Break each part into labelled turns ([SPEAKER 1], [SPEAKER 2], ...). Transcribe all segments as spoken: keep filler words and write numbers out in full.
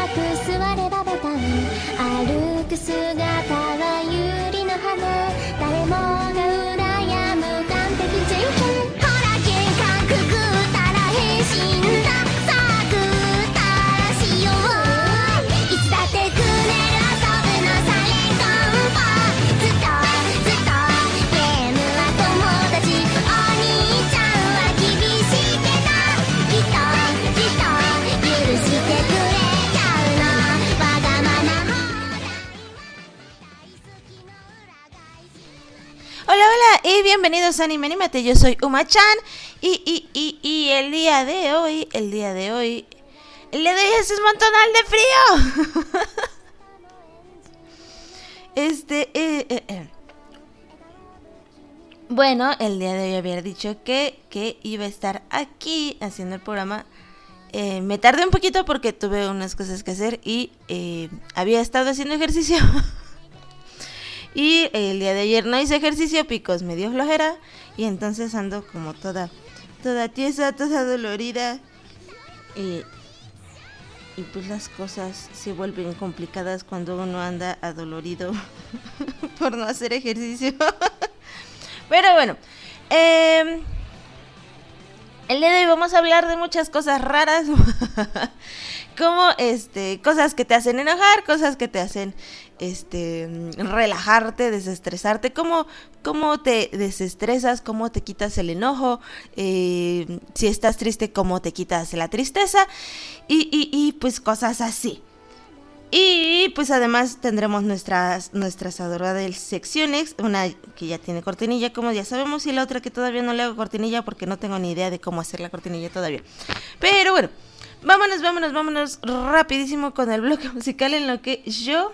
[SPEAKER 1] く座ればボタン歩く姿はユリの花誰もが羨む完璧人権ほら玄関くぐったら変身ださあぐったらしよういつだってくねる遊ぶのさレンコンパずっとずっとゲームは友達お兄ちゃんは厳しいけどきっときっと許してくれちゃうのわがままほら
[SPEAKER 2] Hola, hola y bienvenidos a Anime Anímate, yo soy Uma-chan y, y, y, y el día de hoy, el día de hoy, el día de hoy es un montonal de frío. Este, eh, eh, eh. Bueno, el día de hoy había dicho que, que iba a estar aquí haciendo el programa. Eh, me tardé un poquito porque tuve unas cosas que hacer y eh, había estado haciendo ejercicio. Y el día de ayer no hice ejercicio, picos, me dio flojera. Y entonces ando como toda, toda tiesa, toda dolorida. Y, y pues las cosas se vuelven complicadas cuando uno anda adolorido por no hacer ejercicio. Pero bueno, eh, el día de hoy vamos a hablar de muchas cosas raras. Como este, cosas que te hacen enojar, cosas que te hacen este relajarte, desestresarte, cómo, cómo te desestresas, cómo te quitas el enojo, eh, si estás triste, cómo te quitas la tristeza, y, y, y pues cosas así. Y pues además tendremos nuestras, nuestras adorables secciones, una que ya tiene cortinilla, como ya sabemos, y la otra que todavía no le hago cortinilla porque no tengo ni idea de cómo hacer la cortinilla todavía. Pero bueno, vámonos, vámonos, vámonos rapidísimo con el bloque musical en lo que yo...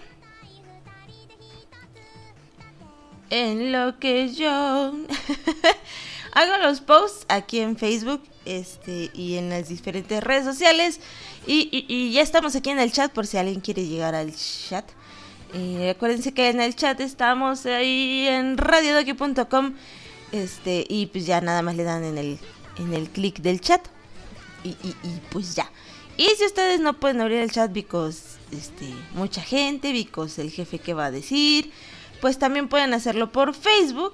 [SPEAKER 2] En lo que yo... hago los posts aquí en Facebook este y en las diferentes redes sociales. Y, y, y ya estamos aquí en el chat por si alguien quiere llegar al chat. Eh, acuérdense que en el chat estamos ahí en radiodoki punto com. Este, y pues ya nada más le dan en el, en el clic del chat. Y, y, y pues ya. Y si ustedes no pueden abrir el chat because este, mucha gente, because el jefe que va a decir, pues también pueden hacerlo por Facebook.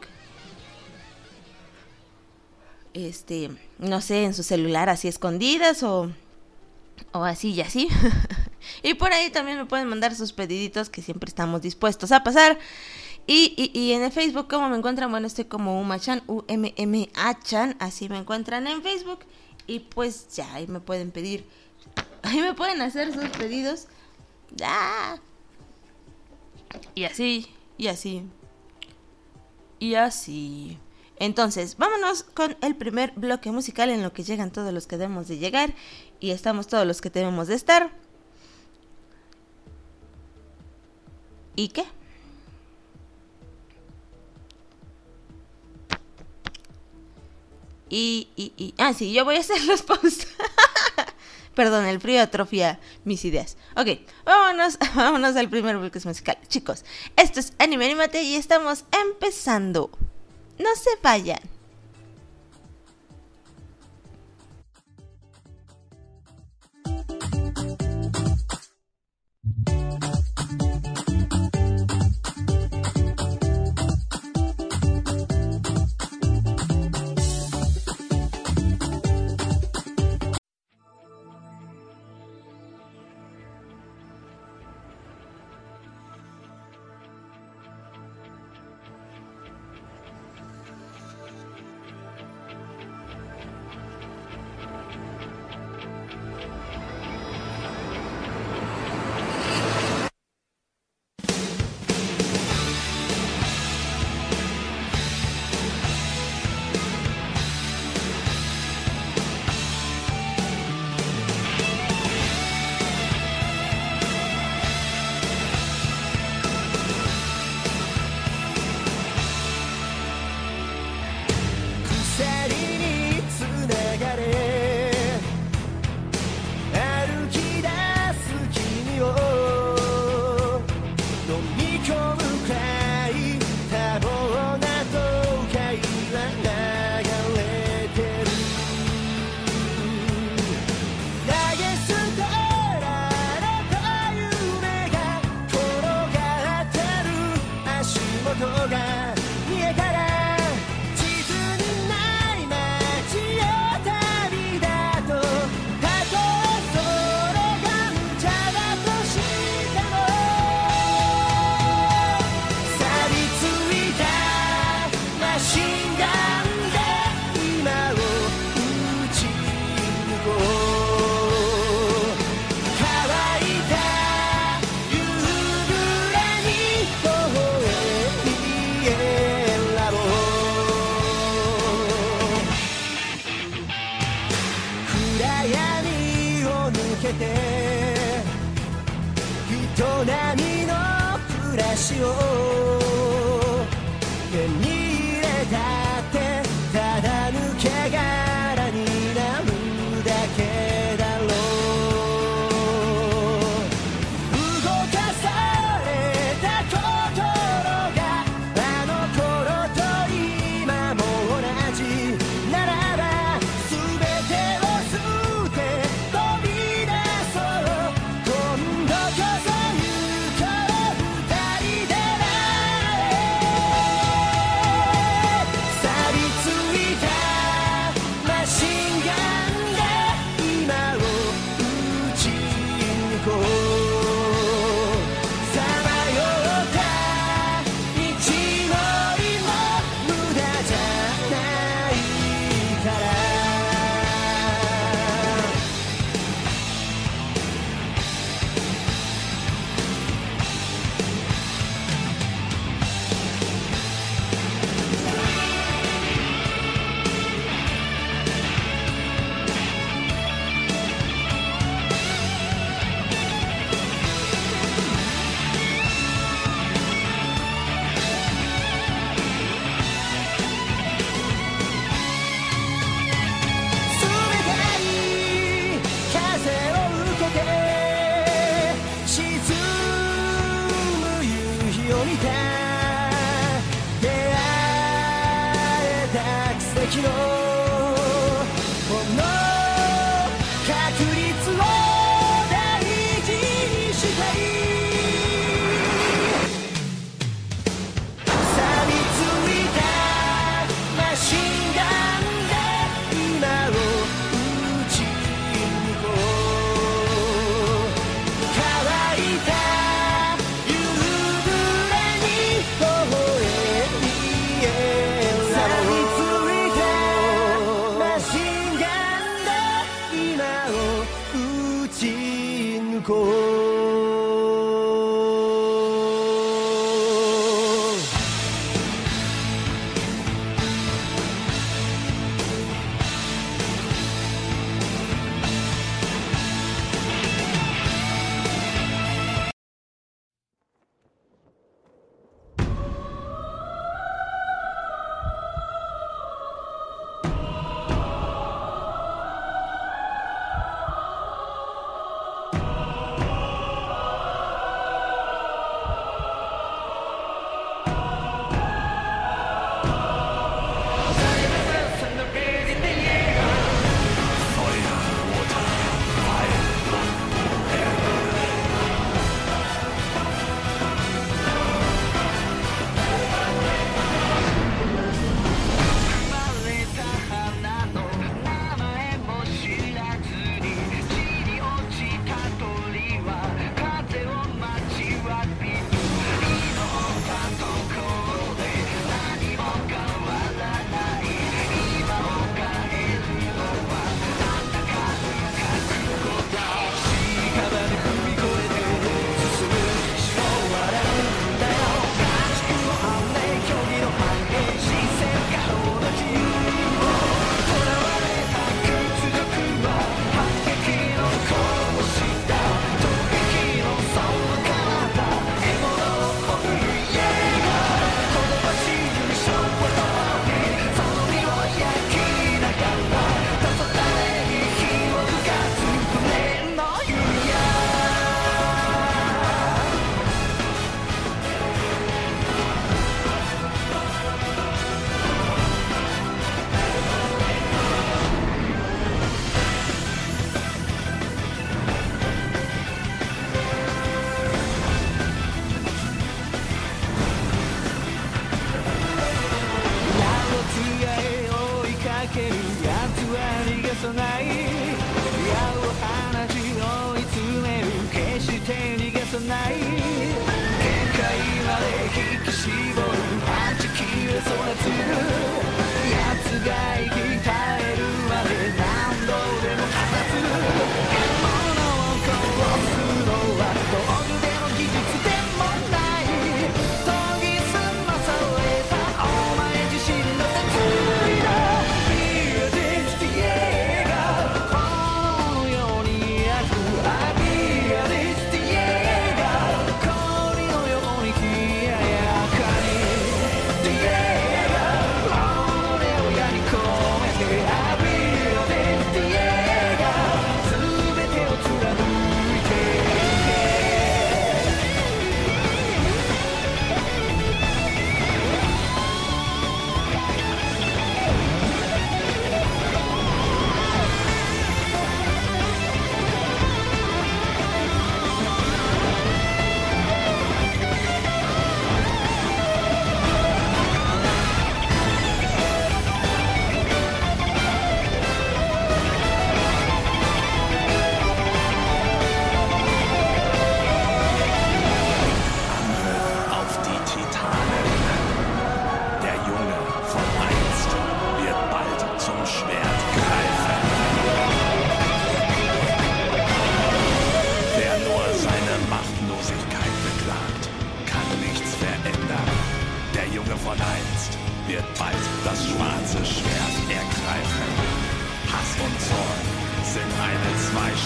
[SPEAKER 2] Este, no sé, en su celular así escondidas o, o así y así. Y por ahí también me pueden mandar sus pediditos que siempre estamos dispuestos a pasar. Y, y, y en el Facebook, ¿cómo me encuentran? Bueno, estoy como Uma-chan, U M M A-chan, así me encuentran en Facebook. Y pues ya, ahí me pueden pedir, ahí me pueden hacer sus pedidos. ¡Ah! Y así, y así, y así. Entonces, vámonos con el primer bloque musical en lo que llegan todos los que debemos de llegar. Y estamos todos los que debemos de estar. ¿Y qué? Y, y, y... Ah, sí, yo voy a hacer los posts. Perdón, el frío atrofia mis ideas. Ok, vámonos, vámonos al primer bloque musical. Chicos, esto es Anime Anímate y estamos empezando. No se vayan.
[SPEAKER 3] 営みの暮らしを手に入れたってただ抜け殻になるだけだろう。動かされた心があの頃と今も同じならば全てを捨て飛び出そう。今度こそ行こう二人でな錆びついたマシンガンで今を撃ち抜こう。さまよった道のりも無駄じゃないから。冷たい風を受けて沈む夕日を見た。出会えた奇跡のこの確率を大事にしたい。錆びついたマシンガンで今を撃ち抜こう。乾いた夕暮れに微笑みえ錆びついたマシンガンで今を撃ち抜こう。さない矢を放ち追い詰める決して逃げさない限界まで引き絞るはち切れそうなつ奴が生き絶えるまで何度でも放つ獲物を殺すのは道具でも技術でもない研ぎ澄まされたお前自身の説理だこの世にあるアビアリスティエが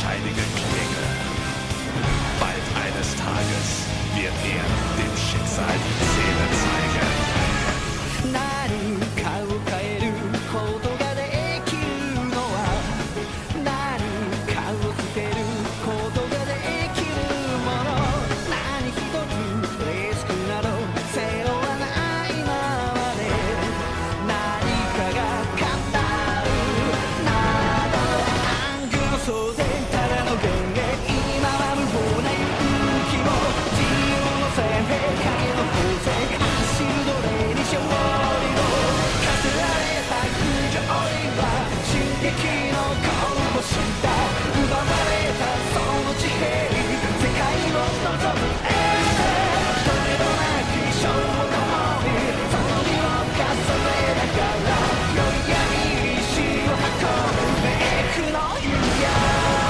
[SPEAKER 4] heilige Klinge. Bald eines Tages wird er dem Schicksal die Zähne zeigen.
[SPEAKER 3] 何かを変えることができるのは何かを捨てることができるもの何一つリスクなど背負わないままで何かが語るなど暗黒そうでただの幻影今は無謀な勇気も自由の線影影の風船足どれに勝利の顔をした奪われたその地平に世界を望むエースどれどなき勝負ともにその身を重ねながらより闇に死を運ぶメイクの指輪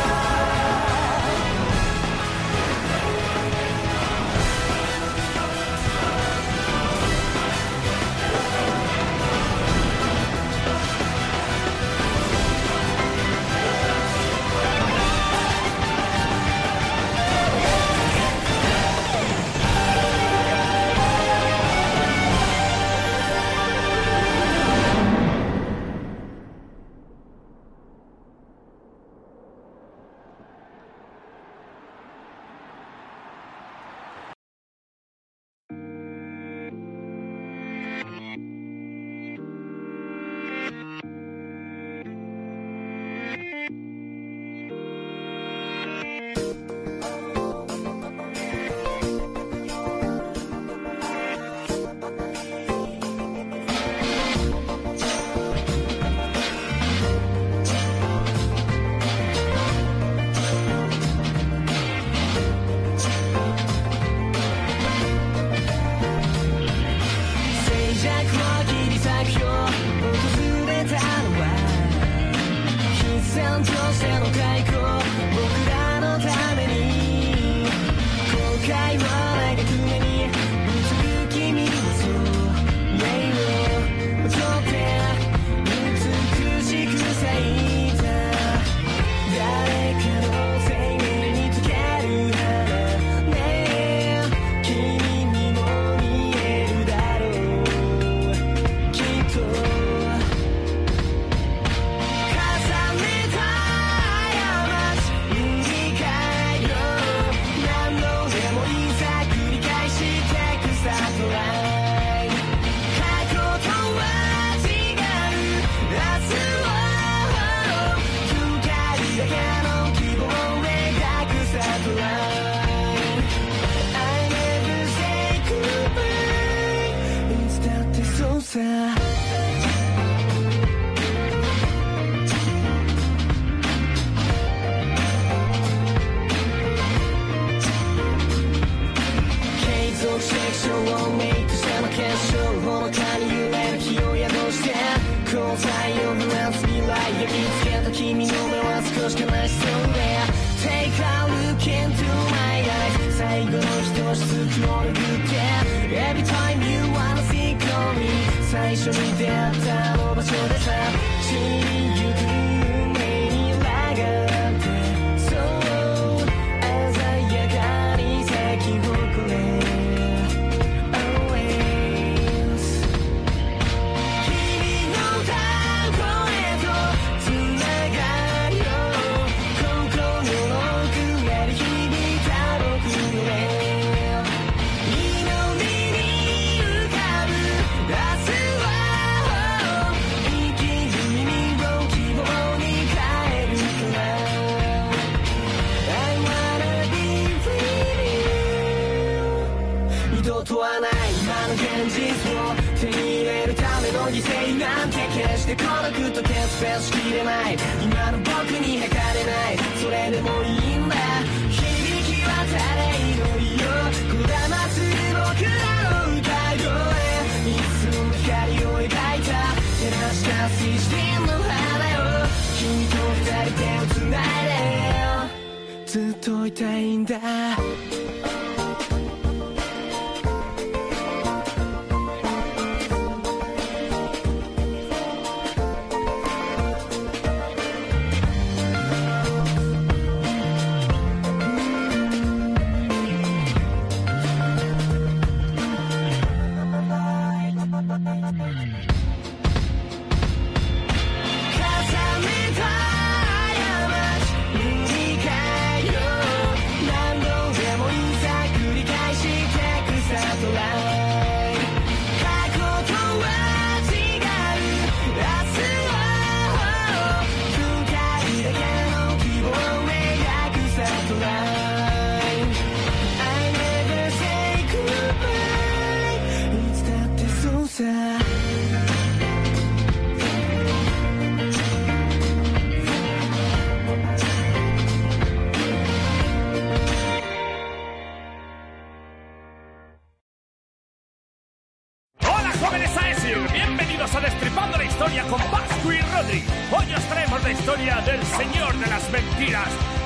[SPEAKER 3] 最初に出会ったあの場所でさ散りゆく目にラがあってそう鮮やかに咲き誇れ Always 君の歌声とつながりを心の奥へ響いた僕の目とはない今の現実を手に入れるための犠牲なんて決して孤独と決別しきれない今の僕に測れないそれでもいいんだ響き渡れ祈りよこだます僕らの歌声いつも光を描いた照らした水晶の花を君と二人手をつないでずっといたいんだ
[SPEAKER 5] destripando la historia con Vasco y Rodri. Hoy os traemos la historia del señor de las mentiras,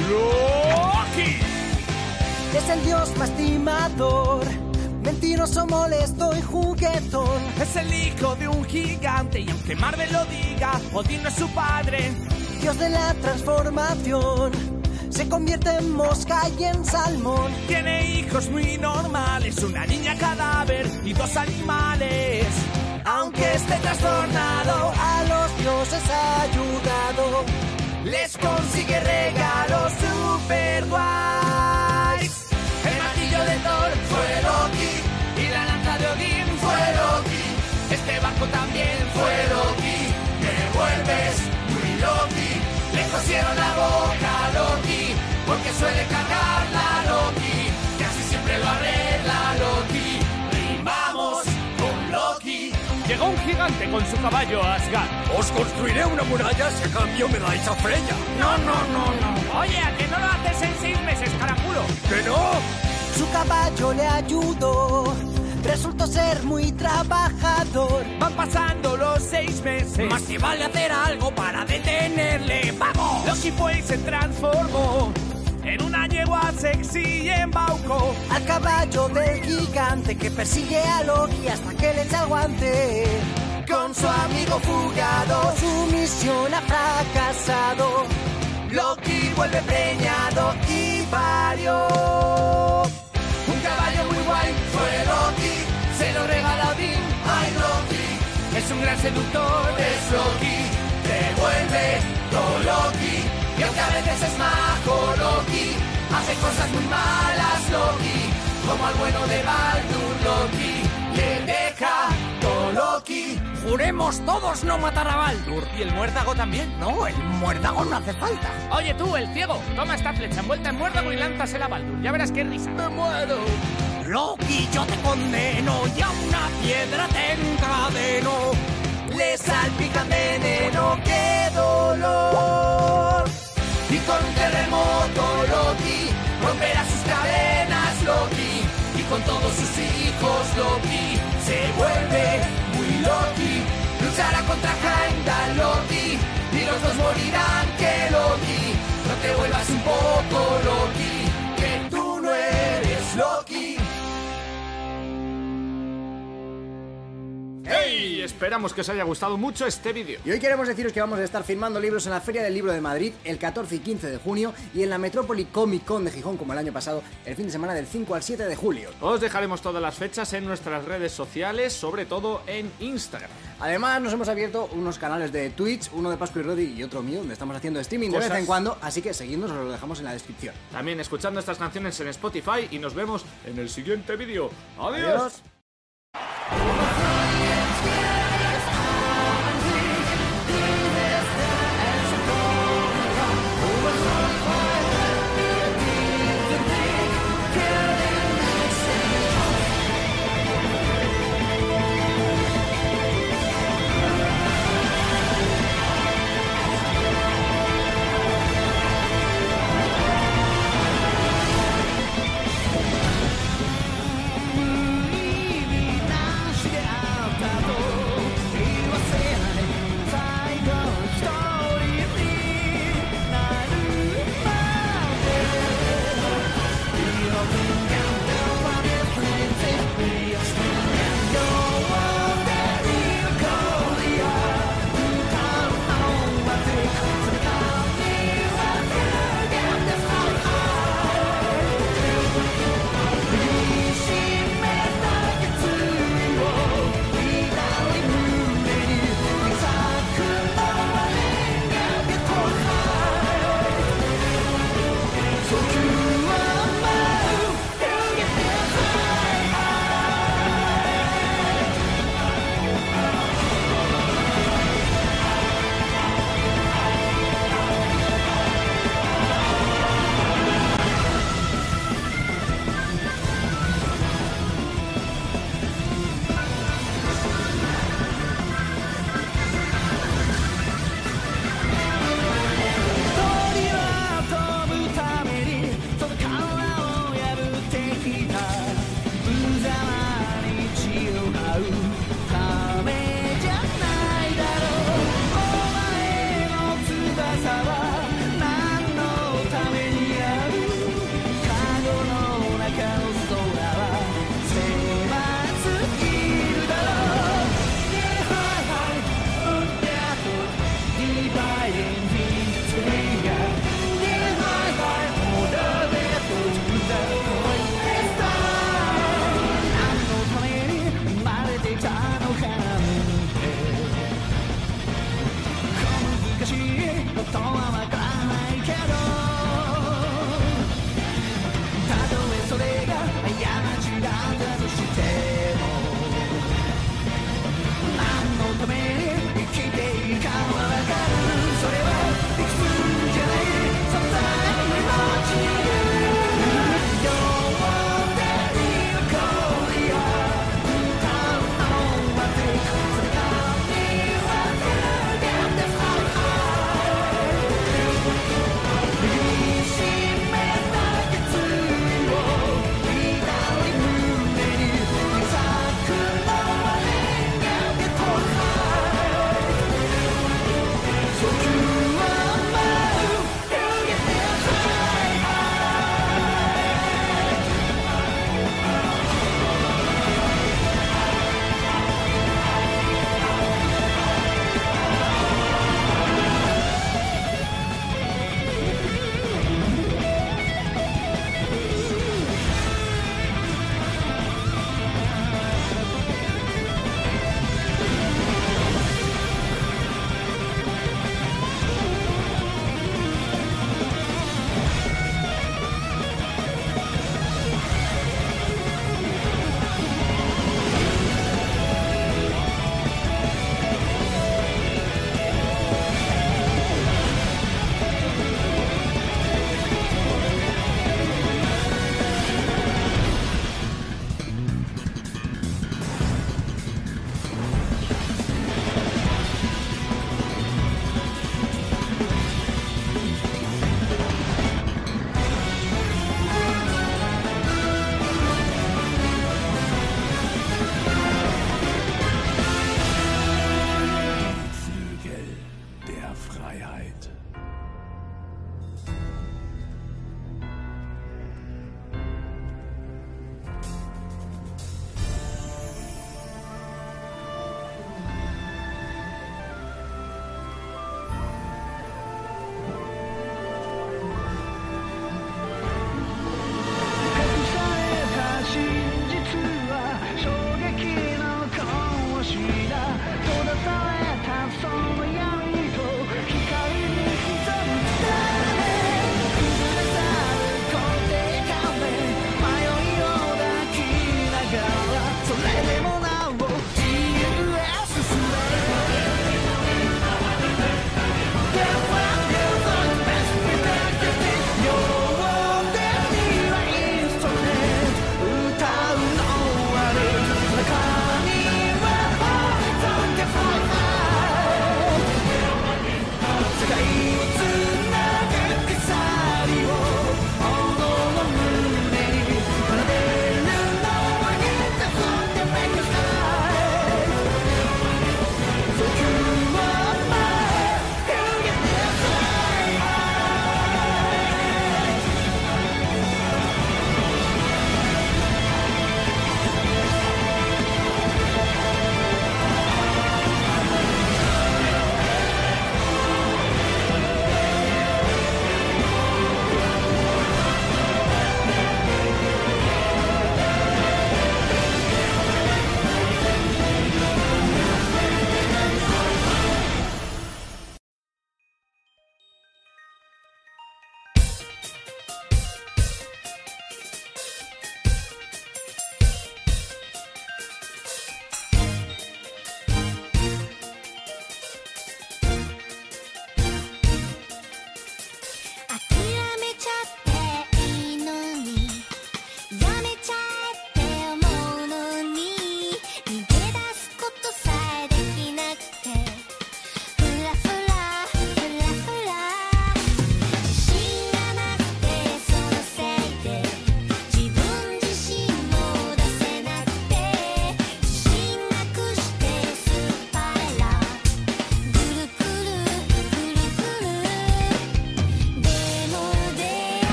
[SPEAKER 5] Loki.
[SPEAKER 6] Es el dios más timador, mentiroso, molesto y juguetón.
[SPEAKER 5] Es el hijo de un gigante y aunque Marvel lo diga, Odín no es su padre.
[SPEAKER 6] Dios de la transformación, se convierte en mosca y en salmón.
[SPEAKER 5] Tiene hijos muy normales, una niña cadáver y dos animales.
[SPEAKER 6] Aunque esté trastornado, a los dioses ha ayudado. Les consigue regalos super guays.
[SPEAKER 5] El martillo de Thor fue Loki y la lanza de Odín fue Loki. Este barco también fue Loki. Me vuelves muy Loki. Le cosieron la boca a Loki porque suele cargarla Loki. Casi siempre lo arregla Loki. Rimamos con Loki. Llegó un gigante con su caballo a Asgard.
[SPEAKER 7] Os construiré una muralla si a cambio me dais a Freya.
[SPEAKER 5] No, no, no, no. Oye, ¿a que no lo haces en seis meses, caraculo?
[SPEAKER 7] ¡Que no!
[SPEAKER 6] Su caballo le ayudó, resultó ser muy trabajador.
[SPEAKER 5] Van pasando los seis meses,
[SPEAKER 7] Más que vale hacer algo para detenerle. ¡Vamos!
[SPEAKER 5] Loki fue y se transformó en una yegua sexy y embaucó
[SPEAKER 6] al caballo del gigante que persigue a Loki hasta que le echa el guante. Con su amigo fugado, su misión ha fracasado. Loki vuelve preñado y parió
[SPEAKER 5] un caballo muy guay, fue Loki. Se lo regala Odín, ay Loki. Es un gran seductor, es Loki. Te vuelve todo Loki. Y aunque a veces es majo Loki, hace cosas muy malas Loki. Como al bueno de Baldur Loki, le deja todo Loki.
[SPEAKER 7] Juremos todos no matar a Baldur.
[SPEAKER 5] ¿Y el muérdago también?
[SPEAKER 7] No, el muérdago no hace falta.
[SPEAKER 5] Oye tú, el ciego, toma esta flecha envuelta en muérdago y lánzasela a Baldur. Ya verás qué risa.
[SPEAKER 7] ¡Me muero! Loki, yo te condeno y a una piedra te encadeno.
[SPEAKER 6] le salpican veneno, qué dolor.
[SPEAKER 5] Y con un terremoto Loki romperá sus cadenas Loki. Y con todos sus hijos Loki se vuelve muy Loki. Luchará contra Heimdall Loki y los dos morirán que Loki. No te vuelvas un poco Loki, que tú no eres Loki.
[SPEAKER 8] ¡Hey! Esperamos que os haya gustado mucho este vídeo.
[SPEAKER 9] Y hoy queremos deciros que vamos a estar firmando libros en la Feria del Libro de Madrid el catorce y quince de junio y en la Metrópoli Comic Con de Gijón, como el año pasado, el fin de semana del cinco al siete de julio.
[SPEAKER 8] Os dejaremos todas las fechas en nuestras redes sociales, sobre todo en Instagram.
[SPEAKER 9] Además nos hemos abierto unos canales de Twitch, uno de Pascu y Rodi y otro mío, donde estamos haciendo streaming de
[SPEAKER 8] Cosas.
[SPEAKER 9] vez en cuando, así que seguidnos, os lo dejamos en la descripción.
[SPEAKER 8] También escuchando estas canciones en Spotify y nos vemos en el siguiente vídeo. ¡Adiós!
[SPEAKER 9] Adiós.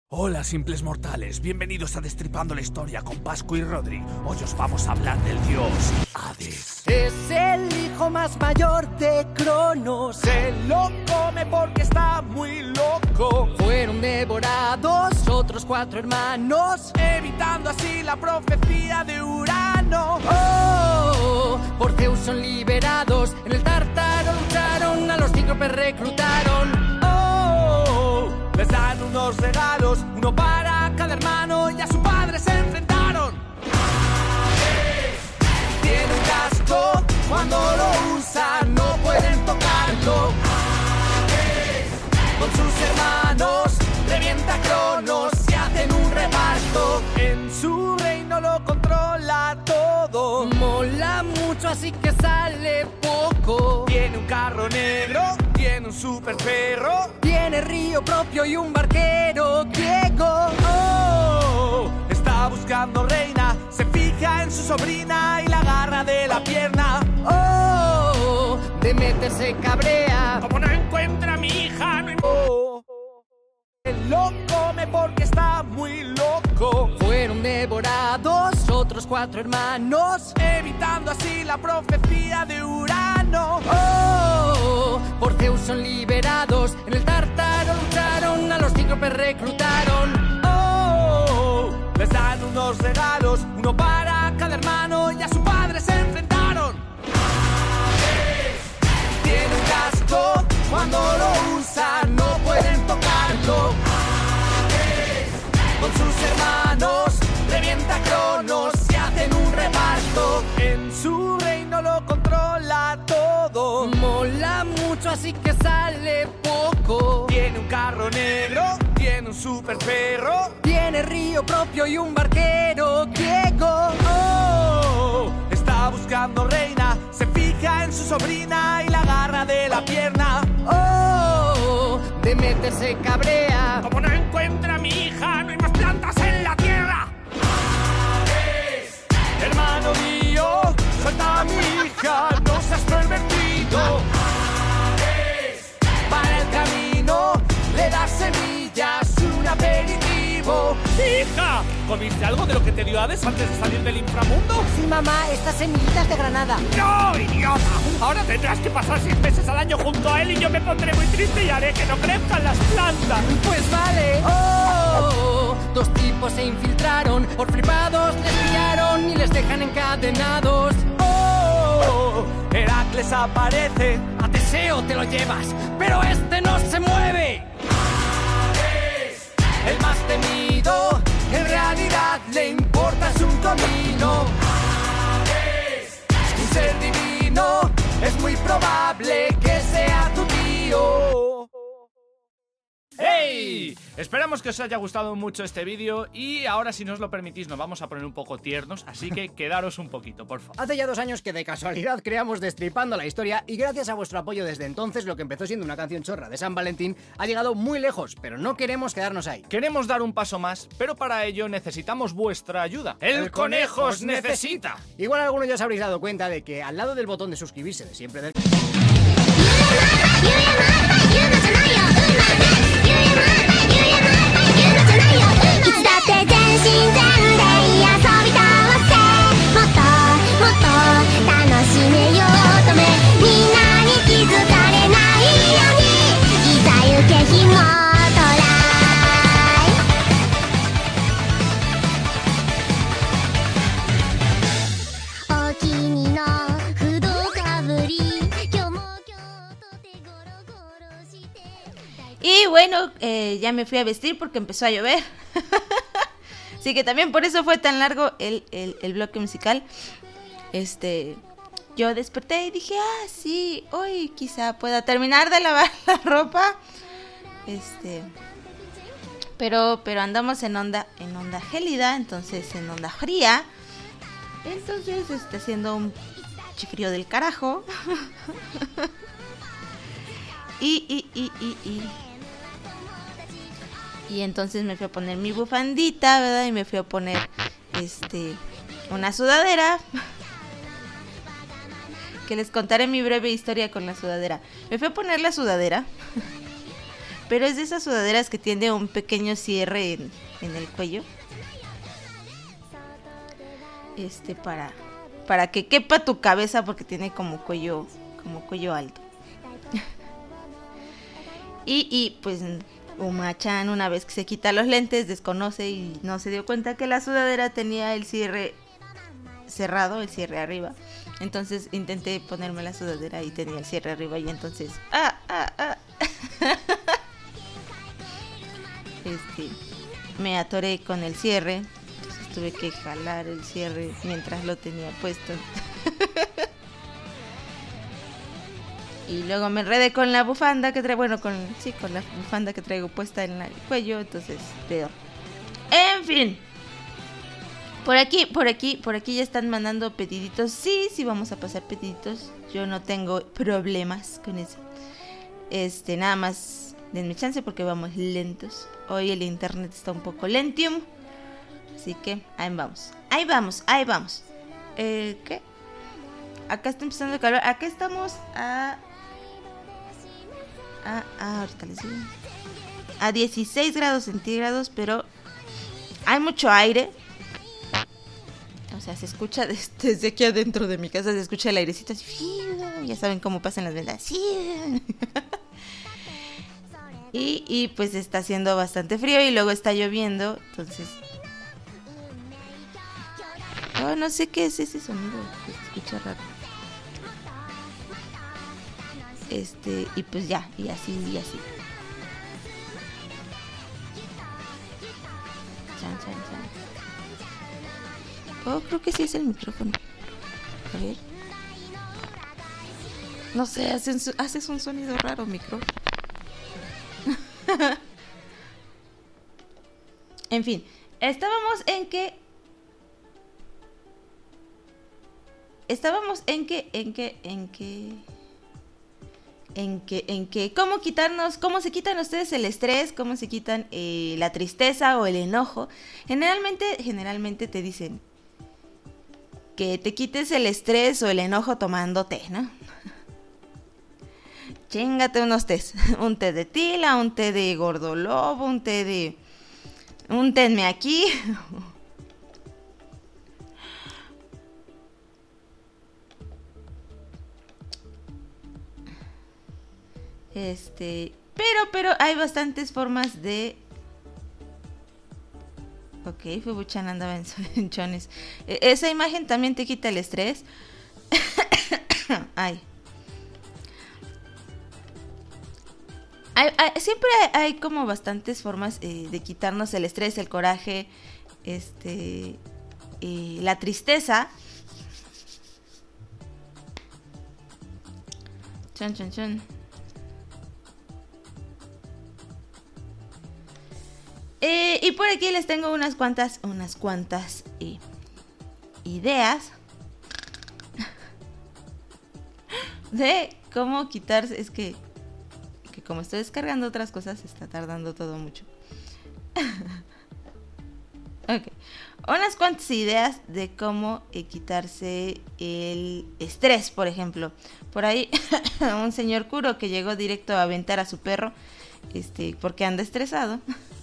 [SPEAKER 5] Hola, simples mortales, bienvenidos a Destripando la Historia con Pascu y Rodri. Hoy os vamos a hablar del dios Hades.
[SPEAKER 6] Es el hijo más mayor de Cronos.
[SPEAKER 5] Se lo come porque está muy loco.
[SPEAKER 6] Fueron devorados otros cuatro hermanos,
[SPEAKER 5] Evitando así la profecía de Urano.
[SPEAKER 6] oh, por Zeus son liberados. En el Tártaro lucharon, a los cíclopes reclutaron.
[SPEAKER 5] Les dan unos regalos, uno para cada hermano, y a su padre se enfrentaron. Tiene un casco, cuando lo usa no pueden tocarlo. Con sus hermanos revienta a Cronos y hacen un reparto. En su reino lo controla todo.
[SPEAKER 6] Mola mucho, así que sale poco.
[SPEAKER 5] Tiene un carro negro, tiene un super perro.
[SPEAKER 6] Tiene río propio y un barquero griego.
[SPEAKER 5] Oh, está buscando reina, se fija en su sobrina y la agarra de la pierna.
[SPEAKER 6] Oh, Demeter se cabrea.
[SPEAKER 5] Como no encuentra a mi hija, no oh, él lo come porque está muy loco.
[SPEAKER 6] Fueron devorados otros cuatro hermanos,
[SPEAKER 5] Evitando así la profecía de Urano.
[SPEAKER 6] oh, por Zeus son liberados. En el Tártaro lucharon, a los cíclopes reclutaron.
[SPEAKER 5] Oh, les dan unos regalos, uno para cada hermano, y a su padre se enfrentaron. Tiene un casco, cuando lo usa no pueden tocarlo. Con sus hermanos revienta a Cronos y hacen un reparto. En su reino lo controla todo.
[SPEAKER 6] Mola mucho, así que sale poco.
[SPEAKER 5] Tiene un carro negro, tiene un super perro.
[SPEAKER 6] Tiene río propio y un barquero griego.
[SPEAKER 5] Oh, está buscando reina, se fija en su sobrina y la agarra de la pierna.
[SPEAKER 6] Oh, Demeter se cabrea.
[SPEAKER 5] Como no encuentra a mi hija, no hay más plantas en la tierra. Hermano mío, suelta a mi hija, no seas pervertido. Para el camino le das semillas, un aperitivo. ¡Hija! ¿Comiste algo de lo que te dio Hades antes de salir del inframundo?
[SPEAKER 6] Sí, mamá, estas semillitas de granada.
[SPEAKER 5] ¡No, idiota! Ahora tendrás que pasar seis meses al año junto a él y yo me pondré muy triste y haré que no crezcan las plantas.
[SPEAKER 6] Pues vale. Oh, dos tipos se infiltraron, por flipados les pillaron y les dejan encadenados.
[SPEAKER 5] ¡Oh! Heracles aparece.
[SPEAKER 6] A Teseo te lo llevas, pero este no se mueve.
[SPEAKER 5] El más temido, en realidad le importa es un comino. Un ser divino, es muy probable que sea tu tío. ¡Hey! Esperamos que os haya gustado mucho este vídeo y ahora, si nos lo permitís, nos vamos a poner un poco tiernos, así que quedaros un poquito, por favor.
[SPEAKER 9] Hace ya dos años que de casualidad creamos Destripando la Historia y gracias a vuestro apoyo desde entonces lo que empezó siendo una canción chorra de San Valentín ha llegado muy lejos, pero no queremos quedarnos ahí.
[SPEAKER 8] Queremos dar un paso más, pero para ello necesitamos vuestra ayuda. ¡El conejo os necesita!
[SPEAKER 9] Igual algunos ya os habréis dado cuenta de que al lado del botón de suscribirse de siempre del...
[SPEAKER 1] いつだって全身全霊遊び倒せもっともっと楽しめようとめみんなに気づかれないようにいざ行けひもトライお気にの不動かぶり今日も今日と手ゴロゴロして
[SPEAKER 2] Y bueno, eh, ya me fui a vestir porque empezó a llover. Así que también por eso fue tan largo el, el, el bloque musical. Este, yo desperté y dije, ah, sí, hoy quizá pueda terminar de lavar la ropa. Este, pero, pero andamos en onda, en onda gélida, entonces en onda fría. Entonces está haciendo un chifrío del carajo. y, y, y, y, y. Y entonces me fui a poner mi bufandita, ¿verdad? Y me fui a poner este una sudadera. Que les contaré mi breve historia con la sudadera. Me fui a poner la sudadera. pero es de esas sudaderas que tiene un pequeño cierre en, en el cuello. Este, para, para que quepa tu cabeza porque tiene como cuello, como cuello alto. y, y pues Uma-chan, una vez que se quita los lentes, desconoce y no se dio cuenta que la sudadera tenía el cierre cerrado, el cierre arriba. Entonces intenté ponerme la sudadera y tenía el cierre arriba y entonces ah, ah, ah. este, me atoré con el cierre, entonces tuve que jalar el cierre mientras lo tenía puesto. Y luego me enredé con la bufanda que traigo, bueno, con sí, con la bufanda que traigo puesta en el cuello, entonces peor. En fin. Por aquí, por aquí, por aquí ya están mandando pediditos. Sí, sí vamos a pasar pediditos. Yo no tengo problemas con eso. Este, nada más denme chance porque vamos lentos. Hoy el internet está un poco lentium. Así que ahí vamos. Ahí vamos, ahí vamos. Eh, ¿qué? Acá está empezando el calor. Acá estamos a... a, a ahorita les digo. A dieciséis grados centígrados, pero hay mucho aire. O sea, se escucha desde, desde aquí adentro de mi casa, se escucha el airecito así. Ya saben cómo pasan las ventas. Y, y pues está haciendo bastante frío y luego está lloviendo. Entonces... Oh, no sé qué es ese sonido que se escucha raro. Este, y pues ya, y así, y así. Chan, chan, chan. Oh, creo que sí es el micrófono. A ver. No sé, haces, haces un sonido raro, micro. En fin, estábamos en que... Estábamos en que, en que, en que... En que, en que, cómo quitarnos, cómo se quitan ustedes el estrés, cómo se quitan eh, la tristeza o el enojo. Generalmente, generalmente te dicen que te quites el estrés o el enojo tomando té, ¿no? Chíngate unos tés, un té de tila, un té de gordolobo, un té de... un tenme aquí. Este, pero, pero hay bastantes formas de... Ok, Fubuchan andaba en, en chones. E- esa imagen también te quita el estrés. Ay. Hay, hay, siempre hay, hay como bastantes formas eh, de quitarnos el estrés, el coraje, este, eh, la tristeza. Chon, chon, chon. Eh, y por aquí les tengo unas cuantas, unas cuantas eh, ideas de cómo quitarse. Es que, que como estoy descargando otras cosas, está tardando todo mucho. Ok, unas cuantas ideas de cómo eh, quitarse el estrés, por ejemplo. Por ahí un señor Kuro que llegó directo a aventar a su perro, este, porque anda estresado.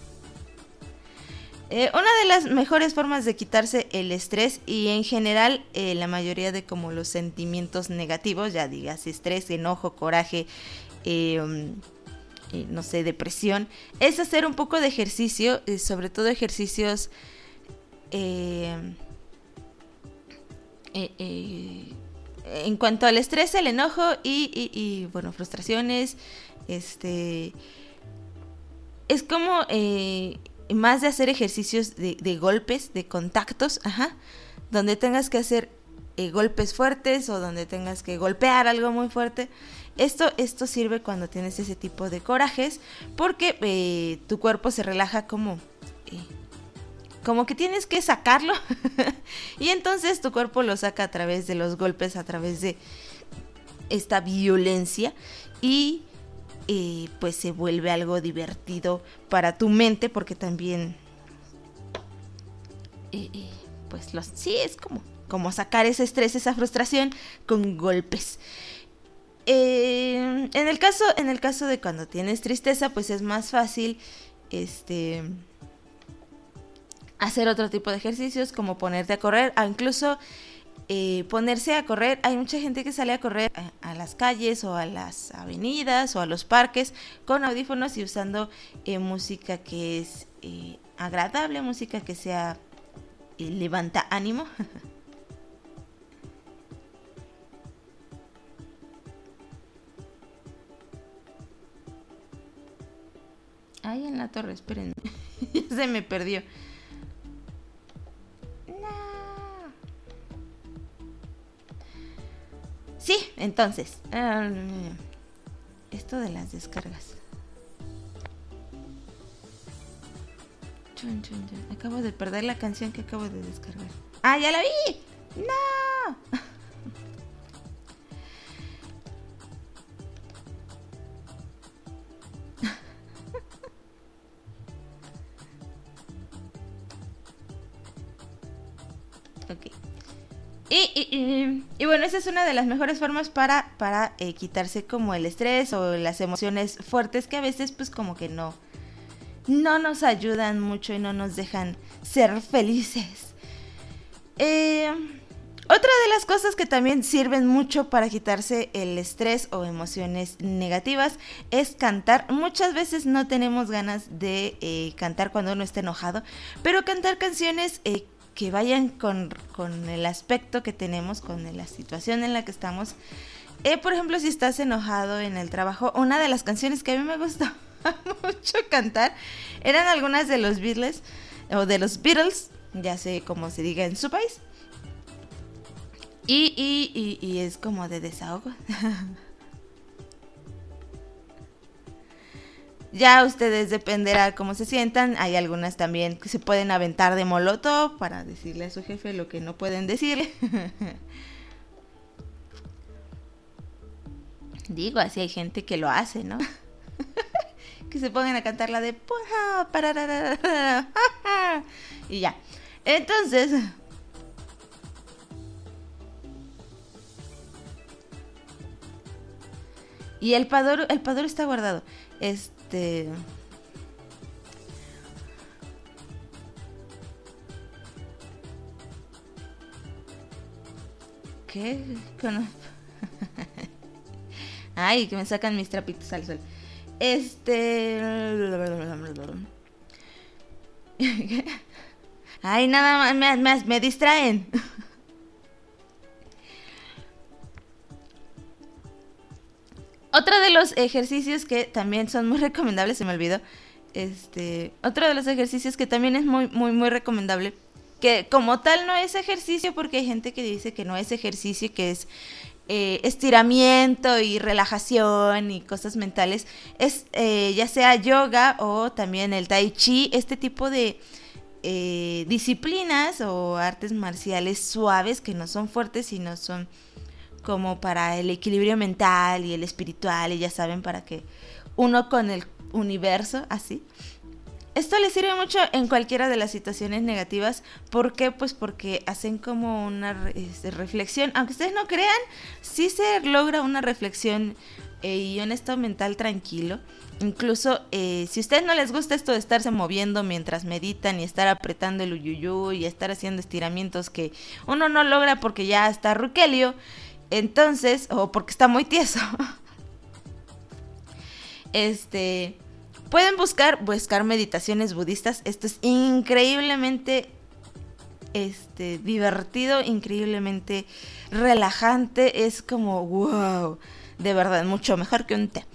[SPEAKER 2] Eh, una de las mejores formas de quitarse el estrés y en general eh, la mayoría de como los sentimientos negativos, ya digas estrés, enojo, coraje, eh, um, eh, no sé, depresión, es hacer un poco de ejercicio, eh, sobre todo ejercicios eh, eh, eh, en cuanto al estrés, el enojo y, y, y bueno, frustraciones. Este es como eh, más de hacer ejercicios de, de golpes, de contactos, ajá, donde tengas que hacer eh, golpes fuertes o donde tengas que golpear algo muy fuerte. Esto, esto sirve cuando tienes ese tipo de corajes porque eh, tu cuerpo se relaja como, eh, como que tienes que sacarlo y entonces tu cuerpo lo saca a través de los golpes, a través de esta violencia y... Eh, pues se vuelve algo divertido para tu mente porque también eh, eh, pues los, sí es como, como sacar ese estrés, esa frustración con golpes. eh, en el caso, en el caso de cuando tienes tristeza, pues es más fácil, este, hacer otro tipo de ejercicios, como ponerte a correr, o incluso eh, ponerse a correr. Hay mucha gente que sale a correr a, a las calles o a las avenidas o a los parques con audífonos y usando eh, música que es eh, agradable, música que sea eh, levanta ánimo. Ay, en la torre, espérenme. Ya se me perdió. No. Sí, entonces. Um, esto de las descargas. Chun, chun, chun. Acabo de perder la canción que acabo de descargar. ¡Ah, ya la vi! ¡No! Ok. Y, y, y, y bueno, esa es una de las mejores formas para, para eh, quitarse como el estrés o las emociones fuertes que a veces pues como que no, no nos ayudan mucho y no nos dejan ser felices. Eh, otra de las cosas que también sirven mucho para quitarse el estrés o emociones negativas es cantar. Muchas veces no tenemos ganas de eh, cantar cuando uno está enojado, pero cantar canciones eh, que vayan con, con el aspecto que tenemos, con la situación en la que estamos. Eh, por ejemplo, si estás enojado en el trabajo, una de las canciones que a mí me gustó mucho cantar eran algunas de los Beatles o de los Beatles, ya sé cómo se diga en su país. Y, y, y, y es como de desahogo. Ya ustedes dependerá cómo se sientan. Hay algunas también que se pueden aventar de molotov para decirle a su jefe lo que no pueden decirle. Digo, así hay gente que lo hace, ¿no? Que se pongan a cantar la de y ya. Entonces, y el Padoro, el Padoro está guardado. Este, ¿qué? Con... Ay, que me sacan mis trapitos al sol. Este, ay, nada más me, me, me distraen. Otro de los ejercicios que también son muy recomendables, se me olvidó. Este, otro de los ejercicios que también es muy, muy, muy recomendable, que como tal no es ejercicio, porque hay gente que dice que no es ejercicio, que es eh, estiramiento y relajación y cosas mentales, es eh, ya sea yoga o también el tai chi, este tipo de eh, disciplinas o artes marciales suaves que no son fuertes, sino son como para el equilibrio mental y el espiritual, y ya saben, para que uno con el universo, así. Esto les sirve mucho en cualquiera de las situaciones negativas. ¿Por qué? Pues porque hacen como una este, reflexión. Aunque ustedes no crean, sí se logra una reflexión eh, y un estado mental tranquilo. Incluso eh, si a ustedes no les gusta esto de estarse moviendo mientras meditan y estar apretando el uyuyú y estar haciendo estiramientos que uno no logra porque ya está ruquelio, entonces, o porque está muy tieso, este, pueden buscar, buscar meditaciones budistas. Esto es increíblemente este, divertido, increíblemente relajante. Es como, wow, de verdad, mucho mejor que un té.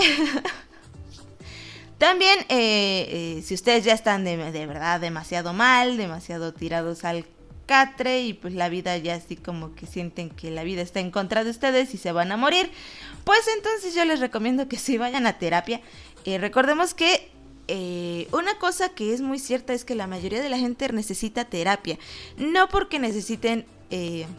[SPEAKER 2] También, eh, eh, si ustedes ya están de, de verdad demasiado mal, demasiado tirados al catre y pues la vida ya así como que sienten que la vida está en contra de ustedes y se van a morir, pues entonces yo les recomiendo que sí vayan a terapia. Eh, recordemos que eh, una cosa que es muy cierta es que la mayoría de la gente necesita terapia, no porque necesiten, eh,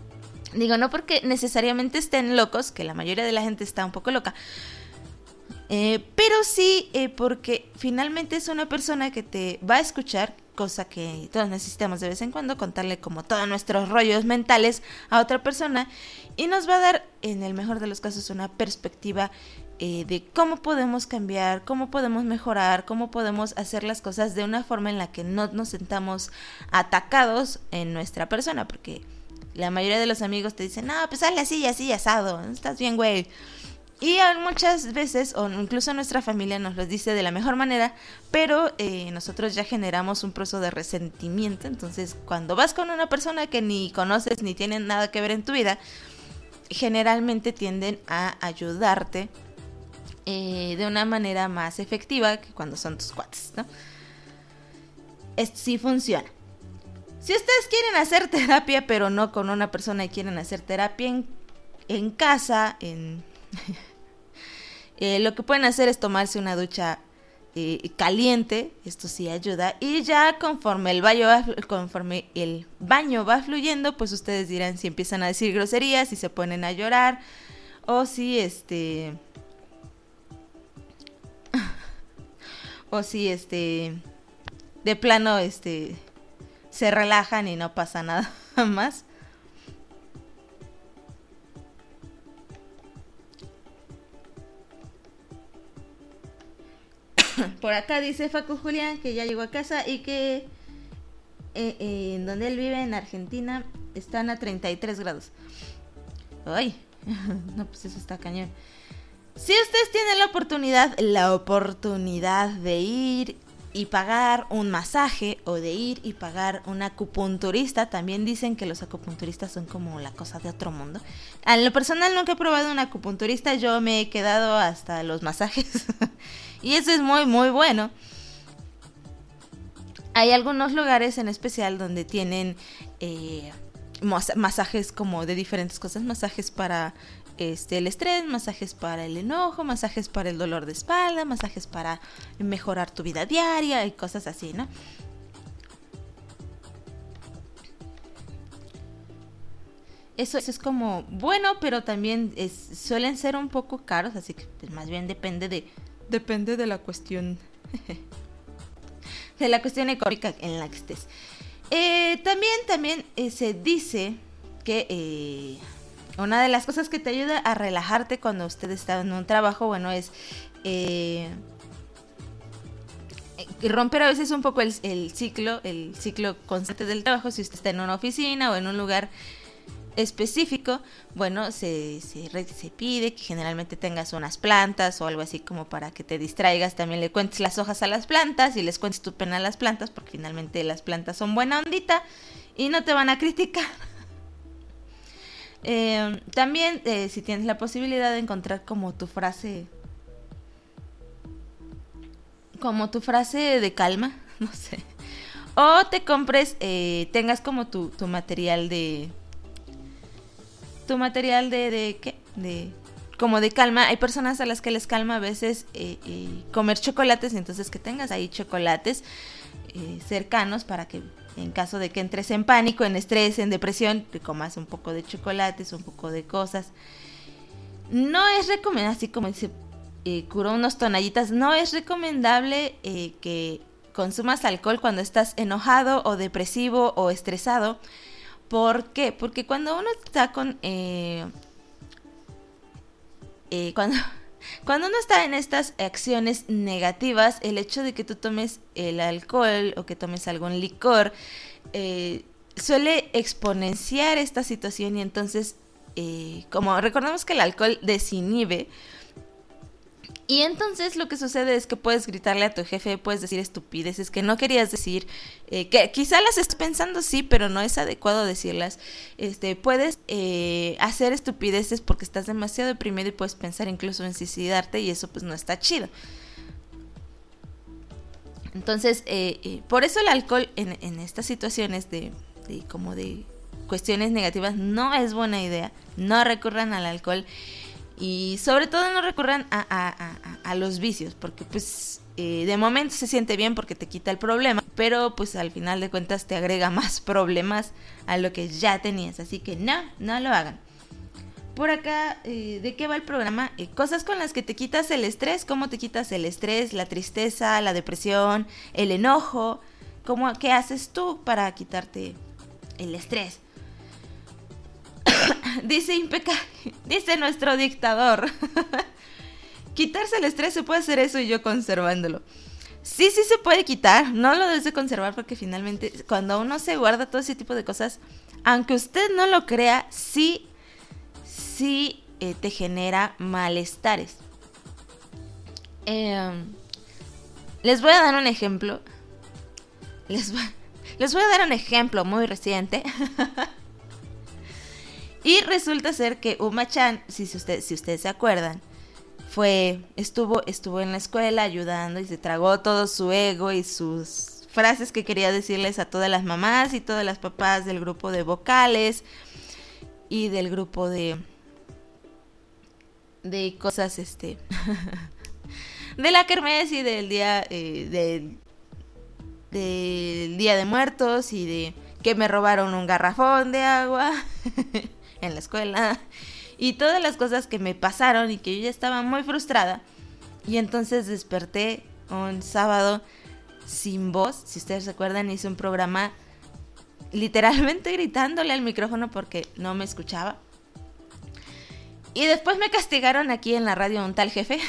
[SPEAKER 2] digo, no porque necesariamente estén locos, que la mayoría de la gente está un poco loca, Eh, pero sí, eh, porque finalmente es una persona que te va a escuchar, cosa que todos necesitamos de vez en cuando, contarle como todos nuestros rollos mentales a otra persona, y nos va a dar, en el mejor de los casos, una perspectiva eh, de cómo podemos cambiar, cómo podemos mejorar, cómo podemos hacer las cosas de una forma en la que no nos sentamos atacados en nuestra persona, porque la mayoría de los amigos te dicen, no, pues hazle así y así asado, estás bien, güey. Y muchas veces, o incluso nuestra familia nos lo dice de la mejor manera, pero eh, nosotros ya generamos un proceso de resentimiento. Entonces, cuando vas con una persona que ni conoces ni tienen nada que ver en tu vida, generalmente tienden a ayudarte eh, de una manera más efectiva que cuando son tus cuates, ¿no? Esto sí funciona. Si ustedes quieren hacer terapia, pero no con una persona y quieren hacer terapia en, en casa, en... Eh, lo que pueden hacer es tomarse una ducha eh, caliente, esto sí ayuda, y ya conforme el baño va, conforme el baño va fluyendo, pues ustedes dirán si empiezan a decir groserías, si se ponen a llorar, o si este, o si este, de plano este, se relajan y no pasa nada más. Por acá dice Facu Julián que ya llegó a casa y que eh, eh, en donde él vive, en Argentina, están a treinta y tres grados. Ay, no, pues eso está cañón. Si ustedes tienen la oportunidad, la oportunidad de ir y pagar un masaje o de ir y pagar un acupunturista, también dicen que los acupunturistas son como la cosa de otro mundo. En lo personal nunca he probado un acupunturista, yo me he quedado hasta los masajes y eso es muy muy bueno. Hay algunos lugares en especial donde tienen eh, mas- masajes como de diferentes cosas, masajes para este el estrés, masajes para el enojo, masajes para el dolor de espalda, masajes para mejorar tu vida diaria y cosas así, ¿no? Eso, eso es como bueno, pero también es, suelen ser un poco caros, así que pues, más bien depende de depende de la cuestión de la cuestión económica en la que estés. Eh, también también eh, se dice que eh, una de las cosas que te ayuda a relajarte cuando usted está en un trabajo, bueno, es eh, romper a veces un poco el, el ciclo, el ciclo constante del trabajo. Si usted está en una oficina o en un lugar específico, bueno, se, se, se pide que generalmente tengas unas plantas o algo así como para que te distraigas. También le cuentes las hojas a las plantas y les cuentes tu pena a las plantas, porque finalmente las plantas son buena ondita y no te van a criticar. Eh, también eh, si tienes la posibilidad de encontrar como tu frase como tu frase de calma, no sé, o te compres, eh, tengas como tu, tu material de tu material de, de ¿qué? De como de calma. Hay personas a las que les calma a veces eh, eh, comer chocolates, y entonces que tengas ahí chocolates eh, cercanos para que en caso de que entres en pánico, en estrés, en depresión, te comas un poco de chocolates, un poco de cosas. No es recomendable, así como dice eh, Curó unos tonallitas, no es recomendable eh, que consumas alcohol cuando estás enojado o depresivo o estresado. ¿Por qué? Porque cuando uno está con... Eh, eh, cuando... Cuando uno está en estas acciones negativas, el hecho de que tú tomes el alcohol o que tomes algún licor eh, suele exponenciar esta situación, y entonces, eh, como recordamos que el alcohol desinhibe, y entonces lo que sucede es que puedes gritarle a tu jefe, puedes decir estupideces que no querías decir, eh, que quizá las estás pensando, sí, pero no es adecuado decirlas. Este, puedes eh, hacer estupideces porque estás demasiado deprimido y puedes pensar incluso en suicidarte, y eso pues no está chido. Entonces, eh, eh, por eso el alcohol en, en estas situaciones de, de como de cuestiones negativas no es buena idea. No recurran al alcohol. Y sobre todo no recurran a, a, a, a los vicios, porque pues eh, de momento se siente bien porque te quita el problema, pero pues al final de cuentas te agrega más problemas a lo que ya tenías. Así que no, no lo hagan. por acá, eh, ¿de qué va el programa? Eh, cosas con las que te quitas el estrés, cómo te quitas el estrés, la tristeza, la depresión, el enojo, cómo, qué haces tú para quitarte el estrés. Dice Impeca, dice nuestro dictador, quitarse el estrés se puede hacer eso y yo conservándolo. Sí, sí se puede quitar, no lo debes de conservar porque finalmente cuando uno se guarda todo ese tipo de cosas, aunque usted no lo crea, sí, sí eh, te genera malestares. Eh, les voy a dar un ejemplo. Les voy, les voy a dar un ejemplo muy reciente. Y resulta ser que Uma-chan, si, si, usted, si ustedes se acuerdan, fue, estuvo, estuvo en la escuela ayudando y se tragó todo su ego y sus frases que quería decirles a todas las mamás y todas las papás del grupo de vocales y del grupo de de cosas este de la kermés y del día eh, de, del día de muertos y de que me robaron un garrafón de agua en la escuela y todas las cosas que me pasaron y que yo ya estaba muy frustrada. Y entonces desperté un sábado sin voz. Si ustedes se acuerdan, hice un programa literalmente gritándole al micrófono porque no me escuchaba. Y después me castigaron aquí en la radio un tal jefe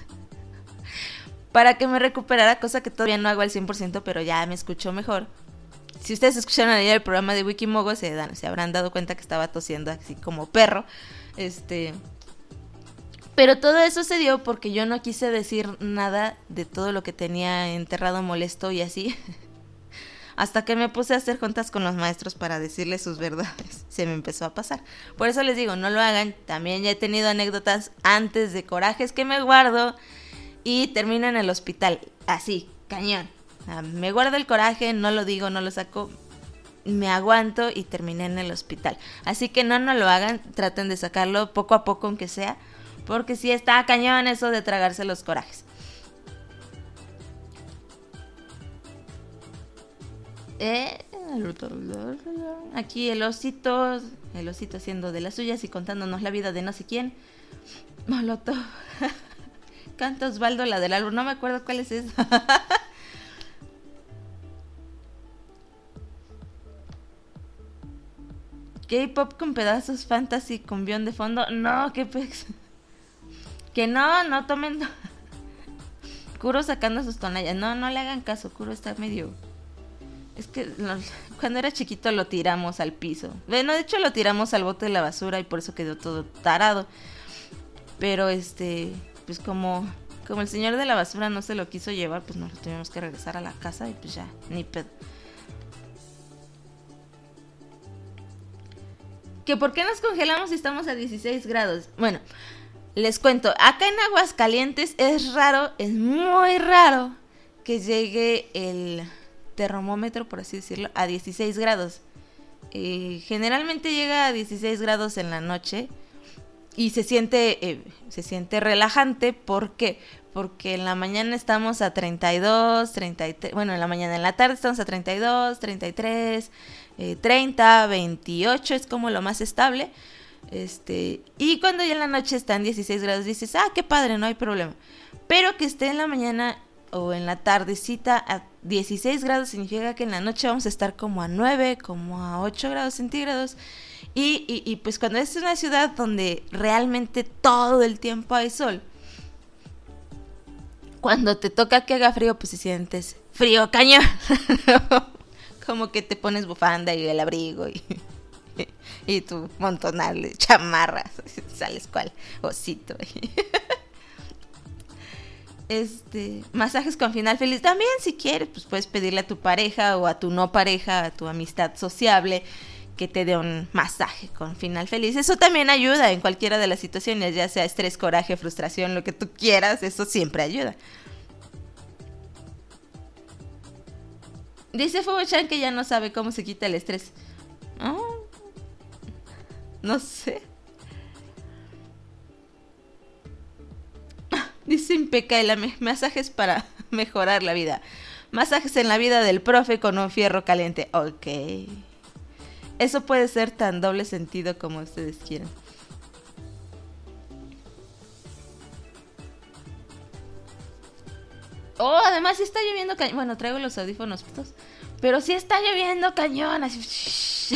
[SPEAKER 2] para que me recuperara, cosa que todavía no hago al cien por ciento, pero ya me escucho mejor. Si ustedes escucharon ayer el programa de Wikimogo, se, dan, se habrán dado cuenta que estaba tosiendo así como perro. Este, pero todo eso se dio porque yo no quise decir nada de todo lo que tenía enterrado molesto y así. Hasta que me puse a hacer juntas con los maestros para decirles sus verdades. Se me empezó a pasar. Por eso les digo, no lo hagan. También ya he tenido anécdotas antes de corajes que me guardo y termino en el hospital. Así, cañón. Me guardo el coraje, no lo digo, no lo saco, me aguanto y terminé en el hospital. Así que no, no lo hagan, traten de sacarlo poco a poco aunque sea, porque sí está cañón eso de tragarse los corajes. Eh, aquí el osito, el osito haciendo de las suyas y contándonos la vida de no sé quién. Molotov. Canta Osvaldo la del árbol, no me acuerdo cuál es esa. K-pop con pedazos fantasy cumbión de fondo. No, qué pex. Que no, no tomen. Kuro sacando sus tonallas. No, no le hagan caso. Kuro está medio. Es que lo... cuando era chiquito lo tiramos al piso. Bueno, de hecho lo tiramos al bote de la basura y por eso quedó todo tarado. Pero este, pues como, como el señor de la basura no se lo quiso llevar, pues nos lo tuvimos que regresar a la casa y pues ya, ni pedo. ¿Que por qué nos congelamos si estamos a dieciséis grados? Bueno, les cuento, acá en Aguascalientes es raro, es muy raro que llegue el termómetro, por así decirlo, a dieciséis grados. Eh, generalmente llega a dieciséis grados en la noche y se siente, eh, se siente relajante. ¿Por qué? Porque en la mañana estamos a treinta y dos, treinta y tres, bueno, en la mañana, en la tarde estamos a treinta y dos, treinta y tres... Eh, treinta, veintiocho es como lo más estable. Este, y cuando ya en la noche están dieciséis grados, dices, ah, qué padre, no hay problema. Pero que esté en la mañana o en la tardecita a dieciséis grados significa que en la noche vamos a estar como a nueve, como a ocho grados centígrados. Y, y, y pues cuando es una ciudad donde realmente todo el tiempo hay sol, cuando te toca que haga frío, pues si sientes frío cañón. Como que te pones bufanda y el abrigo y, y tu montonal de chamarras. Sales cual osito. Este, masajes con final feliz. También si quieres, pues puedes pedirle a tu pareja o a tu no pareja, a tu amistad sociable, que te dé un masaje con final feliz. Eso también ayuda en cualquiera de las situaciones, ya sea estrés, coraje, frustración, lo que tú quieras, eso siempre ayuda. Dice Fubo-chan que ya no sabe cómo se quita el estrés. Oh, no sé. Dice Impeca, masajes para mejorar la vida. Masajes en la vida del profe con un fierro caliente. Ok. Eso puede ser tan doble sentido como ustedes quieran. Oh, además sí está lloviendo cañón. Bueno, traigo los audífonos puestos. Pero sí está lloviendo cañón. Así.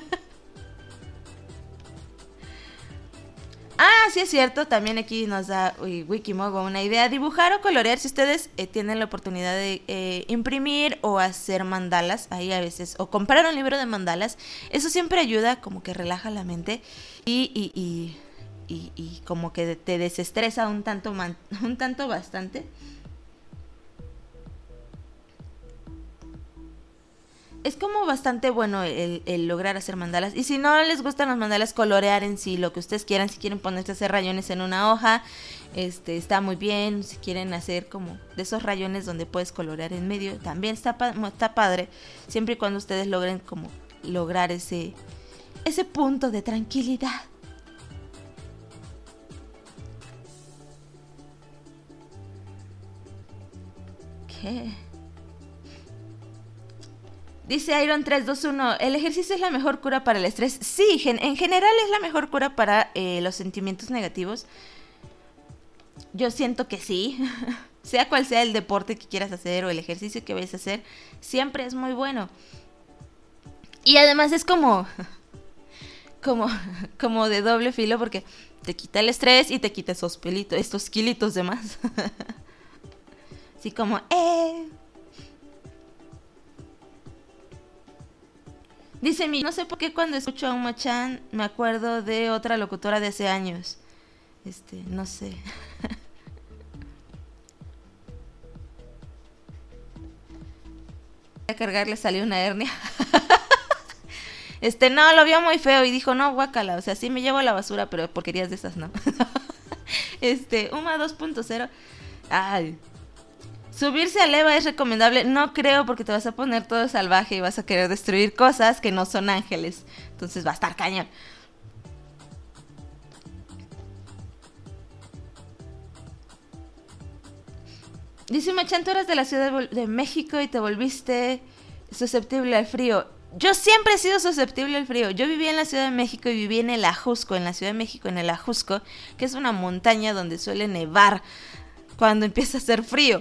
[SPEAKER 2] Ah, sí es cierto. También aquí nos da uy, Wikimogo una idea. Dibujar o colorear. Si ustedes eh, tienen la oportunidad de eh, imprimir o hacer mandalas. Ahí a veces. O comprar un libro de mandalas. Eso siempre ayuda. Como que relaja la mente. Y... y, y Y, y como que te desestresa un tanto, man, un tanto bastante. Es como bastante bueno el, el lograr hacer mandalas. Y si no les gustan los mandalas, colorear en sí, lo que ustedes quieran. Si quieren ponerse a hacer rayones en una hoja, este está muy bien. Si quieren hacer como de esos rayones donde puedes colorear en medio, también está, está padre. Siempre y cuando ustedes logren como lograr ese, ese punto de tranquilidad. ¿Qué? Dice Iron tres dos uno, ¿el ejercicio es la mejor cura para el estrés? Sí, gen- en general es la mejor cura para eh, los sentimientos negativos. Yo siento que sí. Sea cual sea el deporte que quieras hacer o el ejercicio que vayas a hacer, siempre es muy bueno. Y además es como... Como, como de doble filo porque te quita el estrés y te quita esos pelitos, estos kilitos de más. Así como, eh. Dice mi, no sé por qué cuando escucho a Uma-chan me acuerdo de otra locutora de hace años. Este, no sé. A cargar le salió una hernia. Este, no, lo vio muy feo y dijo, no, guácala, o sea, sí me llevo a la basura, pero porquerías de esas no. Este, Uma dos punto cero. Ay. Subirse al Eva es recomendable. No creo porque te vas a poner todo salvaje y vas a querer destruir cosas que no son ángeles. Entonces va a estar cañón. Dice Machan, tú eras de la Ciudad de México y te volviste susceptible al frío. Yo siempre he sido susceptible al frío. Yo viví en la Ciudad de México y viví en el Ajusco, en la Ciudad de México, en el Ajusco, que es una montaña donde suele nevar cuando empieza a hacer frío.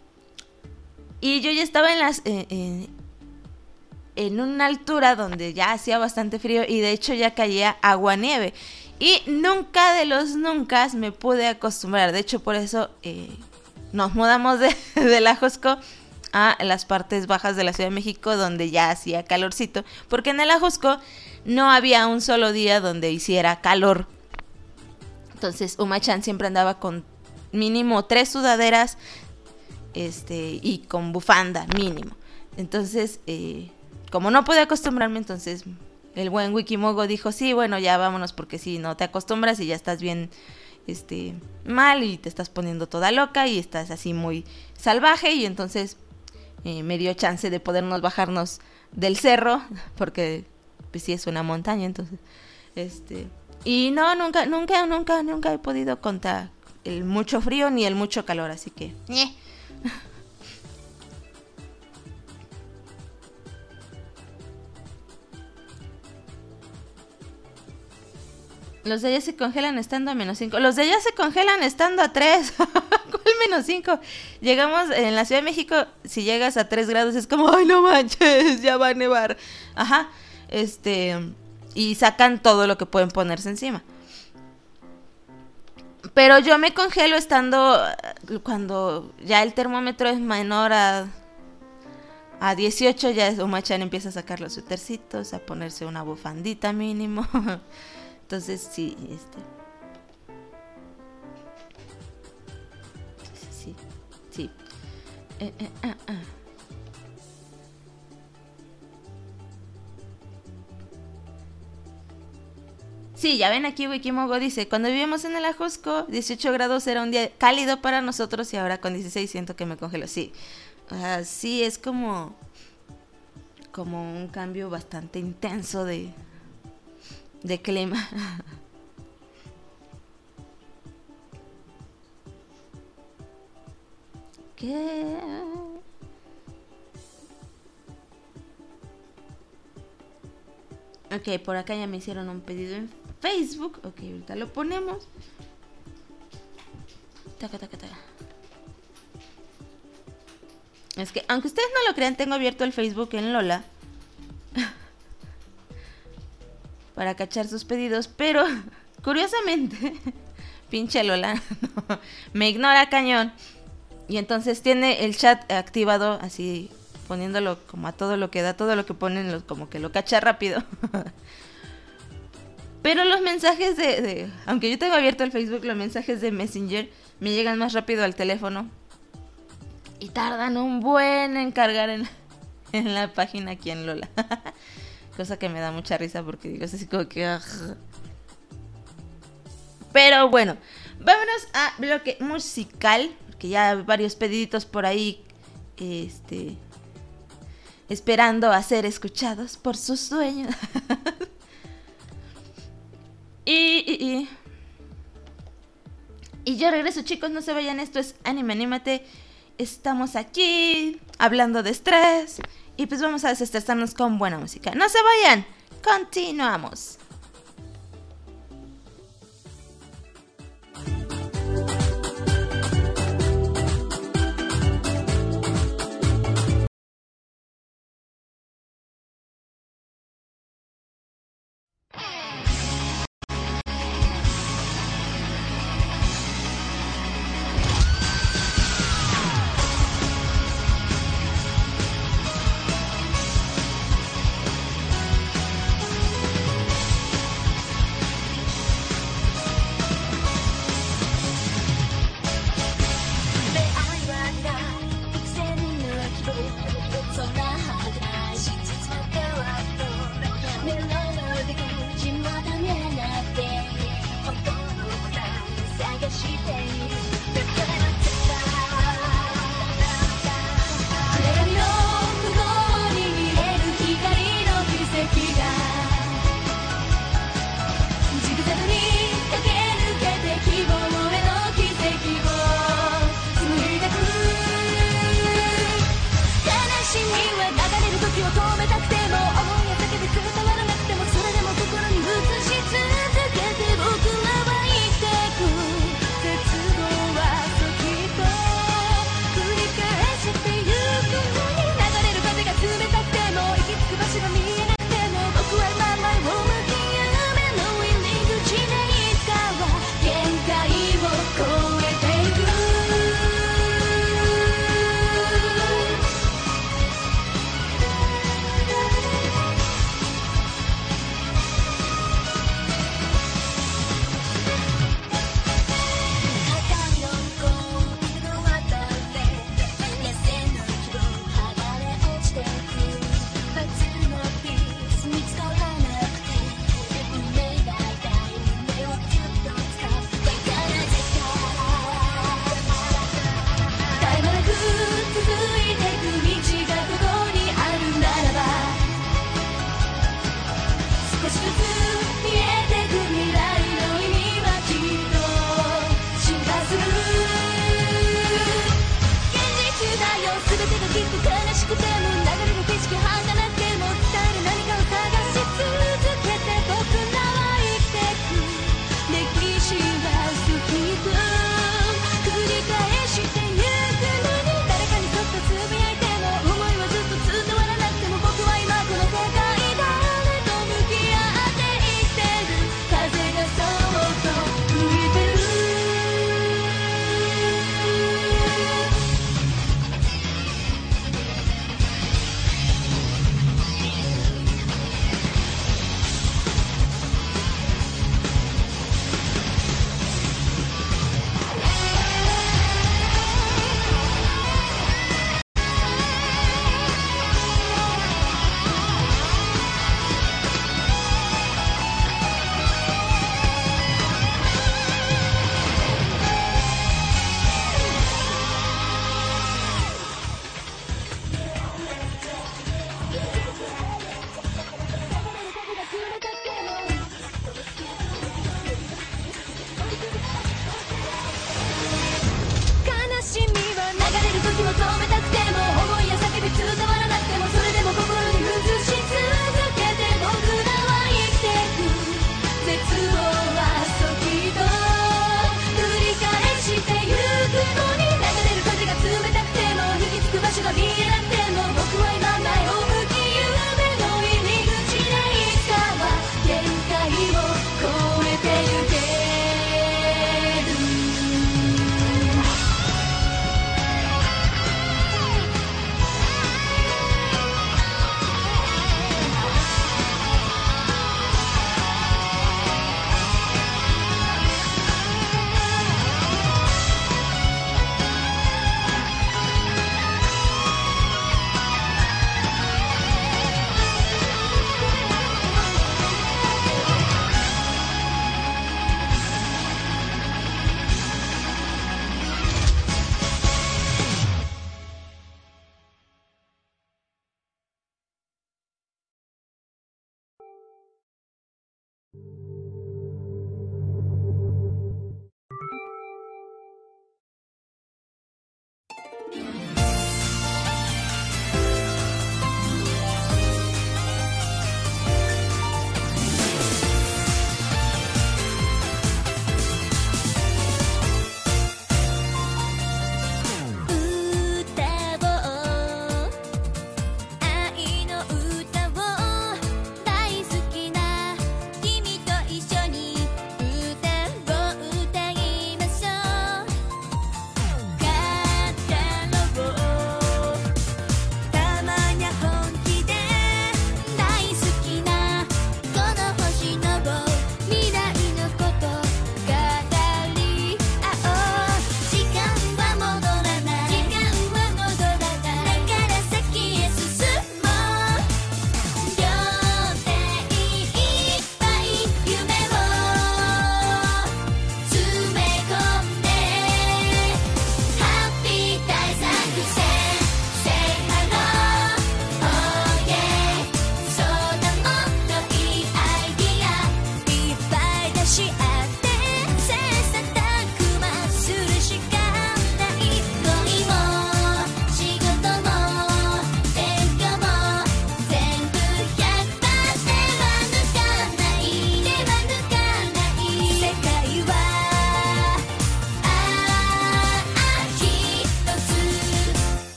[SPEAKER 2] Y yo ya estaba en las eh, eh, en una altura donde ya hacía bastante frío y de hecho ya caía agua-nieve. Y nunca de los nunca me pude acostumbrar. De hecho, por eso eh, nos mudamos de, del Ajusco a las partes bajas de la Ciudad de México donde ya hacía calorcito. Porque en el Ajusco no había un solo día donde hiciera calor. Entonces Uma-chan siempre andaba con mínimo tres sudaderas este y con bufanda mínimo. Entonces, eh, como no pude acostumbrarme, entonces el buen Wikimogo dijo, sí, bueno, ya vámonos porque si no te acostumbras y ya estás bien este mal y te estás poniendo toda loca y estás así muy salvaje y entonces eh, me dio chance de podernos bajarnos del cerro porque pues sí es una montaña, entonces este y no, nunca, nunca, nunca, nunca he podido contra el mucho frío ni el mucho calor, así que ¡eh! Los de allá se congelan estando a menos cinco. Los de allá se congelan estando a tres. ¿Cuál menos cinco? Llegamos en la Ciudad de México, si llegas a tres grados es como, ay, no manches, ya va a nevar. Ajá, este, y sacan todo lo que pueden ponerse encima. Pero yo me congelo estando, cuando ya el termómetro es menor a, a dieciocho, ya Uma-chan empieza a sacar los suétercitos, a ponerse una bufandita mínimo. Entonces, sí, este... Sí, sí. Eh, eh, ah, ah. Sí, ya ven aquí Wikimogo dice, cuando vivíamos en el Ajusco, dieciocho grados era un día cálido para nosotros y ahora con dieciséis siento que me congelo. Sí, uh, sí, es como... como un cambio bastante intenso de... de clima. ¿Qué? Ok, por acá ya me hicieron un pedido en Facebook. Ok, ahorita lo ponemos. Taca, taca, taca. Es que, aunque ustedes no lo crean, tengo abierto el Facebook en Lola para cachar sus pedidos, pero curiosamente, pinche Lola, no, me ignora cañón. Y entonces tiene el chat activado así, poniéndolo como a todo lo que da, todo lo que ponen, lo, como que lo cacha rápido. Pero los mensajes de, de... Aunque yo tengo abierto el Facebook, los mensajes de Messenger me llegan más rápido al teléfono. Y tardan un buen en cargar en, en la página aquí en Lola. Cosa que me da mucha risa porque digo, es así como que... Ugh. Pero bueno, vámonos a bloque musical. Porque ya hay varios pediditos por ahí. Este... Esperando a ser escuchados por sus dueños. y, y, y... Y yo regreso, chicos, no se vayan. Esto es Anime Anímate. Estamos aquí hablando de estrés. Y pues vamos a desestresarnos con buena música. No se vayan, continuamos.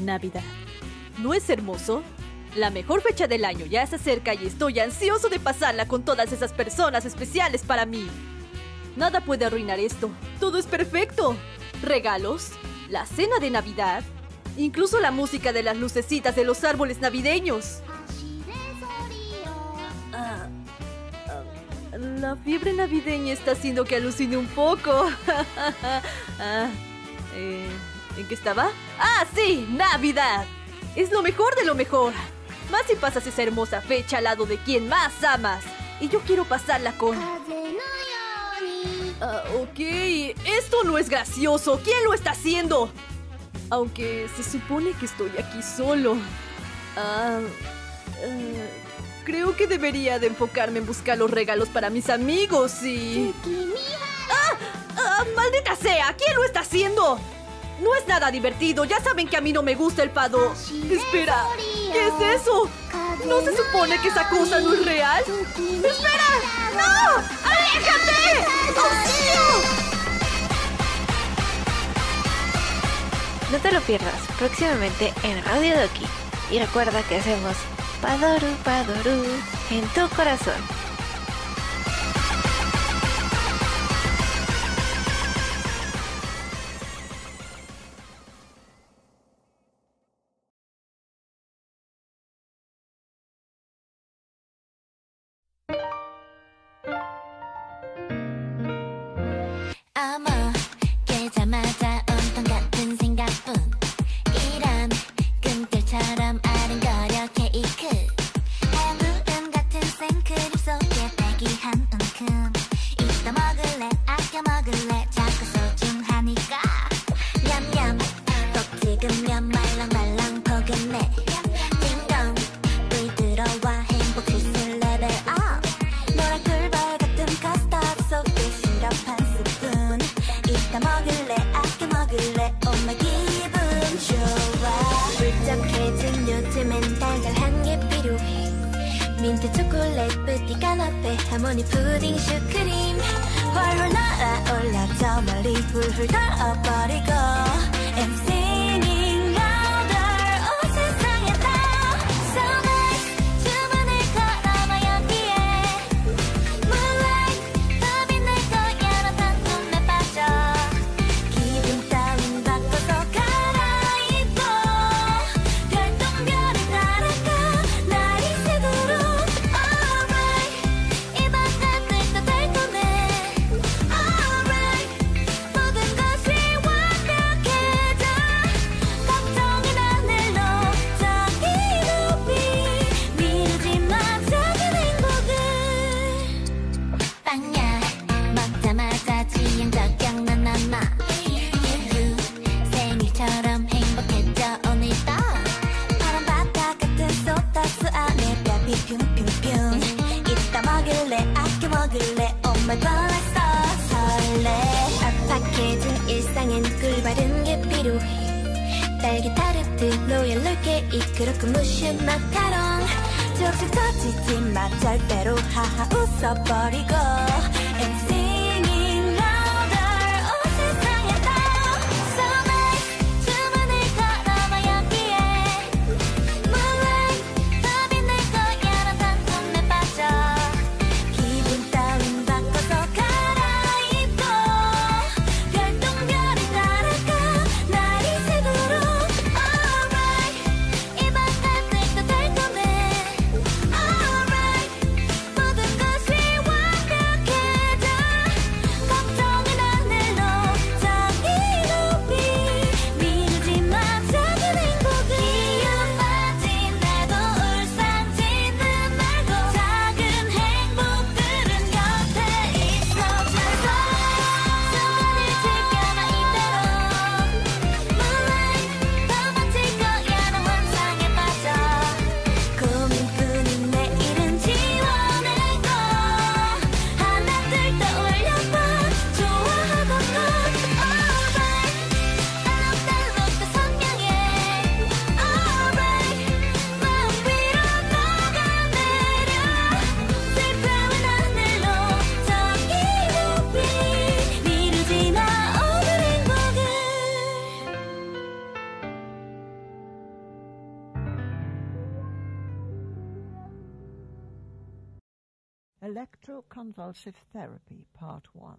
[SPEAKER 10] Navidad. ¿No es hermoso? La mejor fecha del año ya se acerca y estoy ansioso de pasarla con todas esas personas especiales para mí. Nada puede arruinar esto. Todo es perfecto. Regalos, la cena de Navidad, incluso la música de las lucecitas de los árboles navideños. Ah, ah, la fiebre navideña está haciendo que alucine un poco. ah, eh, ¿En qué estaba? ¡Ah, sí! ¡Navidad! Es lo mejor de lo mejor. Más si pasas esa hermosa fecha al lado de quien más amas. Y yo quiero pasarla con... Ah, ok. Esto no es gracioso. ¿Quién lo está haciendo? Aunque se supone que estoy aquí solo. Ah... Uh, creo que debería de enfocarme en buscar los regalos para mis amigos y... ¡Ah! ¡Ah! ¡Maldita sea! ¿Quién lo está haciendo? No es nada divertido. Ya saben que a mí no me gusta el fado. Espera. ¿Qué es eso? ¿No se supone que esa cosa no es real? ¡Espera! ¡No! ¡Aléjate! ¡Auxilio!
[SPEAKER 11] No te lo pierdas próximamente en Radio Doki. Y recuerda que hacemos Padoru Padoru en tu corazón.
[SPEAKER 1] 어머 깨자마자 온통 같은 생각뿐 이런 꿈결처럼 아른거려 케이크 하얀 구름 같은 생크림 속에 딸기 한 움큼 이따 먹을래 아껴 먹을래 자꾸 소중하니까 냠냠 꼭 찍으면 말랑말랑 포근해 딩동 불 들어와 행복 지수 레벨 업 노란 꿀벌 같은 커스터드 속에 시럽한 스푼 이따 먹을래 아껴 먹을래 엄마 기분 좋아 울적해진 요즘엔 달달한 게 필요해 민트 초콜릿 뿌띠 까나페 하모니 푸딩 슈크림 훨훨 날아올라 저 멀리 훌훌 닿아버리고 I'm singing louder 온 세상에 다 So nice 주문을 걸어봐 여기에 Moonlight 더 빛날 거야 너 단 꿈에 빠져 기분 따윈 바꿔서 갈아입고 별똥별을 날아가 날이 새도록 Alright 이 바깥들도 달콤해 Alright 모든 것이 완벽해져 걱정이 나늘 높이 높이 미루지 마 작은 행복을 빵야 먹자마자 지향저격 난 남아 유후 생일처럼 행복해져 오늘도 파란 바다 같은 소다스 안에 별빛 뿅뿅뿅 이따 먹을래 아껴 먹을래 Oh my 벌써 설레 팍팍해진 일상엔 꿀바른 게 필요해 딸기 타르트 로얄 케이크 그렇고 무슈 마카롱 조금씩 터지지 마 절대로 하하 웃어버리고 I'm singing louder 온 세상에 다 So nice 주문을 걸어봐 여기에 Moonlight 더 빛날 거야 너 단 꿈에 빠져 기분 따윈 바꿔서 갈아입고 별똥별을 날아가 날이 새도록 Alright 이 바깥들도 달콤해 Alright 모든 것이 완벽해져
[SPEAKER 12] Electroconvulsive Therapy, Part one.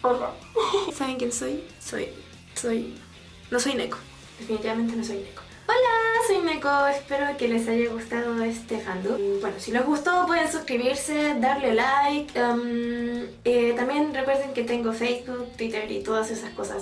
[SPEAKER 13] Hola. ¿Saben quién soy? Soy... soy... no soy Neko. Definitivamente no soy Neko. Hola, soy Neko. Espero que les haya gustado este fandom. Bueno, si les gustó pueden suscribirse, darle like. Um, eh, también recuerden que tengo Facebook, Twitter y todas esas cosas.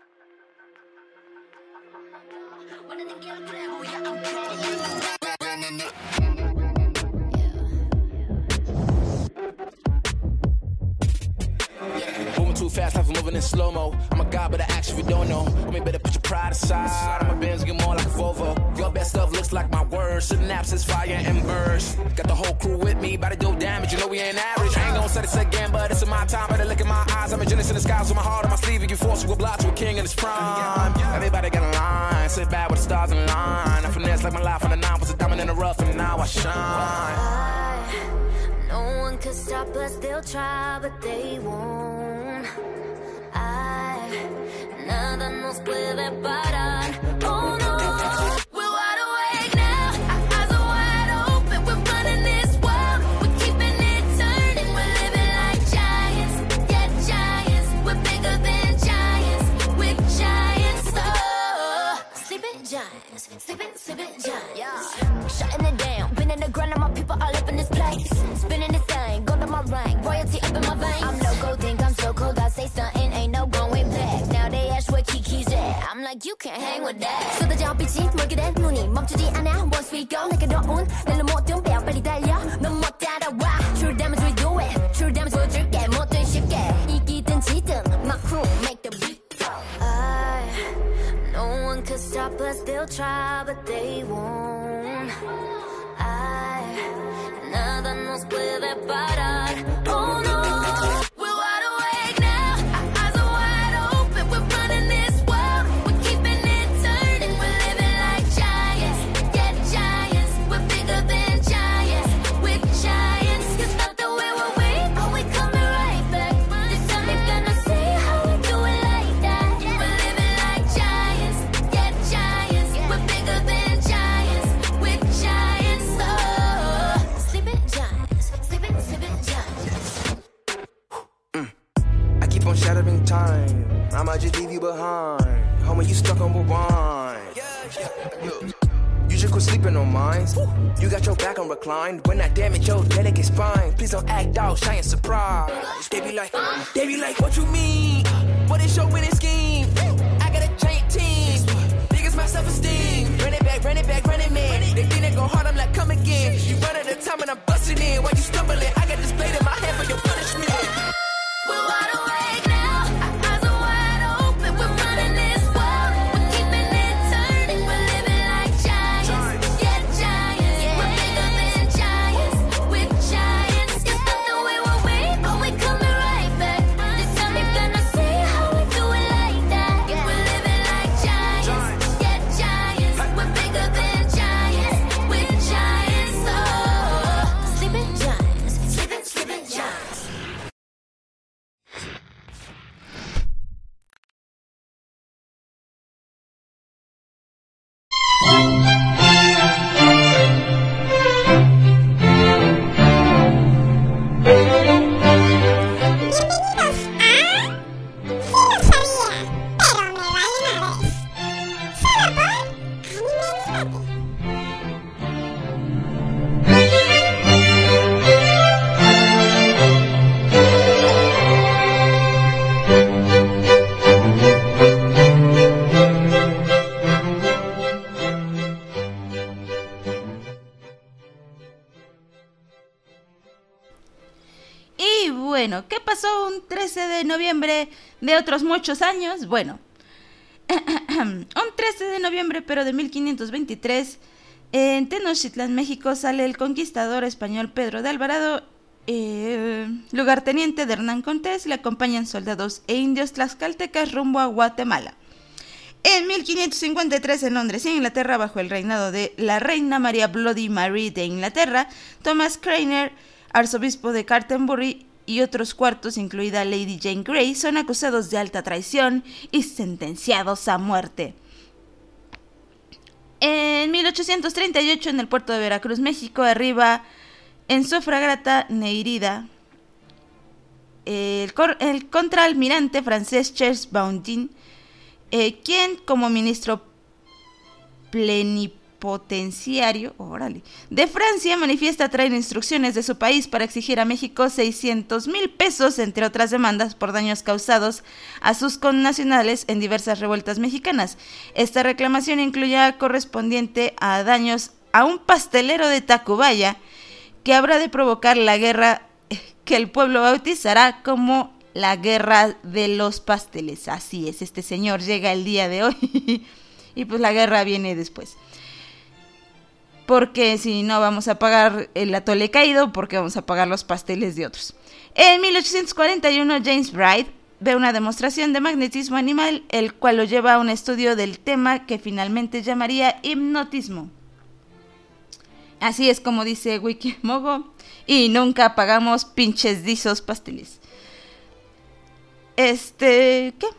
[SPEAKER 5] Too fast, life moving in slow-mo. I'm a guy, but I actually don't know. I mean, better put your pride aside. I'm a Benz, get more like a Volvo. Your best stuff looks like my words. Synapses, fire, and burst. Got the whole crew with me, about to do damage. You know we ain't average. I ain't gonna say this again, but it's in my time. Better look in my eyes. I'm a genius in the skies with my heart on my sleeve. And you force to oblige to a king in his prime. Everybody got a line. Sit back with the stars in line. I finesse like my life on the nine. Was a diamond in the rough, and now I shine.
[SPEAKER 1] No one could stop us, they'll try, but they won't. Ay, nada nos puede parar. Oh no, we're wide awake now. Our eyes are wide open. We're running this world. We're keeping it turning. We're living like giants. Yeah, giants. We're bigger than giants. We're giants. Oh, sleeping giants. Sleeping, sleeping giants. Yeah, shutting it down. Been in the ground and my people all up in this place. Spinning this thing, go to my rank. Royalty up in my veins. I'm loco, think I'm so cold. I say something, ain't no going back. Now they ask where Kiki's at. I'm like, you can't hang with that. 쏟아져 빛이 멀게 된 눈이 멈추지 않아. Once we go, 내게 더운 날로 모든 뼈 빨리 달려. 넌 못 따라와. True damage we do it. True damage 보여줄게. 뭐든 쉽게. 이기든 지든 my crew make the beat. I, no one could stop us. They'll try, but they won't. I, nada nos puede parar. Oh no.
[SPEAKER 5] Shattering time, I might just leave you behind. Homie, you stuck on rewind. You just quit sleeping on mines. You got your back on recline. When I damage your delicate spine, please don't act out, shy and surprise. They be like, they be like, what you mean? What is your winning scheme? I got a giant team. Biggest my self-esteem. Run it back, run it back, run it, man. They think they go hard, I'm like, come again. You run at a time and I'm busting in. While you stumbling, I got this blade in my hand for your punishment. We're wide awake now.
[SPEAKER 2] Bueno, ¿qué pasó un trece de noviembre de otros muchos años? Bueno, un trece de noviembre pero de mil quinientos veintitrés, en Tenochtitlán, México, sale el conquistador español Pedro de Alvarado, eh, lugarteniente de Hernán Cortés. Le acompañan soldados e indios tlaxcaltecas rumbo a Guatemala. En mil quinientos cincuenta y tres, en Londres, Inglaterra, bajo el reinado de la reina María Bloody Mary de Inglaterra, Thomas Cranmer, arzobispo de Canterbury, y otros cuartos, incluida Lady Jane Grey, son acusados de alta traición y sentenciados a muerte. En mil ochocientos treinta y ocho, en el puerto de Veracruz, México, arriba en su fragata Nereida el, cor- el contraalmirante francés Charles Baudin, eh, quien como ministro plenipotenciario órale, de Francia manifiesta traer instrucciones de su país para exigir a México seiscientos mil pesos, entre otras demandas, por daños causados a sus connacionales en diversas revueltas mexicanas. Esta reclamación incluía correspondiente a daños a un pastelero de Tacubaya, que habrá de provocar la guerra que el pueblo bautizará como la guerra de los pasteles. Así es, este señor llega el día de hoy y pues la guerra viene después. Porque si no vamos a pagar el atole caído, porque vamos a pagar los pasteles de otros. En mil ochocientos cuarenta y uno, James Bright ve una demostración de magnetismo animal, el cual lo lleva a un estudio del tema que finalmente llamaría hipnotismo. Así es como dice Wikimogo, y nunca pagamos pinches dizos pasteles. Este, ¿qué?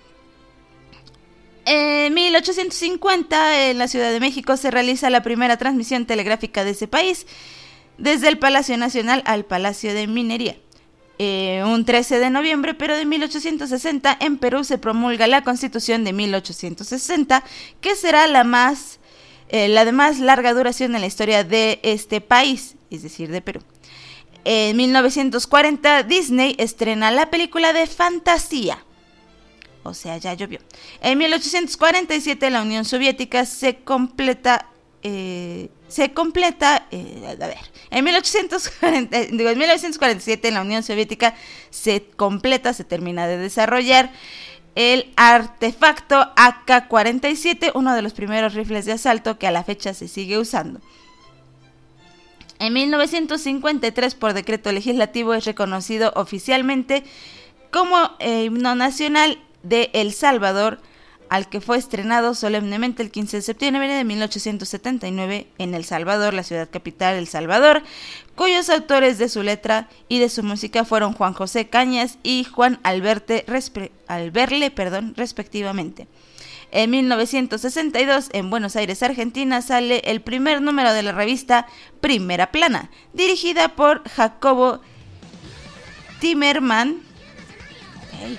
[SPEAKER 2] En mil ochocientos cincuenta, en la Ciudad de México, se realiza la primera transmisión telegráfica de ese país, desde el Palacio Nacional al Palacio de Minería. Eh, un trece de noviembre, pero de mil ochocientos sesenta, en Perú se promulga la Constitución de mil ochocientos sesenta, que será la más, eh, la de más larga duración en la historia de este país, es decir, de Perú. En mil novecientos cuarenta, Disney estrena la película de fantasía. O sea, ya llovió. En mil ochocientos cuarenta y siete, la Unión Soviética se completa... Eh, se completa... Eh, a ver... En, mil ochocientos cuarenta, digo, en mil novecientos cuarenta y siete, en la Unión Soviética se completa, se termina de desarrollar el artefacto A K cuarenta y siete, uno de los primeros rifles de asalto que a la fecha se sigue usando. En mil novecientos cincuenta y tres, por decreto legislativo, es reconocido oficialmente como eh, himno nacional de El Salvador, al que fue estrenado solemnemente el quince de septiembre de mil ochocientos setenta y nueve en El Salvador, la ciudad capital El Salvador, cuyos autores de su letra y de su música fueron Juan José Cañas y Juan Alberte, respe- Alberle, perdón, respectivamente. En mil novecientos sesenta y dos, en Buenos Aires, Argentina, sale el primer número de la revista Primera Plana, dirigida por Jacobo Timerman. Okay.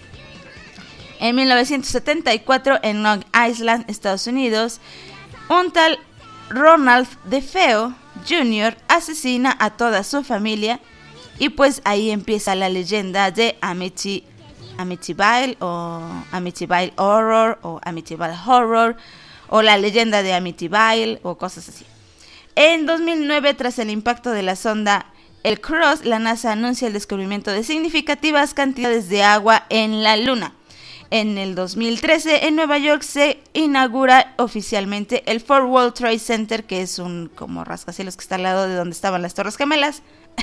[SPEAKER 2] En mil novecientos setenta y cuatro, en Long Island, Estados Unidos, un tal Ronald DeFeo junior asesina a toda su familia, y pues ahí empieza la leyenda de Amityville Amityville o Amityville Horror o Amityville Horror o la leyenda de Amityville o cosas así. En dos mil nueve, tras el impacto de la sonda El Cross, la NASA anuncia el descubrimiento de significativas cantidades de agua en la Luna. En el dos mil trece, en Nueva York, se inaugura oficialmente el Fort World Trade Center, que es un como rascacielos que está al lado de donde estaban las Torres Gemelas.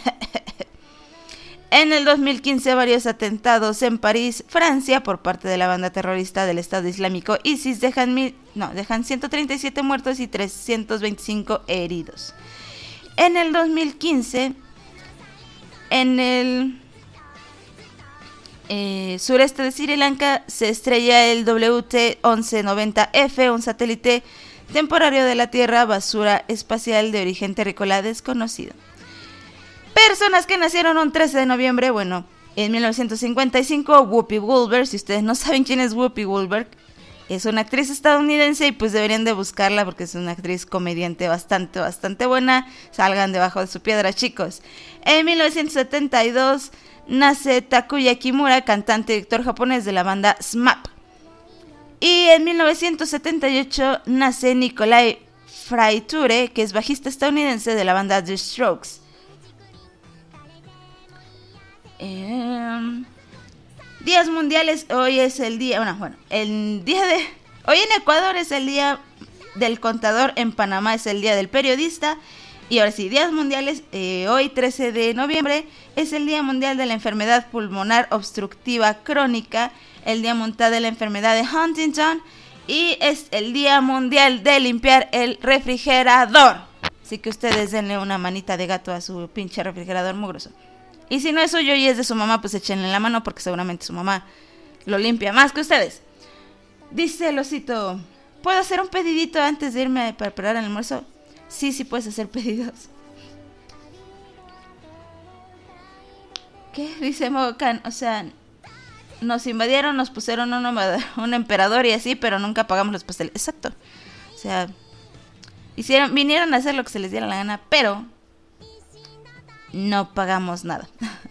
[SPEAKER 2] En el dos mil quince, varios atentados en París, Francia, por parte de la banda terrorista del Estado Islámico ISIS, dejan, mil, no, dejan ciento treinta y siete muertos y trescientos veinticinco heridos. En el dos mil quince, en el eh, sureste de Sri Lanka, se estrella el W T once noventa F, un satélite temporario de la Tierra, basura espacial de origen terrícola desconocido. Personas que nacieron un trece de noviembre, bueno, en mil novecientos cincuenta y cinco, Whoopi Goldberg. Si ustedes no saben quién es Whoopi Goldberg, es una actriz estadounidense y pues deberían de buscarla porque es una actriz comediante bastante, bastante buena. Salgan debajo de su piedra, chicos. En mil novecientos setenta y dos nace Takuya Kimura, cantante y director japonés de la banda S M A P. Y en mil novecientos setenta y ocho nace Nikolai Fraiture, que es bajista estadounidense de la banda The Strokes. Eh, días mundiales, hoy es el día, bueno, bueno, el día de, hoy en Ecuador es el día del contador, en Panamá es el día del periodista, y ahora sí, días mundiales, eh, hoy trece de noviembre es el día mundial de la enfermedad pulmonar obstructiva crónica, el día mundial de la enfermedad de Huntington, y es el día mundial de limpiar el refrigerador, así que ustedes denle una manita de gato a su pinche refrigerador mugroso. Y si no es suyo y es de su mamá, pues échenle la mano porque seguramente su mamá lo limpia más que ustedes. Dice el osito, ¿puedo hacer un pedidito antes de irme a preparar el almuerzo? Sí, sí puedes hacer pedidos. ¿Qué? Dice Mogan, o sea, nos invadieron, nos pusieron un, un emperador y así, pero nunca pagamos los pasteles. Exacto. O sea, hicieron, vinieron a hacer lo que se les diera la gana, pero no pagamos nada.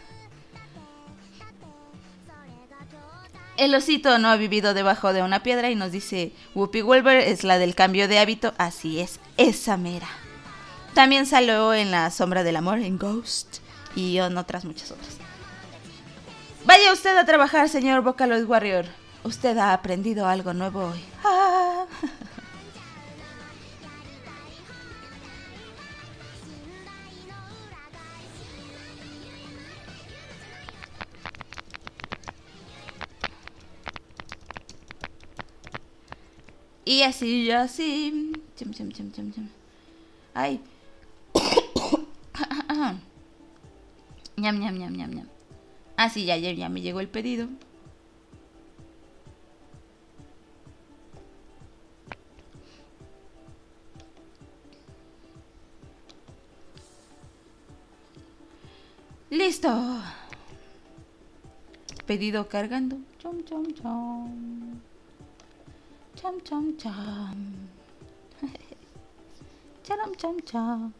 [SPEAKER 2] El osito no ha vivido debajo de una piedra y nos dice, Whoopi Goldberg es la del cambio de hábito. Así es, esa mera. También salió en La sombra del amor, en Ghost, y en otras muchas otras. Vaya usted a trabajar, señor Vocaloid Warrior. Usted ha aprendido algo nuevo hoy. Ah. Y así, y así. Chum, chum, chum, chum, chum. Ay. Ñam, ñam, ñam, ñam, ñam. Ah, sí, ya, ya, ya me llegó el pedido. ¡Listo! Pedido cargando. Chom, chom, chom. Chom, chom, chom. Charam, chom, chom.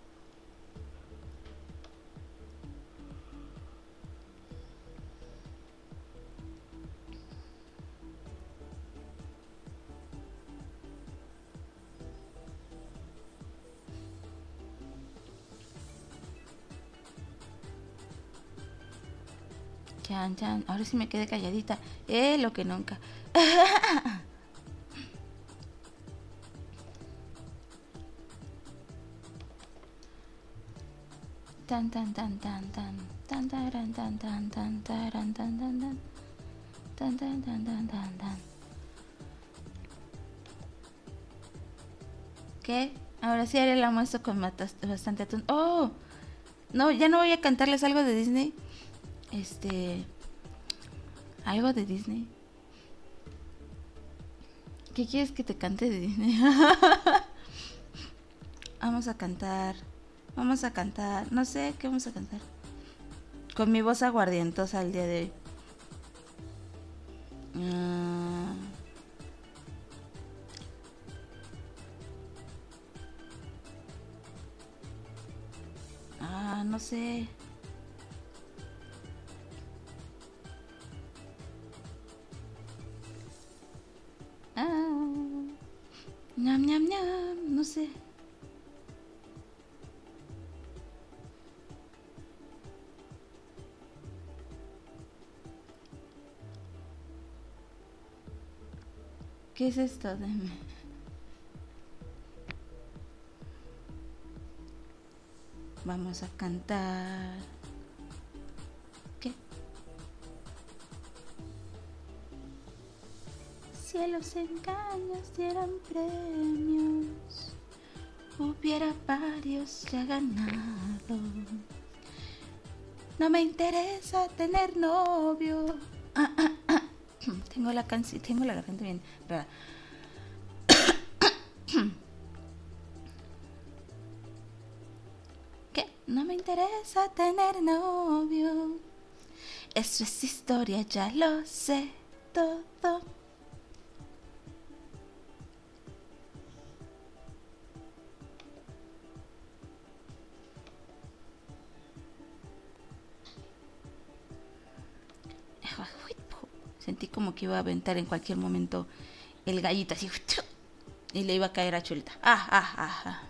[SPEAKER 2] Chan, chan. Ahora sí me quedé calladita. Eh, lo que nunca. Tan tan tan tan tan tan tan tan tan tan tan tan tan tan tan tan tan tan tan tan. ¿Qué? Ahora sí haré el almuerzo con bastante atún. Oh, no, ya no voy a cantarles algo de Disney. Este, algo de Disney. ¿Qué quieres que te cante de Disney? Vamos a cantar. Vamos a cantar. No sé qué vamos a cantar. Con mi voz aguardientosa el día de hoy. Uh... Ah, no sé. Ah, ñam, ñam, ñam, no sé. ¿Qué es esto? Deme. Vamos a cantar. ¿Qué? Si a los engaños dieran premios, hubiera varios ya ganado. No me interesa tener novio. Ah, ah, ah. Tengo la canción, tengo la garganta bien. Espera. ¿Qué? No me interesa tener novio. Eso es historia, ya lo sé todo. Sentí como que iba a aventar en cualquier momento el gallito así y le iba a caer a Chulita. Ah, ah, ah, ah.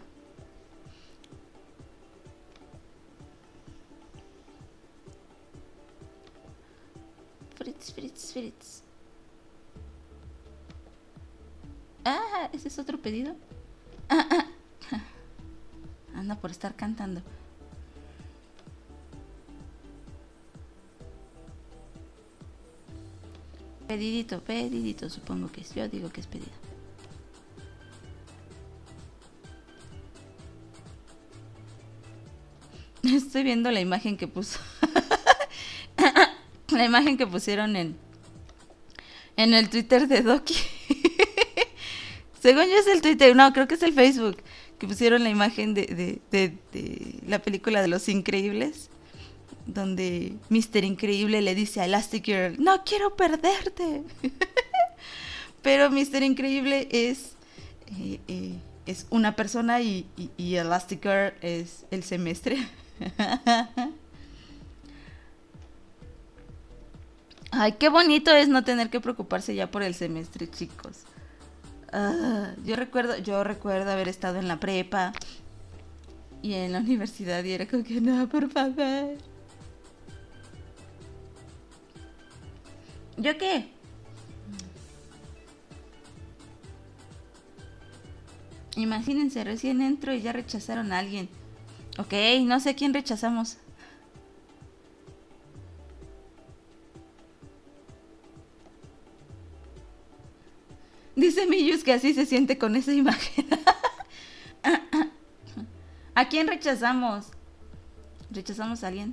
[SPEAKER 2] Fritz, Fritz, Fritz. Ah, ese es otro pedido. Ah, ah. Anda por estar cantando. Pedidito, pedidito, supongo que es. Yo digo que es pedido. Estoy viendo la imagen que puso. La imagen que pusieron en en el Twitter de Doki. Según yo es el Twitter, no, creo que es el Facebook. Que pusieron la imagen de, de, de, de la película de Los Increíbles. donde míster Increíble le dice a Elastigirl, no quiero perderte. Pero míster Increíble es, eh, eh, es una persona y, y, y Elastigirl es el semestre. Ay, qué bonito es no tener que preocuparse ya por el semestre, chicos. Uh, yo recuerdo, yo recuerdo haber estado en la prepa y en la universidad y era como que no, por favor. ¿Yo qué? Imagínense, recién entro y ya rechazaron a alguien. Ok, no sé quién rechazamos. Dice Miyus que así se siente con esa imagen. ¿A quién rechazamos? ¿Rechazamos a alguien?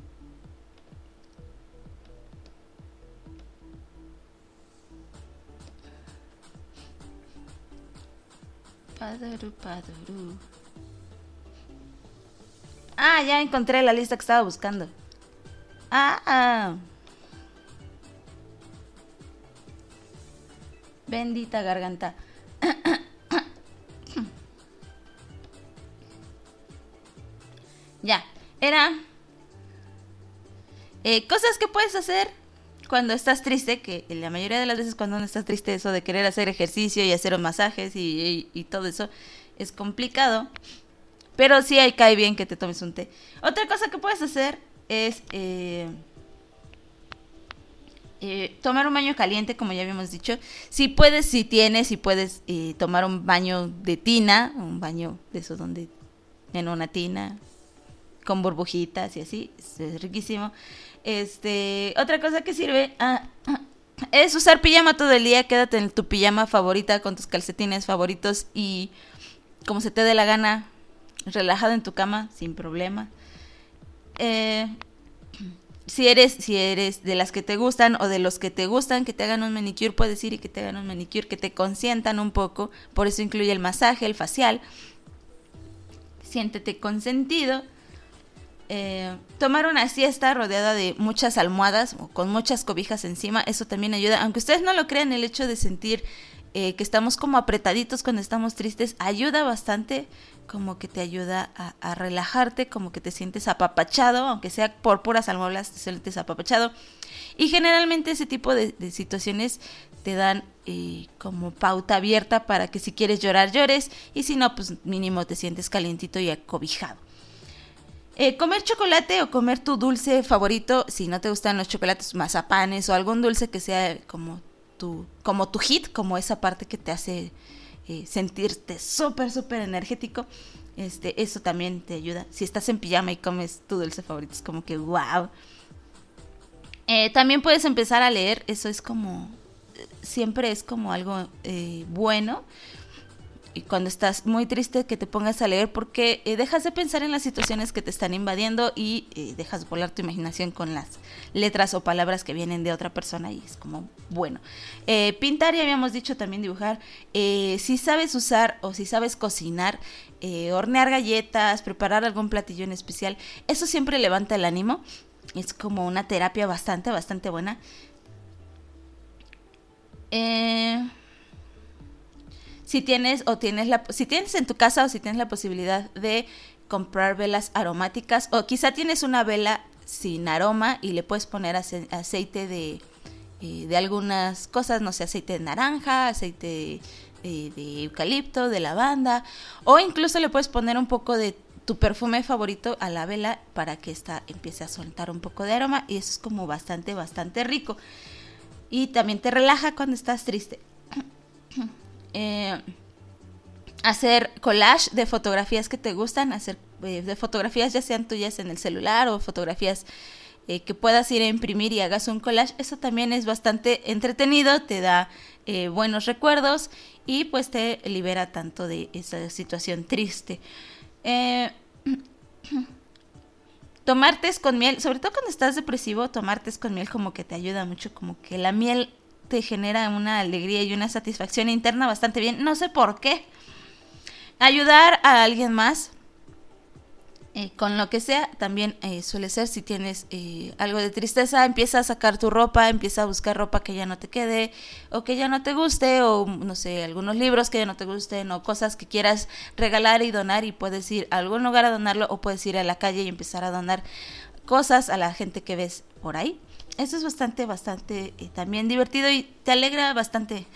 [SPEAKER 2] Padaru, padaru. Ah, ya encontré la lista que estaba buscando. Ah, ah. Bendita garganta. Ya, era eh, cosas que puedes hacer cuando estás triste, que la mayoría de las veces cuando uno está triste, eso de querer hacer ejercicio y hacer masajes y, y, y todo eso es complicado, pero sí ahí cae bien que te tomes un té. Otra cosa que puedes hacer es eh, eh, tomar un baño caliente, como ya habíamos dicho. Si puedes, si tienes, si puedes eh, tomar un baño de tina, un baño de eso donde en una tina con burbujitas y así, es riquísimo. Este, otra cosa que sirve ah, ah, es usar pijama todo el día. Quédate en tu pijama favorita con tus calcetines favoritos y como se te dé la gana, relajado en tu cama sin problema. Eh, si eres, si eres de las que te gustan o de los que te gustan que te hagan un manicure, puedes ir y que te hagan un manicure, que te consientan un poco. Por eso incluye el masaje, el facial. Siéntete consentido. Eh, tomar una siesta rodeada de muchas almohadas o con muchas cobijas encima, eso también ayuda. Aunque ustedes no lo crean, el hecho de sentir eh, que estamos como apretaditos cuando estamos tristes ayuda bastante, como que te ayuda a, a relajarte, como que te sientes apapachado, aunque sea por puras almohadas te sientes apapachado. Y generalmente ese tipo de, de situaciones te dan eh, como pauta abierta para que si quieres llorar, llores, y si no, pues mínimo te sientes calientito y acobijado. Eh, comer chocolate o comer tu dulce favorito, si no te gustan los chocolates, mazapanes o algún dulce que sea como tu, como tu hit, como esa parte que te hace eh, sentirte súper, súper energético, este, eso también te ayuda. Si estás en pijama y comes tu dulce favorito, es como que wow. Eh, también puedes empezar a leer, eso es como, siempre es como algo eh, bueno. Y cuando estás muy triste, que te pongas a leer, porque eh, dejas de pensar en las situaciones que te están invadiendo y eh, dejas volar tu imaginación con las letras o palabras que vienen de otra persona, y es como bueno. Eh, pintar, ya habíamos dicho, también dibujar. Eh, si sabes usar o si sabes cocinar, eh, hornear galletas, preparar algún platillo en especial, eso siempre levanta el ánimo. Es como una terapia bastante, bastante buena. Eh... Si tienes o tienes la si tienes en tu casa o si tienes la posibilidad de comprar velas aromáticas, o quizá tienes una vela sin aroma y le puedes poner ace- aceite de, eh, de algunas cosas, no sé, aceite de naranja, aceite eh, de eucalipto, de lavanda, o incluso le puedes poner un poco de tu perfume favorito a la vela para que esta empiece a soltar un poco de aroma, y eso es como bastante, bastante rico. Y también te relaja cuando estás triste. Eh, hacer collage de fotografías que te gustan, hacer eh, de fotografías ya sean tuyas en el celular o fotografías eh, que puedas ir a imprimir y hagas un collage, eso también es bastante entretenido, te da eh, buenos recuerdos y pues te libera tanto de esa situación triste. Eh, tomar tés con miel, sobre todo cuando estás depresivo, tomar tés con miel como que te ayuda mucho, como que la miel te genera una alegría y una satisfacción interna bastante bien, no sé por qué. Ayudar a alguien más, Eh, con lo que sea, también eh, suele ser si tienes eh, algo de tristeza, empieza a sacar tu ropa, empieza a buscar ropa que ya no te quede o que ya no te guste, o no sé, algunos libros que ya no te gusten o cosas que quieras regalar y donar, y puedes ir a algún lugar a donarlo o puedes ir a la calle y empezar a donar cosas a la gente que ves por ahí. Eso es bastante, bastante eh, también divertido y te alegra bastante.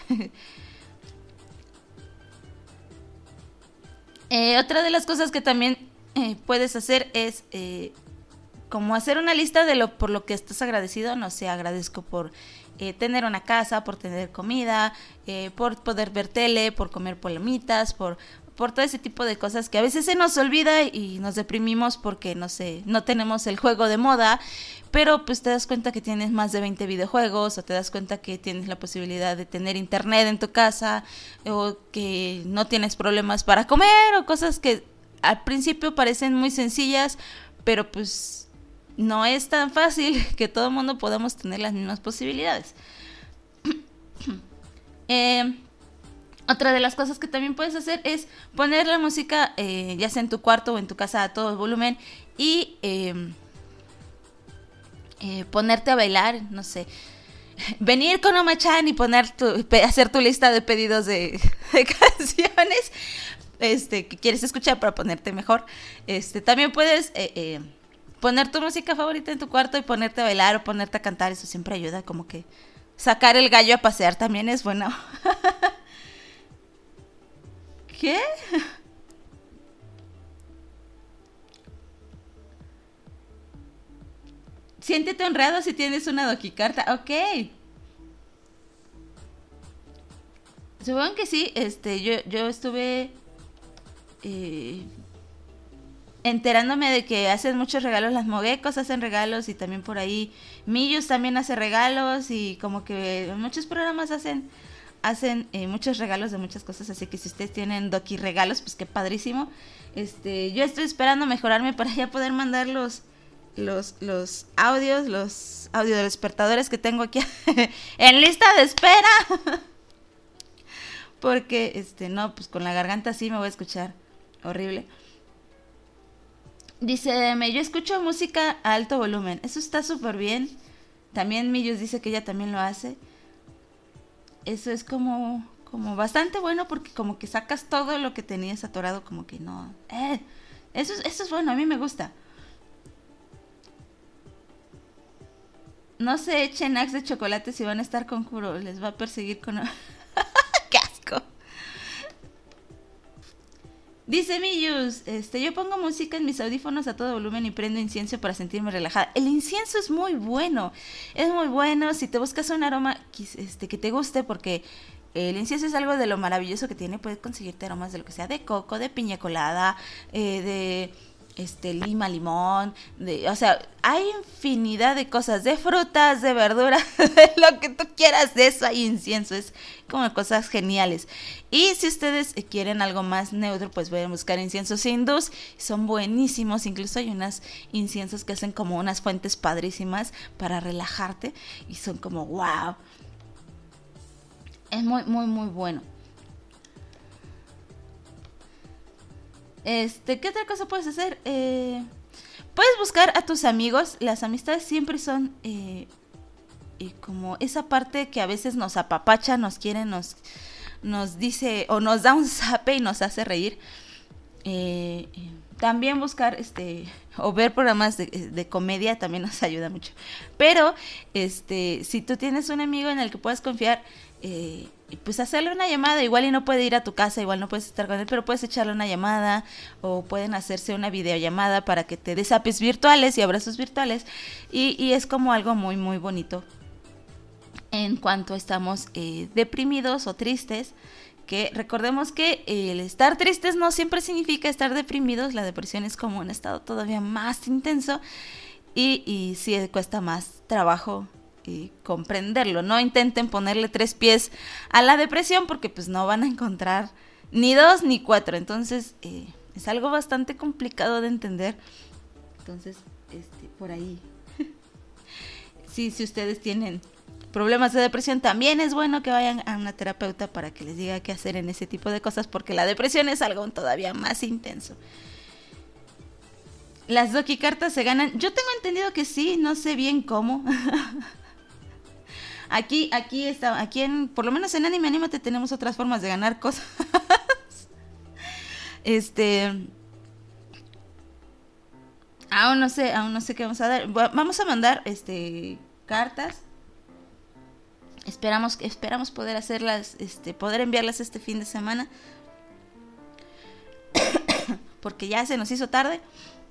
[SPEAKER 2] eh, otra de las cosas que también Eh, puedes hacer es eh, como hacer una lista de lo por lo que estás agradecido. No sé, agradezco por eh, tener una casa, por tener comida, eh, por poder ver tele, por comer palomitas, por, por todo ese tipo de cosas que a veces se nos olvida y nos deprimimos porque no sé, no tenemos el juego de moda, pero pues te das cuenta que tienes más de veinte videojuegos, o te das cuenta que tienes la posibilidad de tener internet en tu casa, o que no tienes problemas para comer, o cosas que al principio parecen muy sencillas, pero pues no es tan fácil que todo el mundo podamos tener las mismas posibilidades. eh, otra de las cosas que también puedes hacer es poner la música, eh, ya sea en tu cuarto o en tu casa, a todo volumen, y eh, eh, ponerte a bailar, no sé, venir con Oma-chan y poner tu, hacer tu lista de pedidos de, de canciones Este, que quieres escuchar para ponerte mejor. Este, también puedes eh, eh, poner tu música favorita en tu cuarto y ponerte a bailar o ponerte a cantar. Eso siempre ayuda, como que sacar el gallo a pasear también es bueno. ¿Qué? Siéntete honrado si tienes una doquicarta. Ok. Supongo que sí. Este, yo, yo estuve Eh, enterándome de que hacen muchos regalos, las Mogekos hacen regalos, y también por ahí Miyus también hace regalos, y como que muchos programas hacen hacen eh, muchos regalos de muchas cosas, así que si ustedes tienen doki regalos, pues qué padrísimo. Este, yo estoy esperando mejorarme para ya poder mandar los los los audios, los audio despertadores que tengo aquí en lista de espera. Porque este no, pues con la garganta así me voy a escuchar horrible. Dice Deme, yo escucho música a alto volumen. Eso está súper bien. También Miyus dice que ella también lo hace. Eso es como, como bastante bueno, porque como que sacas todo lo que tenías atorado, como que no. Eh, eso, eso es bueno, a mí me gusta. No se echen axe de chocolate si van a estar con Kuro. Les va a perseguir con... ¡Qué asco! Dice Miyus, este, yo pongo música en mis audífonos a todo volumen y prendo incienso para sentirme relajada. El incienso es muy bueno, es muy bueno si te buscas un aroma este, que te guste, porque el incienso es algo de lo maravilloso que tiene. Puedes conseguirte aromas de lo que sea, de coco, de piña colada, eh, de este lima, limón, de, o sea, hay infinidad de cosas, de frutas, de verduras, de lo que tú quieras, de eso hay incienso, es como cosas geniales. Y si ustedes quieren algo más neutro, pues pueden buscar inciensos hindús, son buenísimos. Incluso hay unos inciensos que hacen como unas fuentes padrísimas para relajarte, y son como wow, es muy muy muy bueno. Este, ¿qué otra cosa puedes hacer? Eh, puedes buscar a tus amigos. Las amistades siempre son eh, eh, como esa parte que a veces nos apapacha, nos quiere, nos, nos dice o nos da un zape y nos hace reír. Eh, eh, también buscar este o ver programas de, de comedia también nos ayuda mucho. Pero este, si tú tienes un amigo en el que puedas confiar, eh, pues hacerle una llamada. Igual y no puede ir a tu casa, igual no puedes estar con él, pero puedes echarle una llamada, o pueden hacerse una videollamada para que te des zapes virtuales y abrazos virtuales, y, y es como algo muy muy bonito en cuanto estamos eh, deprimidos o tristes. Que recordemos que el estar tristes no siempre significa estar deprimidos. La depresión es como un estado todavía más intenso, y, y sí cuesta más trabajo y comprenderlo. No intenten ponerle tres pies a la depresión, porque pues no van a encontrar ni dos ni cuatro. Entonces eh, es algo bastante complicado de entender. Entonces este, por ahí sí, si ustedes tienen problemas de depresión, también es bueno que vayan a una terapeuta para que les diga qué hacer en ese tipo de cosas, porque la depresión es algo todavía más intenso. las Doki cartas se ganan. Yo tengo entendido que sí, no sé bien cómo. Aquí, aquí está, aquí en, por lo menos en Anime Anímate tenemos otras formas de ganar cosas. Este, aún no sé, aún no sé qué vamos a dar. Vamos a mandar, este, cartas. Esperamos, esperamos poder hacerlas, este, poder enviarlas este fin de semana. Porque ya se nos hizo tarde.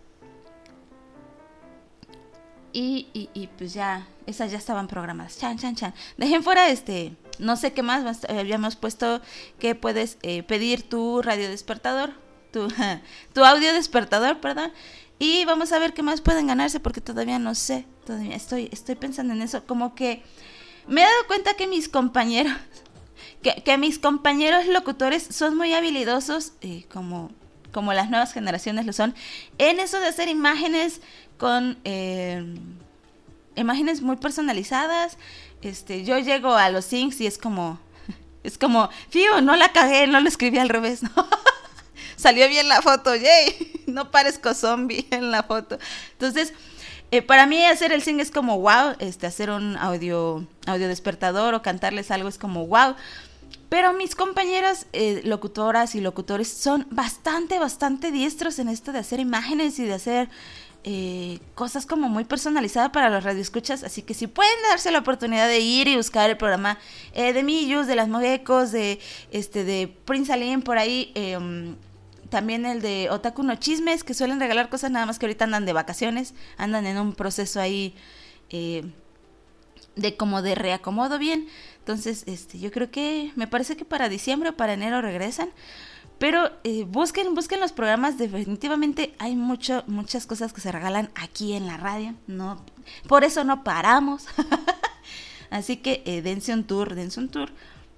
[SPEAKER 2] Y, y, y pues ya, esas ya estaban programadas. Chan, chan, chan. Dejen fuera este, no sé qué más. Habíamos puesto que puedes eh, pedir tu radio despertador. Tu, tu audio despertador, perdón. Y vamos a ver qué más pueden ganarse porque todavía no sé. Todavía estoy, estoy pensando en eso. Como que me he dado cuenta que mis compañeros, que, que mis compañeros locutores son muy habilidosos, eh, como, como las nuevas generaciones lo son, en eso de hacer imágenes con eh, imágenes muy personalizadas. Este, yo llego a los syncs y es como, es como, fío, no la cagué, no lo escribí al revés, ¿no? Salió bien la foto, yay, no parezco zombie en la foto. Entonces, eh, para mí hacer el sync es como wow, este, hacer un audio, audio despertador o cantarles algo es como wow. Pero mis compañeras eh, locutoras y locutores son bastante, bastante diestros en esto de hacer imágenes y de hacer eh, cosas como muy personalizadas para los radioescuchas. Así que si pueden darse la oportunidad de ir y buscar el programa eh, de Miyus, de las Mogekos, de, este, de Prince Alim, por ahí, eh, también el de Otaku no Chismes, que suelen regalar cosas, nada más que ahorita andan de vacaciones, andan en un proceso ahí eh, de como de reacomodo bien. Entonces, este, yo creo que, me parece que para diciembre o para enero regresan. Pero eh, busquen, busquen los programas, definitivamente hay mucho, muchas cosas que se regalan aquí en la radio. No, por eso no paramos. Así que eh, dense un tour, dense un tour.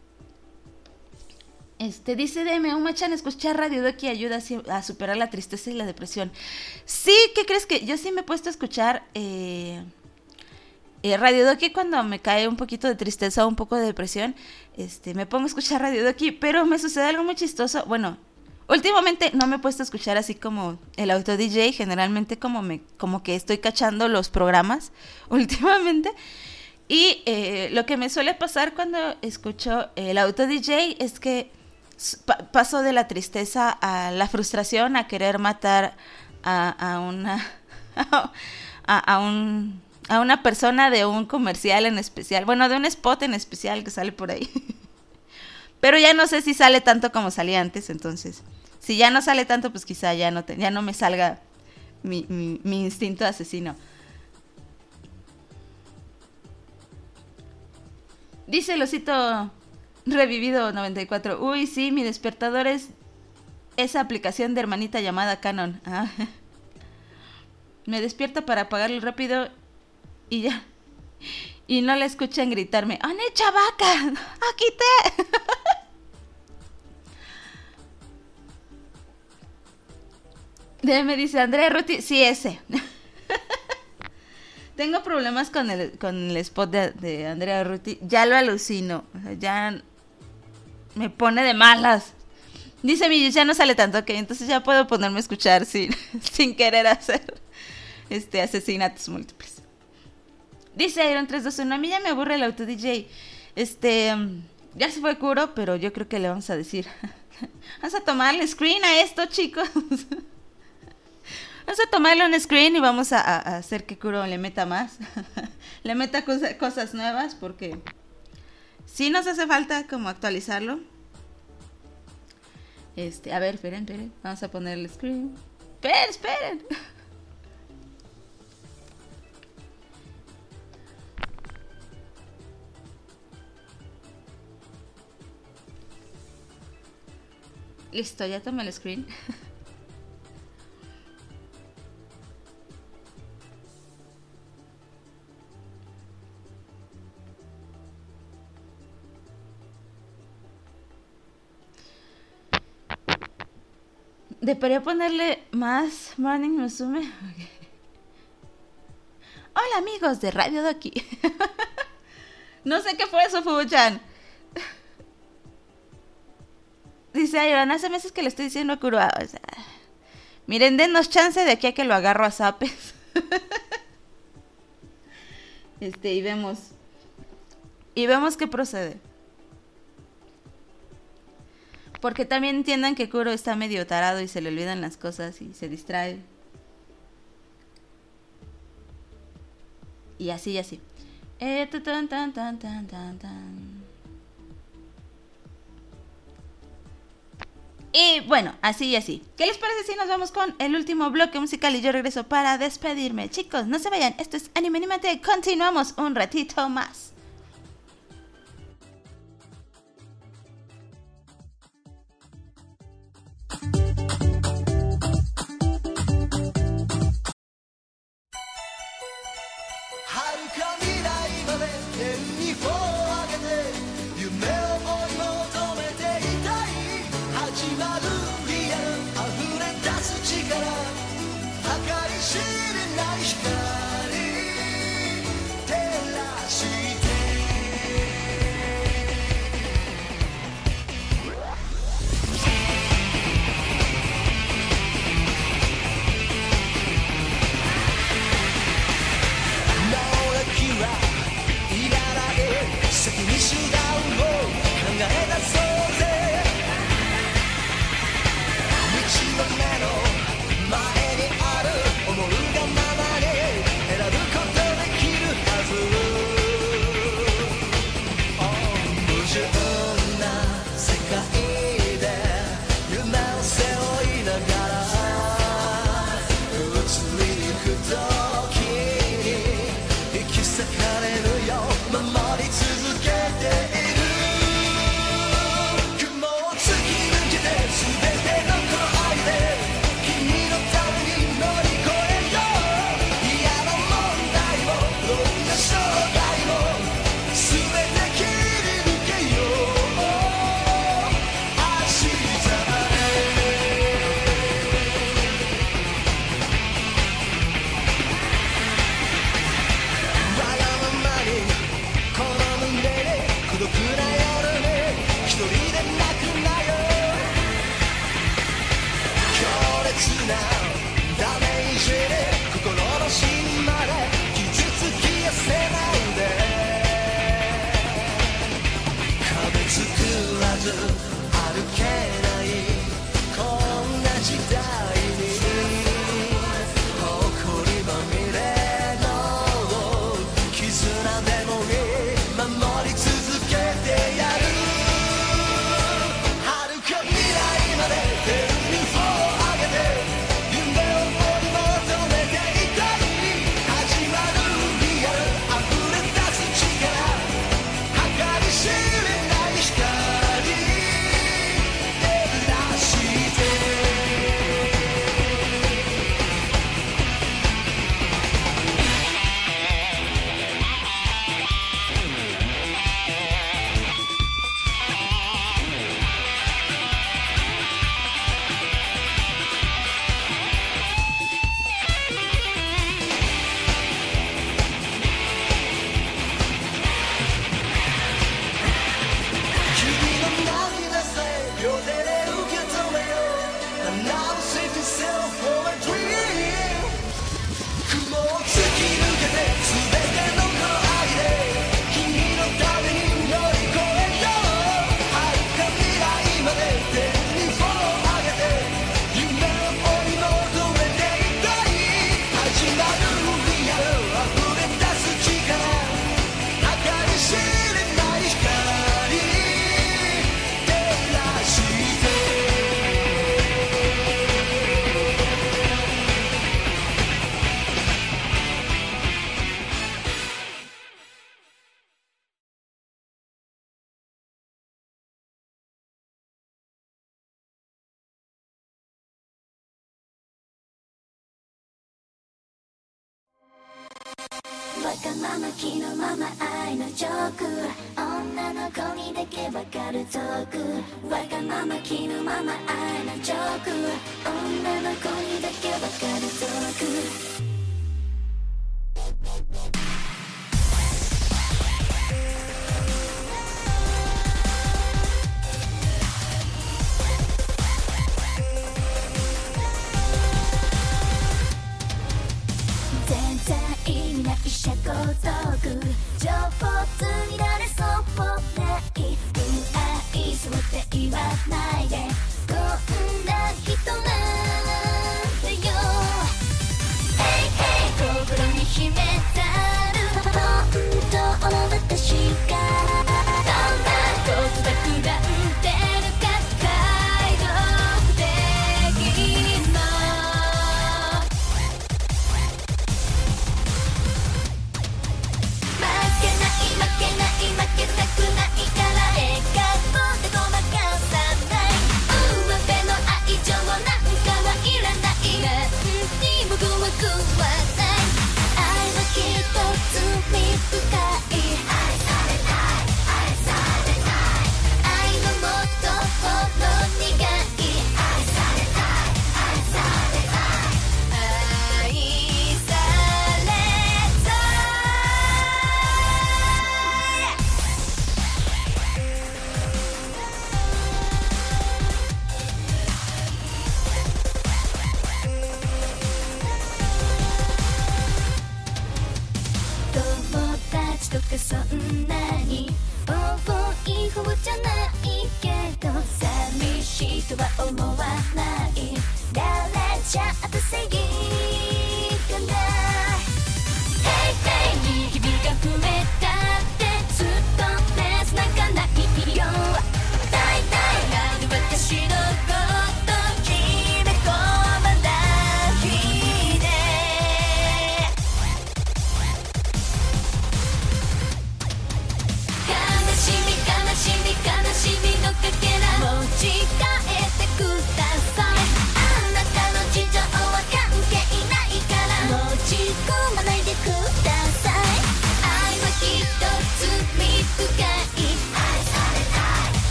[SPEAKER 2] Este, dice D M, Uma-chan, escuchar Radio Doki ayuda a superar la tristeza y la depresión. Sí, ¿qué crees? Que yo sí me he puesto a escuchar eh, eh, Radio Doki cuando me cae un poquito de tristeza o un poco de depresión. Este, me pongo a escuchar Radio Doki, pero me sucede algo muy chistoso. Bueno, últimamente no me he puesto a escuchar así como el auto D J, generalmente como, me, como que estoy cachando los programas últimamente. Y eh, lo que me suele pasar cuando escucho el auto D J es que pa- paso de la tristeza a la frustración, a querer matar a, a una a, a un a una persona de un comercial en especial, bueno, de un spot en especial que sale por ahí. Pero ya no sé si sale tanto como salía antes, entonces si ya no sale tanto, pues quizá ya no te, ya no me salga mi, mi, mi instinto asesino. Dice el osito revivido noventa y cuatro. Uy, sí, mi despertador es esa aplicación de hermanita llamada Canon. Ah. Me despierta para apagarlo rápido y ya. Y no la escuchan gritarme, ¡Ane, chavaca! ¡Aquí te! D M dice, Andrea Ruti, sí, ese. Tengo problemas con el, con el spot de, de Andrea Ruti. Ya lo alucino. O sea, ya me pone de malas. Dice mi, ya no sale tanto, ok. Entonces ya puedo ponerme a escuchar sin, sin querer hacer este asesinatos múltiples. Dice Iron tres dos uno, a mí ya me aburre el auto D J. Este, ya se fue Kuro, pero yo creo que le vamos a decir. Vamos a tomarle screen a esto, chicos. Vamos a tomarle un screen y vamos a, a, a hacer que Kuro le meta más. Le meta cosa, cosas nuevas porque sí nos hace falta como actualizarlo. Este, a ver, esperen, esperen. Vamos a poner el screen. Esperen, esperen. Listo, ya tomé el screen. Debería ponerle más Morning Musume. Okay. Hola amigos de Radio Doki. No sé qué fue eso, Fubu-chan. Dice Iron, hace meses que le estoy diciendo a Kuro. O sea, Miren, denos chance de aquí a que lo agarro a zapes. Este, y vemos. Y vemos qué procede. Porque también entiendan que Kuro está medio tarado y se le olvidan las cosas y se distrae. Y así y así. Eh, tan, tan, tan, tan, tan, tan. Y bueno, así y así. ¿Qué les parece si nos vamos con el último bloque musical y yo regreso para despedirme? Chicos, no se vayan. Esto es Anime Animate. Continuamos un ratito más.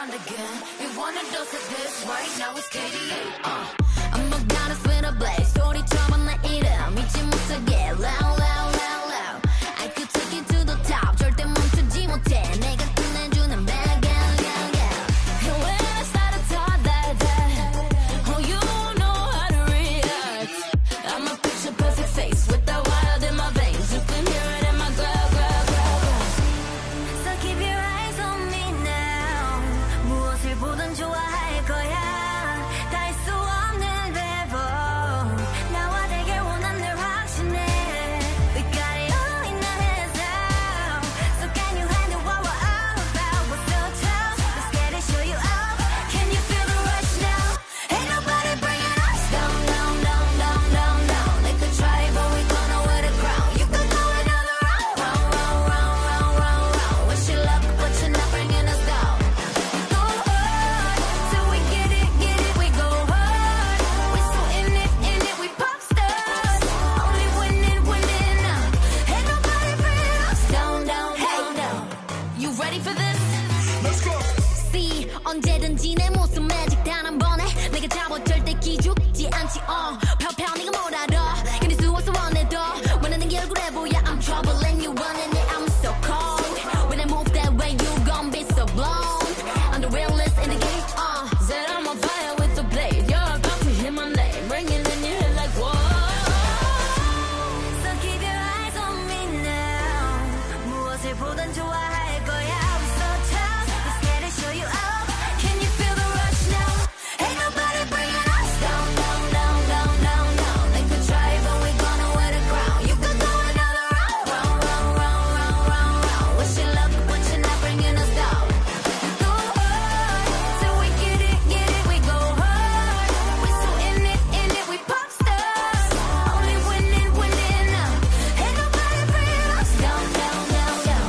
[SPEAKER 14] around again. You want a dose of this right now it's K D A. Uh. I'm McDonald's with a blaze. 소리처럼 내 이름 잊지 못하게 loud loud loud loud. I could take you to the top. 절대 멈추지 못해. 내가 끝내주는 bag yeah yeah yeah. And when I start to talk that that, oh you know how to react. I'm a picture perfect face with the wild in my veins. You can hear it in my glow glow glow glow. So keep your eyes on me now. 무엇을 보든 좋아할 거야. 닿을 수 없는 레벨. 나와 되길 원한 늘 확신해. We got it all in our hands now. So can you handle what we're all about? We're so tough. Let's get it, show you out. Can you feel the rush now? Ain't nobody bringing us down, down, down, down, down, down. They could try, but we don't know where to ground. You could go another round, round, round, round, round, round, round. Wish you luck, but you're not bringing us down. Go hard, till we get it, get it, we go hard. We're so in it, in it, we pop stars. Only winning, winning now. Ain't nobody bringing us down, down, down, down. You ready for this? Let's go. See, 언제든지 내 모습 매직 단 한 번에 내가 잡아 절대 기죽지 않지. 어, 펴펴 네가 뭘 알아? 견딜 수 없어 원해도 원하는 게 얼굴에 보여. I'm trouble and you running it. I'm so cold. When I move that way, you gon' be so blown. I'm the realest in the game. Uh, said I'm on fire with the blade. You're about to hear my name, ringing in your head like whoa. So keep your eyes on me now. 무엇을 보든 좋아할 거야. We're so tough. Let's get it, show you out. Can you feel the rush now? Ain't nobody bringing us down, down, down, down, down, down. They could try, but we gonna wear the crown. You could go another round, round, round, round, round, round, round. Wish you luck, but you're not bringing us down. Go hard, till we get it, get it, we go hard. We're so in it, in it, we pop stars. Only winning, winning now. Ain't nobody bringing us down, down, down, down.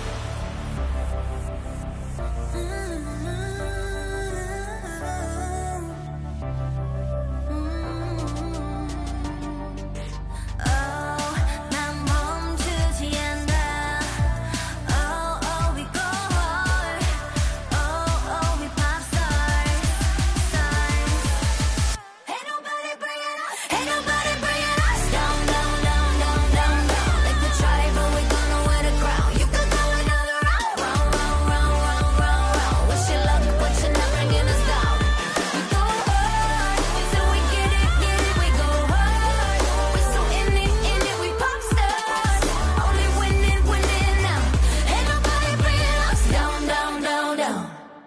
[SPEAKER 14] Oh, 난 멈추지 않아. Oh, oh, we go hard. Oh, oh, we pop stars, stars. Ain't nobody bringing us, ain't nobody bringing us down, down, down, down, down, down. They could try, but we gonna wear the crown. You could go another round, round, round, round, round, round, round. Wish you luck, but you're not bringing us down. We go hard, till we get it, get it, we go hard. We're so in it, in it, we pop stars. Only winning, winning now. Ain't nobody bringing us down, down, down, down.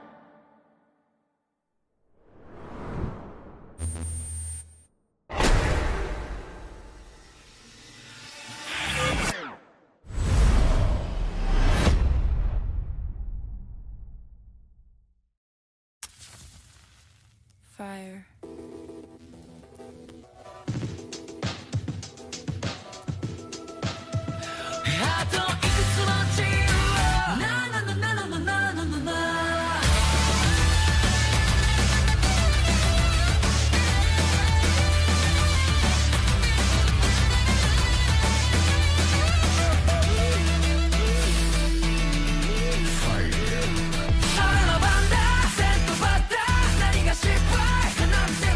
[SPEAKER 15] Fire.
[SPEAKER 5] あといくつもチームななななななななななそれの番だ先頭バッター何が失敗かなんて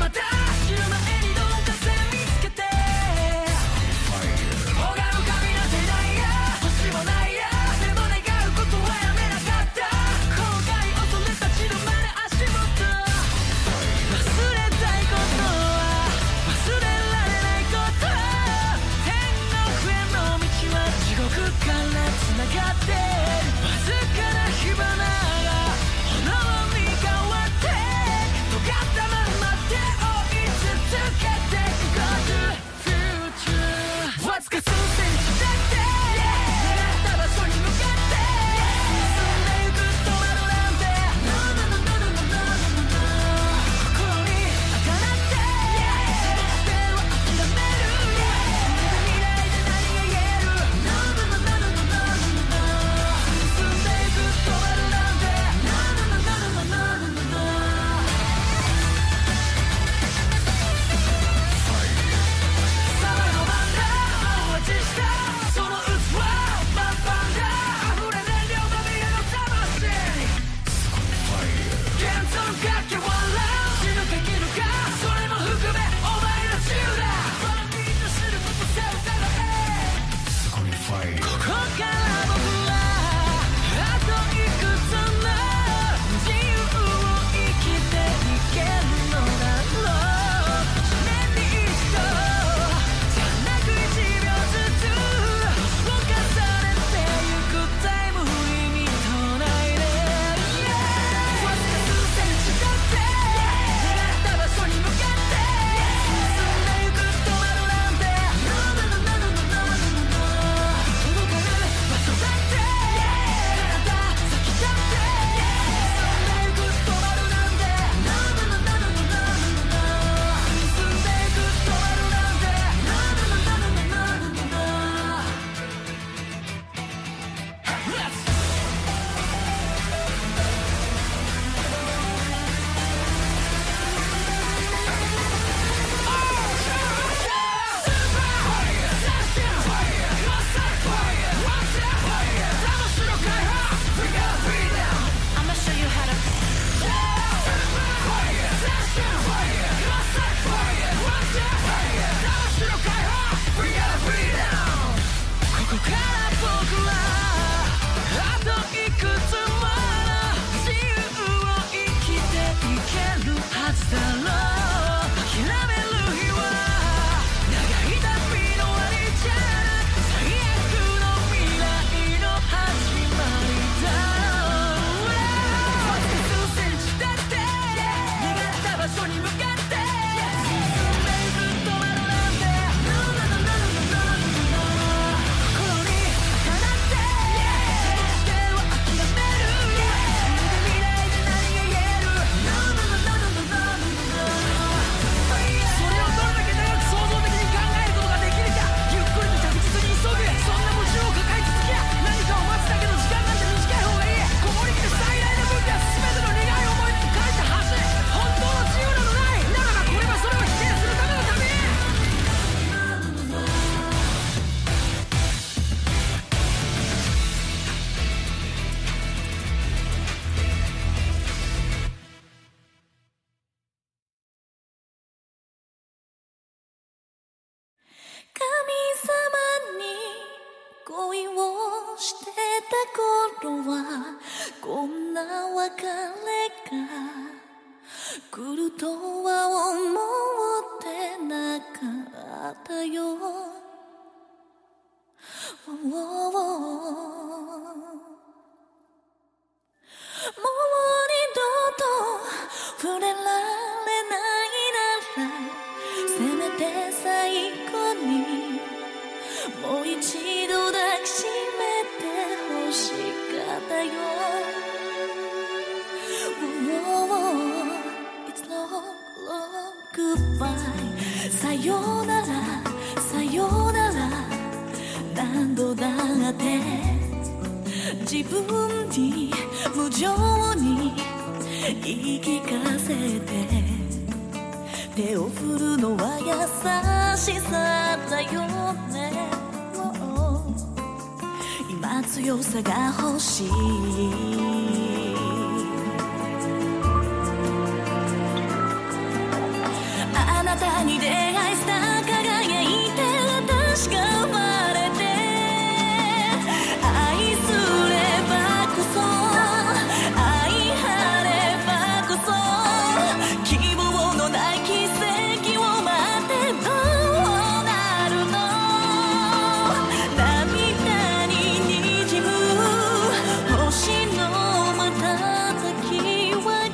[SPEAKER 15] 恋をしてた頃はこんな別れが来るとは思ってなかったよ。もう二度と触れられないならせめて最後にもう一度抱きしめて欲しかったよ。It's long, long goodbye さよならさよなら何度だって自分に無情に言い聞かせて手を振るのは優しさだよね。今強さが欲しい。あなたに出会いスター輝いて私が生まれて愛すればこそ愛晴ればこそ希望のない奇跡を待ってどうなるの。涙に滲む星の瞬きは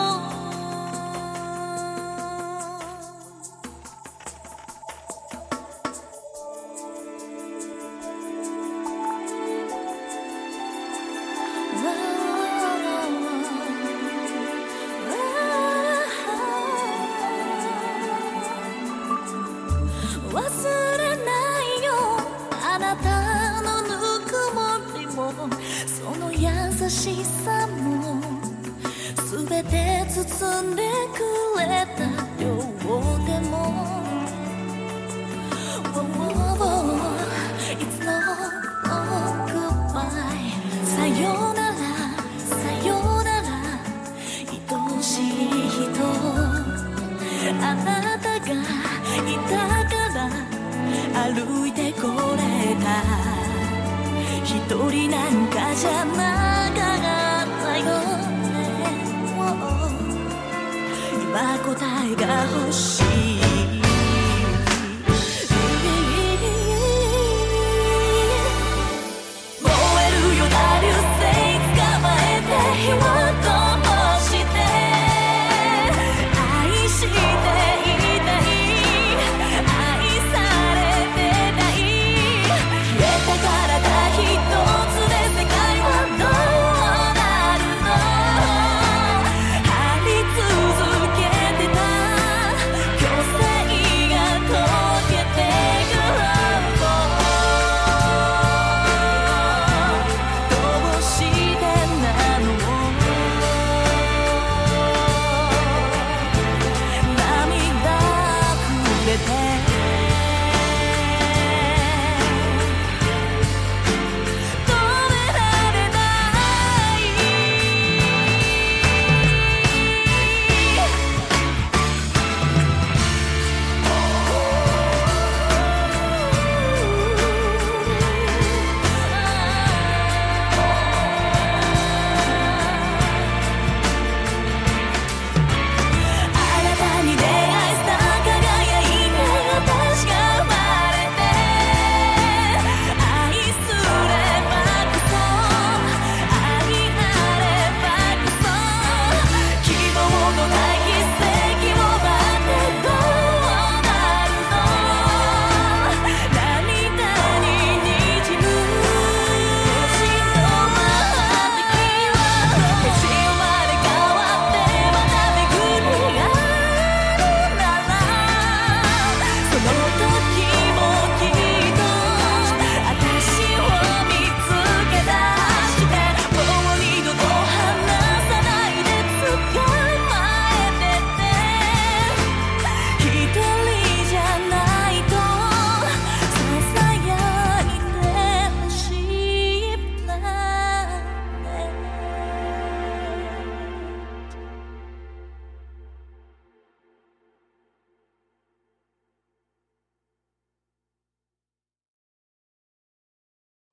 [SPEAKER 15] 忘れないよあなたのぬくもりもその優しさも全て包んでくれた両手も It's no goodbye さよならさよなら愛しい人あなたがいたから歩いてこれた一人なんかじゃなかったよね。今答えが欲しい。燃えるよな流星捕まえて火を灯して愛していたい愛されてたい消えた体一つで世界はどうなるの。張り続けてた強制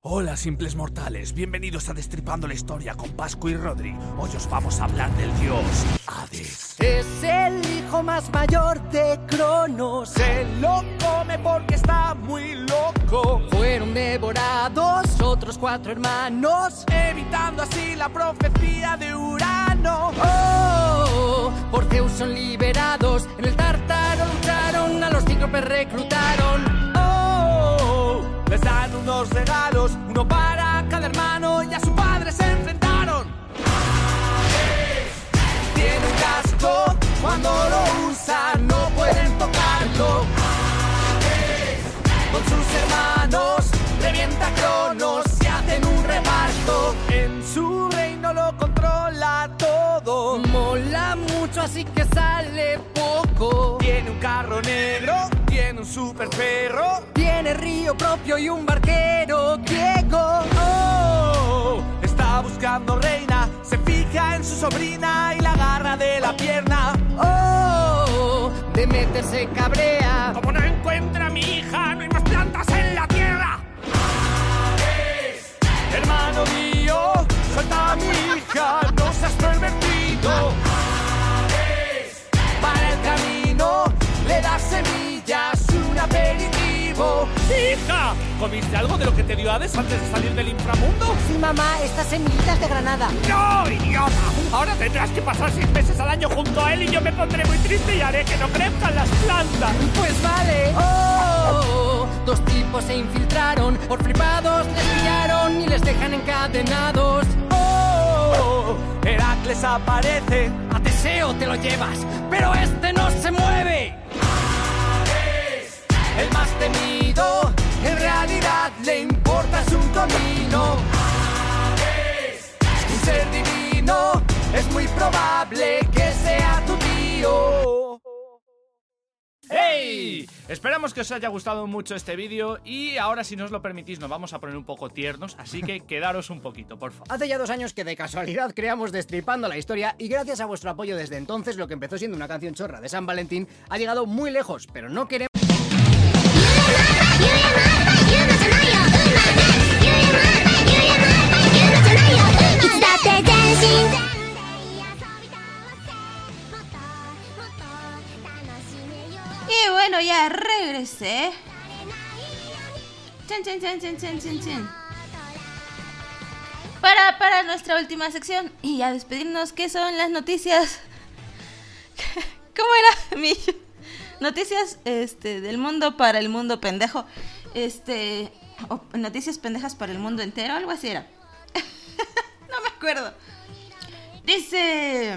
[SPEAKER 8] Hola, simples mortales, bienvenidos a Destripando la Historia con Pascu y Rodri. Hoy os vamos a hablar del dios Hades.
[SPEAKER 6] Es el hijo más mayor de Cronos.
[SPEAKER 5] Se lo come porque está muy loco.
[SPEAKER 6] Fueron devorados otros cuatro hermanos,
[SPEAKER 5] evitando así la profecía de Urano.
[SPEAKER 6] Oh, por Zeus son liberados. En el Tártaro lucharon, a los cíclopes reclutaron.
[SPEAKER 5] Les dan unos regalos, uno para cada hermano, y a su padre se enfrentaron. Tiene un casco, cuando lo usa no pueden tocarlo. Con sus hermanos revienta a Cronos y hacen un reparto. En su reino lo controla todo.
[SPEAKER 6] Mola mucho así que sale poco.
[SPEAKER 5] Tiene un carro negro, tiene un super perro,
[SPEAKER 6] tiene río propio y un barquero griego.
[SPEAKER 5] Oh, está buscando reina, se fija en su sobrina y la agarra de la pierna.
[SPEAKER 6] Oh, Demeter se cabrea.
[SPEAKER 5] Como no encuentra a mi hija, no hay más plantas en la tierra. Hermano mío, suelta a mi hija, no seas pervertido. Para el camino le das semillas, un aperitivo. ¡Hija! ¿Comiste algo de lo que te dio Hades antes de salir del inframundo?
[SPEAKER 6] Sí, mamá, estas semillitas de granada.
[SPEAKER 5] ¡No, idiota! Ahora tendrás que pasar seis meses al año junto a él y yo me pondré muy triste y haré que no crezcan las plantas.
[SPEAKER 6] Pues vale. Oh, dos tipos se infiltraron, por flipados les pillaron y les dejan encadenados.
[SPEAKER 5] Oh, Heracles aparece.
[SPEAKER 6] A Teseo te lo llevas, pero este no se mueve.
[SPEAKER 5] El más temido, en realidad le importa su comino. Un ser divino, es muy probable que sea tu tío. ¡Hey! Esperamos que os haya gustado mucho este vídeo y ahora, si nos lo permitís, nos vamos a poner un poco tiernos, así que quedaros un poquito, por favor.
[SPEAKER 9] Hace ya dos años que de casualidad creamos Destripando la Historia y gracias a vuestro apoyo desde entonces, lo que empezó siendo una canción chorra de San Valentín ha llegado muy lejos, pero no queremos...
[SPEAKER 2] Y bueno, ya regresé. Chin, chin, chin, chin, chin, chin, chin. Para, para nuestra última sección y a despedirnos, ¿qué son las noticias? ¿Cómo era mi noticias este del mundo para el mundo pendejo? Este, o noticias pendejas para el mundo entero, algo así era. No me acuerdo. Dice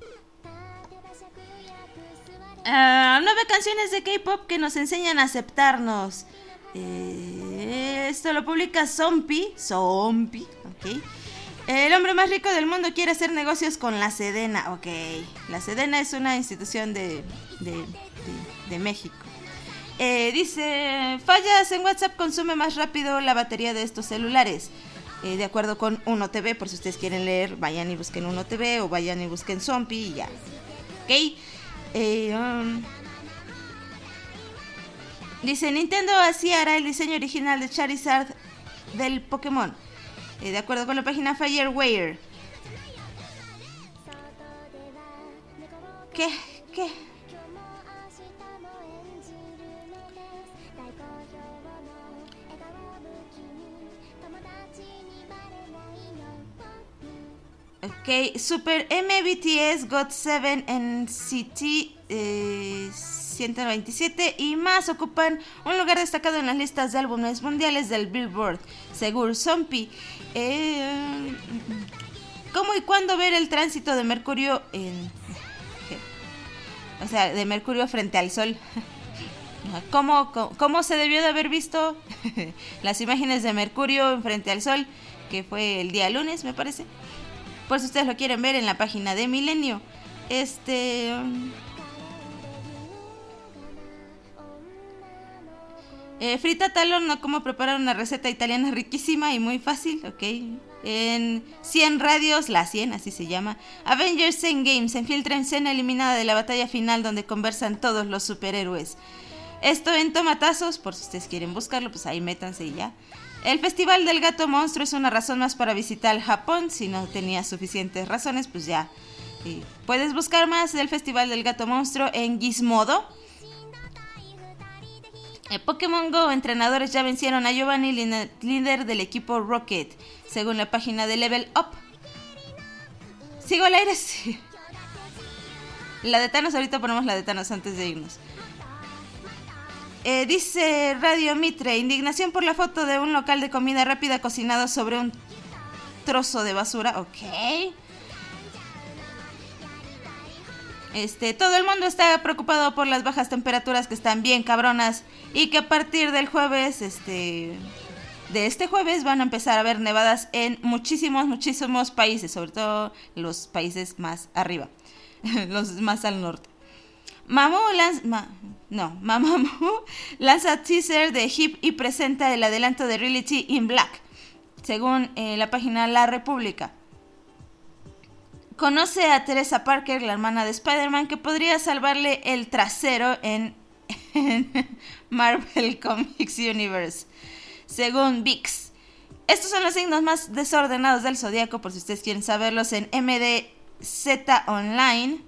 [SPEAKER 2] Uh, nueve canciones de K-pop que nos enseñan a aceptarnos. Eh, esto lo publica Zombie. Zombie, ok. El hombre más rico del mundo quiere hacer negocios con la Sedena. Ok, la Sedena es una institución de, de, de, de México. Eh, dice, fallas en WhatsApp consume más rápido la batería de estos celulares. Eh, de acuerdo con Uno T V, por si ustedes quieren leer, vayan y busquen Uno T V o vayan y busquen Zombie y ya. Ok. Eh, um, dice, Nintendo así hará el diseño original de Charizard del Pokémon. Eh, de acuerdo con la página Fireware. ¿Qué? ¿Qué? Ok, Super M B T S Got siete en C T eh, ciento veintisiete y más ocupan un lugar destacado en las listas de álbumes mundiales del Billboard, según Zombie. Eh, ¿Cómo y cuándo ver el tránsito de Mercurio en... O sea, de Mercurio frente al Sol? ¿Cómo, cómo, cómo se debió de haber visto las imágenes de Mercurio frente al Sol? Que fue el día lunes, me parece. Por si ustedes lo quieren ver en la página de Milenio. Este... Eh, frittata al horno, cómo preparar una receta italiana riquísima y muy fácil, ok. En cien radios, la cien, así se llama. Avengers Endgame se infiltra en escena eliminada de la batalla final donde conversan todos los superhéroes. Esto en tomatazos, por si ustedes quieren buscarlo, pues ahí métanse y ya. El Festival del Gato Monstruo es una razón más para visitar Japón. Si no tenías suficientes razones, pues ya eh, puedes buscar más del Festival del Gato Monstruo en Gizmodo. En Pokémon Go, entrenadores ya vencieron a Giovanni, líder del equipo Rocket, según la página de Level Up. ¿Sigo al aire? Sí. La de Thanos, ahorita ponemos la de Thanos antes de irnos. Eh, dice Radio Mitre, indignación por la foto de un local de comida rápida cocinado sobre un trozo de basura. Ok. Este, todo el mundo está preocupado por las bajas temperaturas que están bien cabronas y que a partir del jueves, este, de este jueves van a empezar a haber nevadas en muchísimos, muchísimos países, sobre todo los países más arriba, los más al norte. Mamu lanza, ma, no, Mamamoo lanza teaser de Hip y presenta el adelanto de Reality in Black, según eh, la página La República. Conoce a Teresa Parker, la hermana de Spider-Man, que podría salvarle el trasero en, en Marvel Comics Universe, según V I X. Estos son los signos más desordenados del zodiaco, por si ustedes quieren saberlos, en M D Z Online.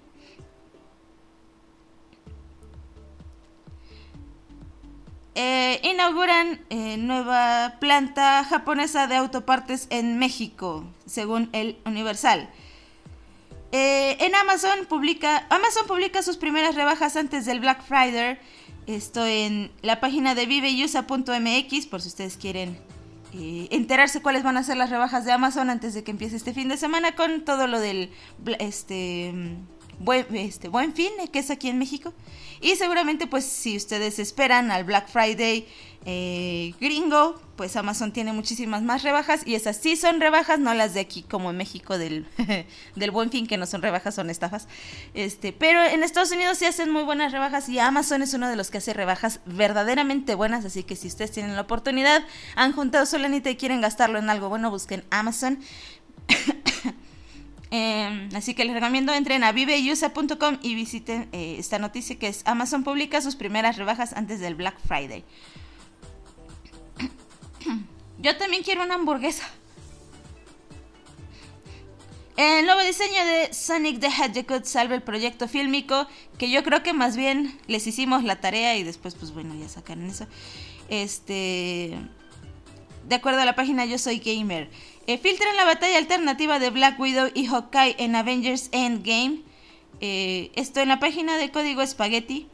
[SPEAKER 2] Eh, inauguran eh, nueva planta japonesa de autopartes en México, según el Universal. Eh, en Amazon publica Amazon publica sus primeras rebajas antes del Black Friday. Esto en la página de vive y usa punto m x, por si ustedes quieren eh, enterarse cuáles van a ser las rebajas de Amazon antes de que empiece este fin de semana con todo lo del este buen, este, buen fin, que es aquí en México. Y seguramente, pues, si ustedes esperan al Black Friday eh, gringo, pues Amazon tiene muchísimas más rebajas. Y esas sí son rebajas, no las de aquí como en México del, del Buen Fin, que no son rebajas, son estafas. Este, pero en Estados Unidos sí hacen muy buenas rebajas y Amazon es uno de los que hace rebajas verdaderamente buenas. Así que si ustedes tienen la oportunidad, han juntado su lanita y quieren gastarlo en algo bueno, busquen Amazon. Eh, así que les recomiendo entren a vive y usa punto com y visiten eh, esta noticia, que es Amazon publica sus primeras rebajas antes del Black Friday. Yo también quiero una hamburguesa. El nuevo diseño de Sonic the Hedgehog salva el proyecto fílmico, que yo creo que más bien les hicimos la tarea y después pues bueno, ya sacaron eso. Este, de acuerdo a la página Yo Soy Gamer, Eh, filtran la batalla alternativa de Black Widow y Hawkeye en Avengers Endgame. Eh, esto en la página de Código Spaghetti.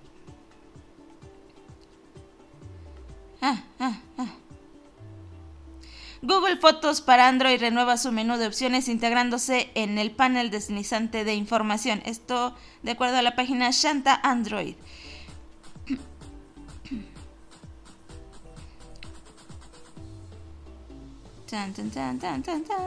[SPEAKER 2] Ah, ah, ah. Google Fotos para Android renueva su menú de opciones integrándose en el panel deslizante de información. Esto de acuerdo a la página Shanta Android. Tan, tan, tan, tan, tan, tan.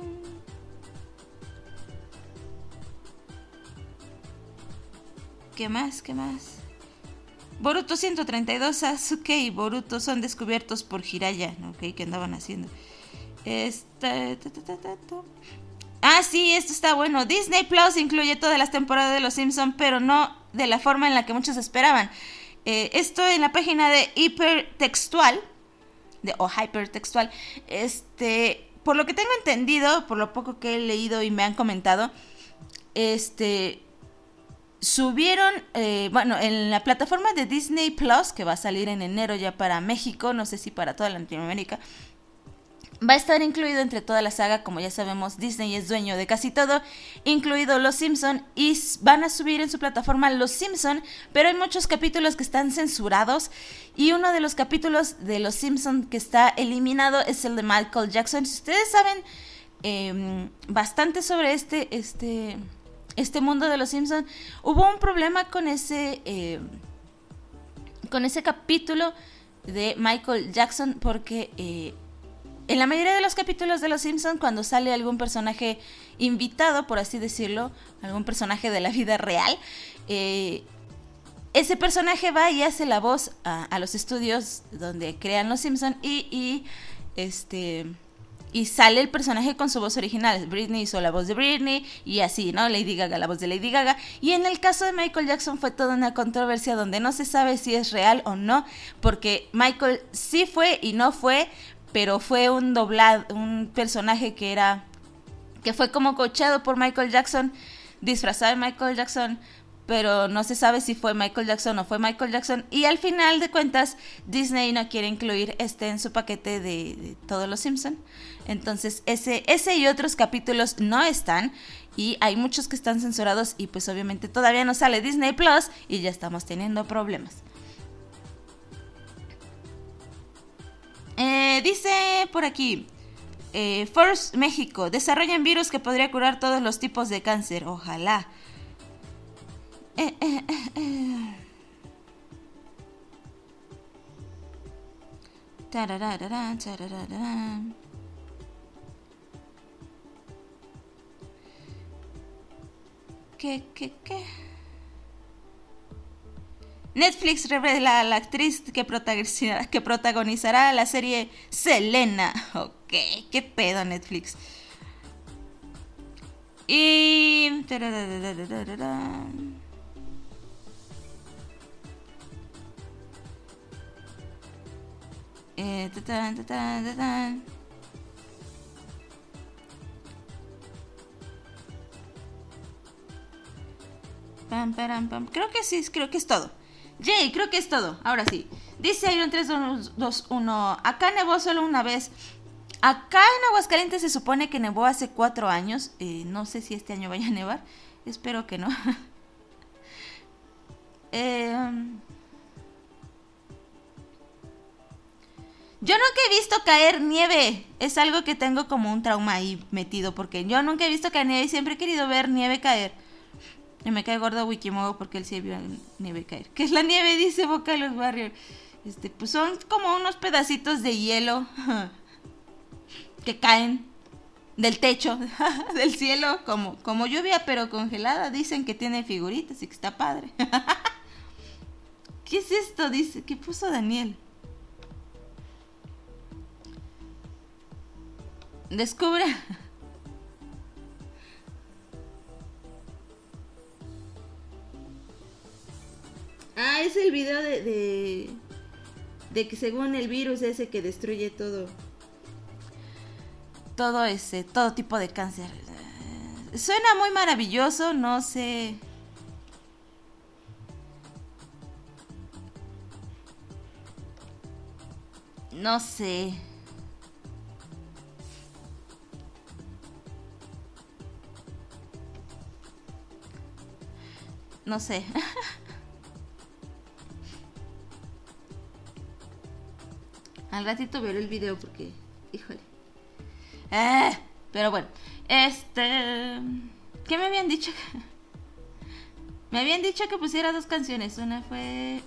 [SPEAKER 2] ¿Qué más? ¿Qué más? Boruto ciento treinta y dos, Sasuke y Boruto son descubiertos por Jiraiya. Ok, ¿qué andaban haciendo? Esta... Ta, ta, ta, ta, ta. Ah, sí, esto está bueno. Disney Plus incluye todas las temporadas de Los Simpsons, pero no de la forma en la que muchos esperaban. Eh, esto en la página de Hipertextual. De, o hipertextual, este, por lo que tengo entendido, por lo poco que he leído y me han comentado, este, subieron, eh, bueno, en la plataforma de Disney Plus, que va a salir en enero ya para México, no sé si para toda Latinoamérica, va a estar incluido entre toda la saga. Como ya sabemos, Disney es dueño de casi todo, incluido Los Simpson, y van a subir en su plataforma Los Simpson, pero hay muchos capítulos que están censurados, y uno de los capítulos de Los Simpson que está eliminado es el de Michael Jackson. Si ustedes saben eh, bastante sobre este, este, este mundo de Los Simpson, hubo un problema con ese, eh, con ese capítulo de Michael Jackson, porque... Eh, En la mayoría de los capítulos de Los Simpsons, cuando sale algún personaje invitado, por así decirlo, algún personaje de la vida real, eh, ese personaje va y hace la voz a, a los estudios donde crean Los Simpsons y, y, este, y sale el personaje con su voz original. Britney hizo la voz de Britney y así, ¿no? Lady Gaga, la voz de Lady Gaga. Y en el caso de Michael Jackson fue toda una controversia donde no se sabe si es real o no, porque Michael sí fue y no fue, pero fue un doblado, un personaje que era, que fue como coachado por Michael Jackson, disfrazado de Michael Jackson, pero no se sabe si fue Michael Jackson o fue Michael Jackson, y al final de cuentas Disney no quiere incluir este en su paquete de, de todos los Simpson. Entonces ese, ese y otros capítulos no están, y hay muchos que están censurados, y pues obviamente todavía no sale Disney Plus y ya estamos teniendo problemas. Eh, dice por aquí eh, Force México, desarrollan virus que podría curar todos los tipos de cáncer, ojalá. Eh, eh, eh, eh. Tarararara, tarararara. ¿Qué, qué, qué? Netflix revela a la actriz que protagonizará, que protagonizará la serie Selena. Ok, qué pedo Netflix. Y... tarararara. Eh, tatán, tatán, tatán. Pam, param, pam. Creo que sí, creo que es todo. Jay, creo que es todo. Ahora sí. Dice Iron tres dos uno. Acá nevó solo una vez. Acá en Aguascalientes se supone que nevó hace cuatro años. Eh, no sé si este año vaya a nevar. Espero que no. eh... Yo nunca he visto caer nieve. Es algo que tengo como un trauma ahí metido, porque yo nunca he visto caer nieve y siempre he querido ver nieve caer. Y me cae gordo Wikimogo porque él sí vio nieve caer. ¿Qué es la nieve? Dice Boca los Warriors. Este, pues son como unos pedacitos de hielo que caen del techo, del cielo, como, como lluvia pero congelada. Dicen que tiene figuritas y que está padre. ¿Qué es esto? Dice, ¿qué puso Daniel? Descubre. Ah, es el video de, de de que según el virus ese que destruye todo todo ese todo tipo de cáncer. Suena muy maravilloso, no sé. No sé. No sé. Al ratito veré el video porque... híjole. Eh, pero bueno. Este... ¿Qué me habían dicho? Me habían dicho que pusiera dos canciones. Una fue...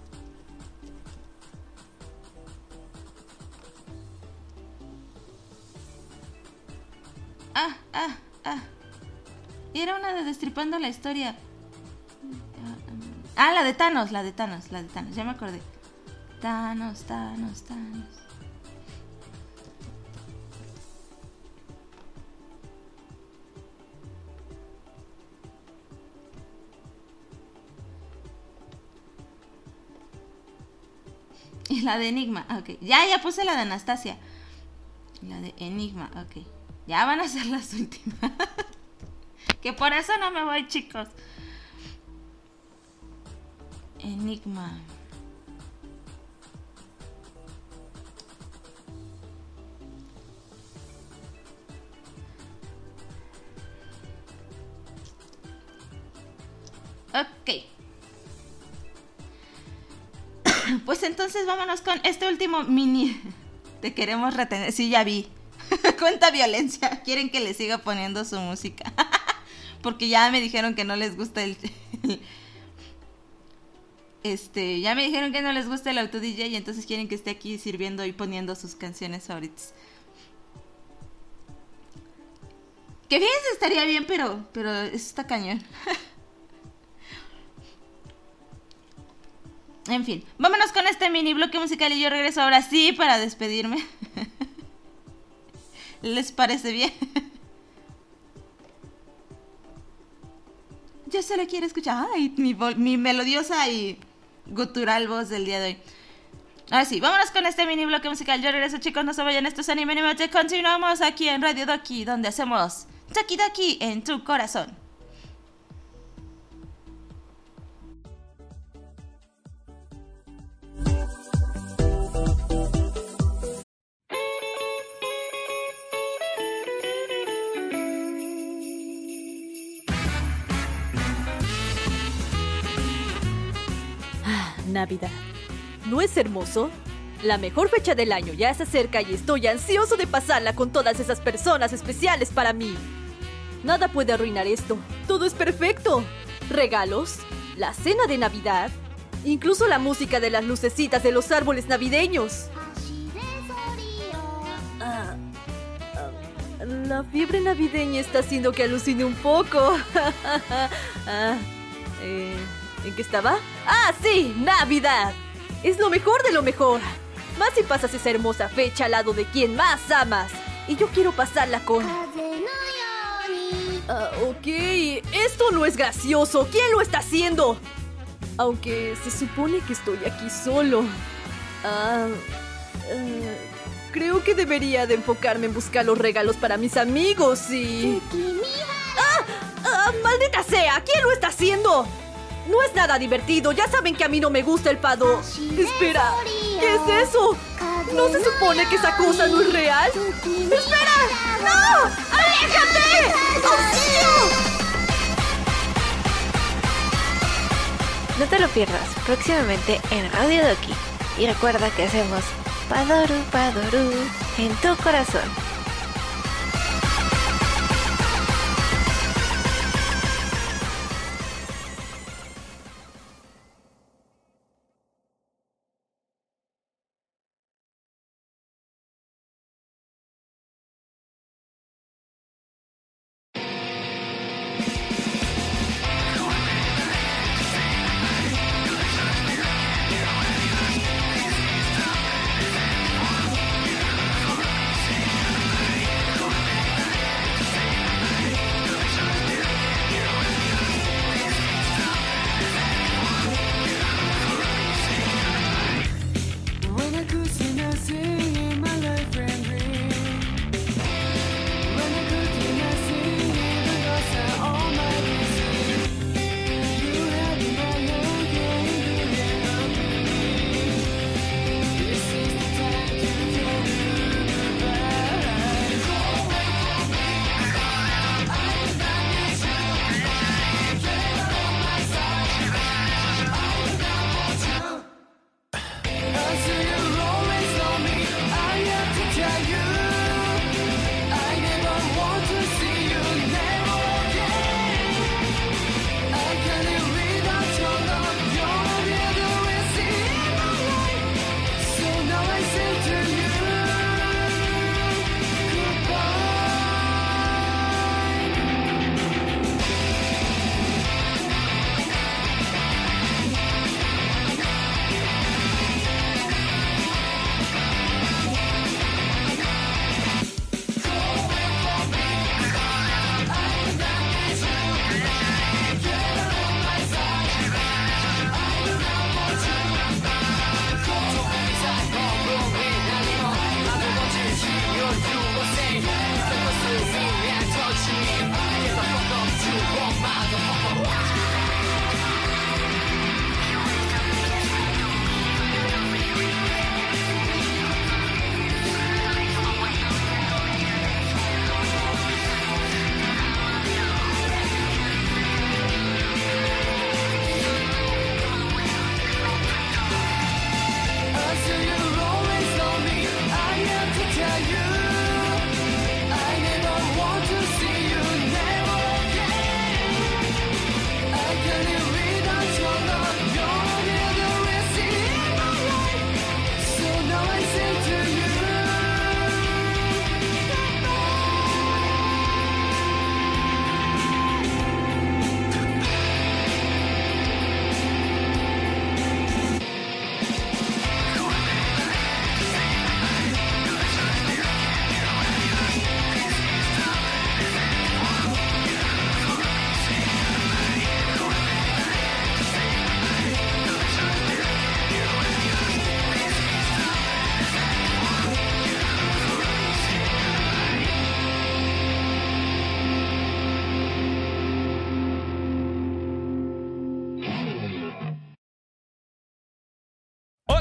[SPEAKER 2] Ah, ah, ah. Y era una de Destripando la Historia. Ah, la de Thanos, la de Thanos, la de Thanos, ya me acordé. Thanos, Thanos, Thanos. Y la de Enigma, ok. Ya, ya puse la de Anastasia. La de Enigma, ok. Ya van a ser las últimas. Que por eso no me voy, chicos. Enigma. Ok. Pues entonces vámonos con este último mini. Te queremos retener. Sí, ya vi. Cuenta violencia. Quieren que le siga poniendo su música. Porque ya me dijeron que no les gusta el... Este, ya me dijeron que no les gusta el auto D J y entonces quieren que esté aquí sirviendo y poniendo sus canciones favoritas. Que fíjense, estaría bien, pero, pero está cañón. En fin, vámonos con este mini bloque musical y yo regreso ahora sí para despedirme. ¿Les parece bien? Yo solo quiero escuchar ay, mi, mi melodiosa y gutural voz del día de hoy. Ah, sí, vámonos con este mini bloque musical. Yo regreso, chicos, no se vayan, estos anime animate. Continuamos aquí en Radio Doki, donde hacemos Doki Doki en tu corazón.
[SPEAKER 10] Navidad. ¿No es hermoso? La mejor fecha del año ya se acerca y estoy ansioso de pasarla con todas esas personas especiales para mí. Nada puede arruinar esto. Todo es perfecto. Regalos, la cena de Navidad, incluso la música de las lucecitas de los árboles navideños. Ah, ah, la fiebre navideña está haciendo que alucine un poco. ah, eh... ¿En qué estaba? ¡Ah, sí! ¡Navidad! Es lo mejor de lo mejor. Más si pasas esa hermosa fecha al lado de quien más amas. Y yo quiero pasarla con... Ah, ok. Esto no es gracioso. ¿Quién lo está haciendo? Aunque se supone que estoy aquí solo. Ah... Uh, creo que debería de enfocarme en buscar los regalos para mis amigos y... ¡Ah! ¡Ah! ¡Maldita sea! ¿Quién lo está haciendo? No es nada divertido, ya saben que a mí no me gusta el fado. Espera, ¿qué es eso? ¿No se supone que esa cosa no es real? ¡Espera! ¡No! ¡Aléjate! ¡Auxilio!
[SPEAKER 11] No te lo pierdas próximamente en Radio Doki. Y recuerda que hacemos Padoru Padoru en tu corazón.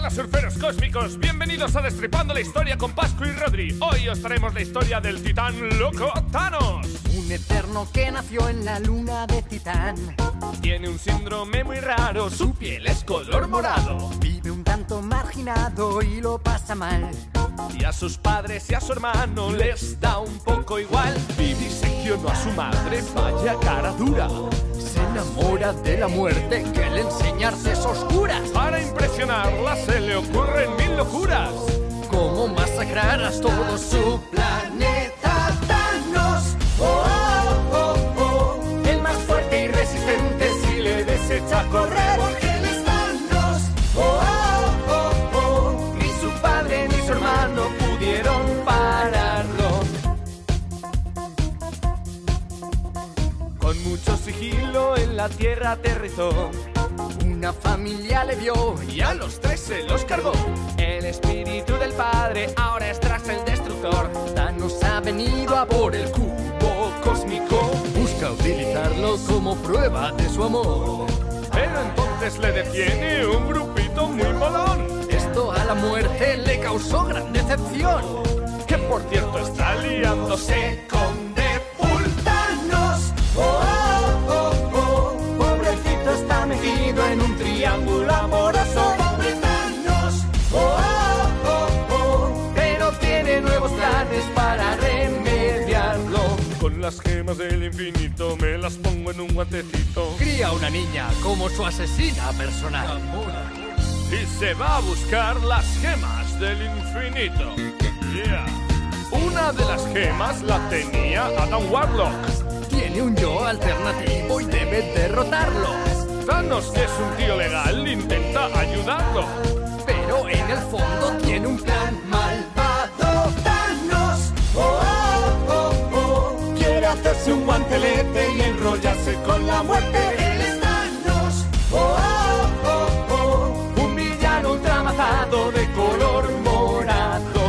[SPEAKER 8] Hola surferos cósmicos, bienvenidos a Destripando la Historia con Pascu y Rodri. Hoy os traemos la historia del titán loco Thanos.
[SPEAKER 6] Un eterno que nació en la luna de Titán.
[SPEAKER 8] Tiene un síndrome muy raro, su piel es color morado.
[SPEAKER 6] Vive un tanto marginado y lo pasa mal.
[SPEAKER 8] Y a sus padres y a su hermano les da un poco igual. Viviseccionó a su madre, vaya cara dura.
[SPEAKER 6] Se enamora de la muerte que le enseña artes oscuras.
[SPEAKER 8] Para impresionarla se le ocurren mil locuras.
[SPEAKER 6] Como masacrar a todo su planeta. Thanos, oh, oh, oh, oh. El más fuerte y resistente si le desecha correr. Porque él es Thanos, oh, oh, oh, oh. Ni su padre ni su hermano pudieron pararlo.
[SPEAKER 8] Con mucho sigilo en la tierra aterrizó.
[SPEAKER 6] Una familia le vio
[SPEAKER 8] y a los tres se los cargó. El espíritu del padre ahora es tras el destructor.
[SPEAKER 6] Thanos ha venido a por el cubo cósmico. Busca utilizarlo como prueba de su amor.
[SPEAKER 8] Pero entonces le detiene un grupito muy molón.
[SPEAKER 6] Esto a la muerte le causó gran decepción.
[SPEAKER 8] Que por cierto está liándose con Deadpool.
[SPEAKER 6] Thanos, oh, oh, oh, oh. Pobrecito está metido en un triángulo amoroso. Pobre Thanos, oh, oh, oh, oh. Pero tiene nuevos planes para remediarlo.
[SPEAKER 8] Con las gemas del infinito me las pongo en un guantecito.
[SPEAKER 6] Cría una niña como su asesina personal.
[SPEAKER 8] Y se va a buscar las gemas del infinito. Yeah. Una de las gemas la tenía Adam Warlock.
[SPEAKER 6] Tiene un yo alternativo y debe derrotarlo.
[SPEAKER 8] Thanos, que es un tío legal, intenta ayudarlo.
[SPEAKER 6] Pero en el fondo tiene un plan malvado. Thanos, oh, oh, oh, oh. Quiere hacerse un guantelete y enrollarse con la muerte. Él es Thanos, oh, oh, oh, oh. Un villano ultramazado de color morado.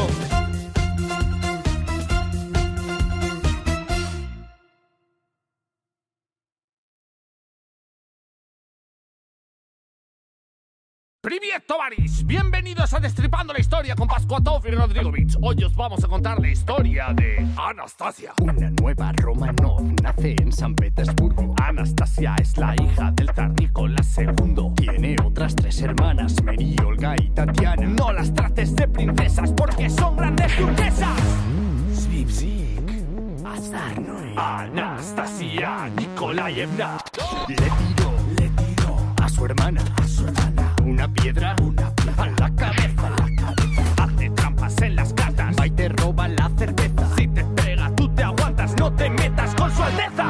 [SPEAKER 8] ¡Привет, tovaris! Bienvenidos a Destripando la Historia con Pascuatov y Rodrigovich. Hoy os vamos a contar la historia de Anastasia.
[SPEAKER 6] Una nueva Romanov nace en San Petersburgo.
[SPEAKER 8] Anastasia es la hija del zar Nicolás segundo.
[SPEAKER 6] Tiene otras tres hermanas, Mary, Olga y Tatiana.
[SPEAKER 8] No las trates de princesas porque son grandes turquesas.
[SPEAKER 6] Svipzik, Azarnoy,
[SPEAKER 8] Anastasia Nikolaevna
[SPEAKER 6] le tiró, le tiró a su hermana, a su hermana, una piedra, una piedra a la cabeza, a la cabeza.
[SPEAKER 8] Hace trampas en las cartas,
[SPEAKER 6] va y te roba la cerveza.
[SPEAKER 8] Si te pega, tú te aguantas, no te metas con su alteza.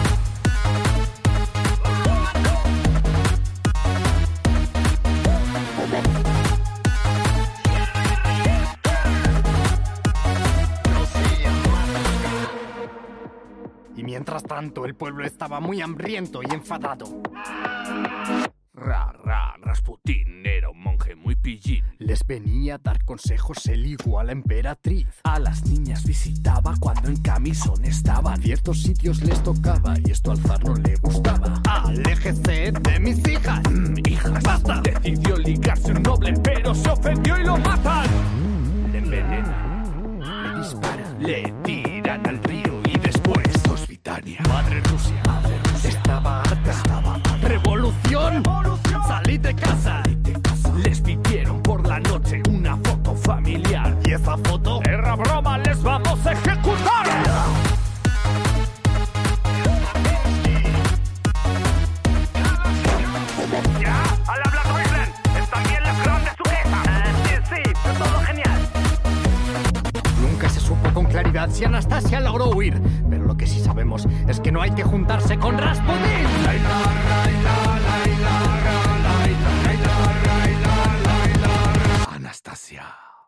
[SPEAKER 6] Y mientras tanto, el pueblo estaba muy hambriento y enfadado.
[SPEAKER 8] Ra, ra, Rasputín era un monje muy pillín.
[SPEAKER 6] Les venía a dar consejos él igual a la emperatriz.
[SPEAKER 8] A las niñas visitaba cuando en camisón estaban.
[SPEAKER 6] Ciertos sitios les tocaba y esto al zar no le gustaba. ¡Aléjese de mis hijas!
[SPEAKER 8] Mm, hijas, basta. Decidió ligarse un noble, pero se ofendió y lo matan. Le envenenan,
[SPEAKER 6] le disparan,
[SPEAKER 8] le tiran al río y después Osvitania.
[SPEAKER 6] Madre Rusia, Madre Rusia. Estaba harta, estaba harta. ¡Revolución! ¡Revolución! ¡Salid de casa!
[SPEAKER 8] ¡Salid de casa! Les pidieron por la noche una foto familiar.
[SPEAKER 6] ¿Y esa foto?
[SPEAKER 8] ¡Erra broma! ¡Les vamos a ejecutar!
[SPEAKER 16] ¿Ya? ¡Al hablar Riven! ¿Están bien las grandes sujetas? Eh, sí, sí, todo genial.
[SPEAKER 6] Nunca se supo con claridad si Anastasia logró huir, pero lo que sí sabemos es que no hay que juntarse con Rasputin.
[SPEAKER 8] Anastasia.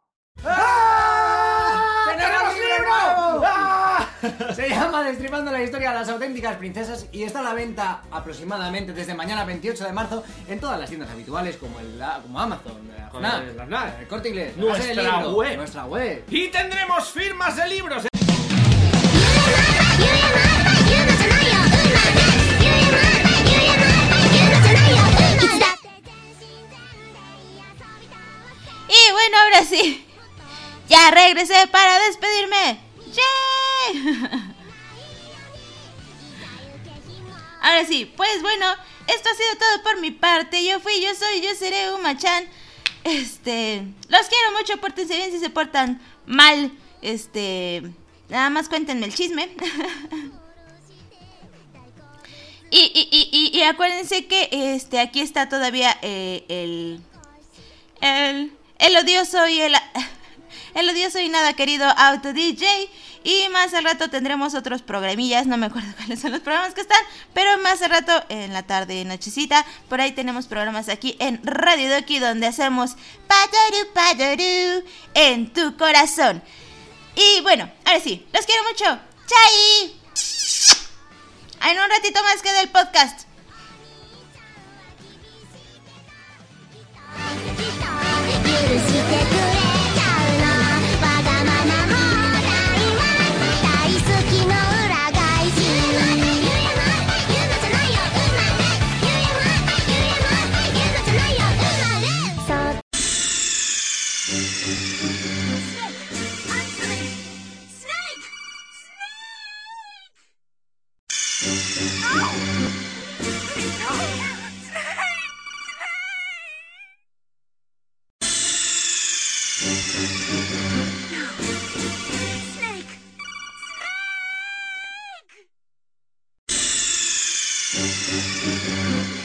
[SPEAKER 9] ¡Ah! ¡Tenemos libro! ¡Ah! Se llama Destripando la Historia de las auténticas princesas y está a la venta aproximadamente desde mañana veintiocho de marzo en todas las tiendas habituales como, el, como Amazon,
[SPEAKER 17] como el, el,
[SPEAKER 9] el Corte Inglés,
[SPEAKER 17] nuestra web.
[SPEAKER 9] nuestra web.
[SPEAKER 17] Y tendremos firmas de libros.
[SPEAKER 2] ya regresé para despedirme. ¡Yay! Ahora sí, pues bueno, esto ha sido todo por mi parte. Yo fui, yo soy, yo seré Uma-chan. Este, los quiero mucho, pórtense bien. Si se portan mal, este, nada más cuéntenme el chisme. y, y, y, y, y acuérdense que este, aquí está todavía eh, el, el, el odioso y el, el odioso y nada querido Auto D J. Y más al rato tendremos otros programillas, no me acuerdo cuáles son los programas que están, pero más al rato en la tarde, nochecita, por ahí tenemos programas aquí en Radio Doki donde hacemos Padoru Padoru en tu corazón. Y bueno, ahora sí, los quiero mucho. ¡Chai! En un ratito más queda el podcast.
[SPEAKER 1] 「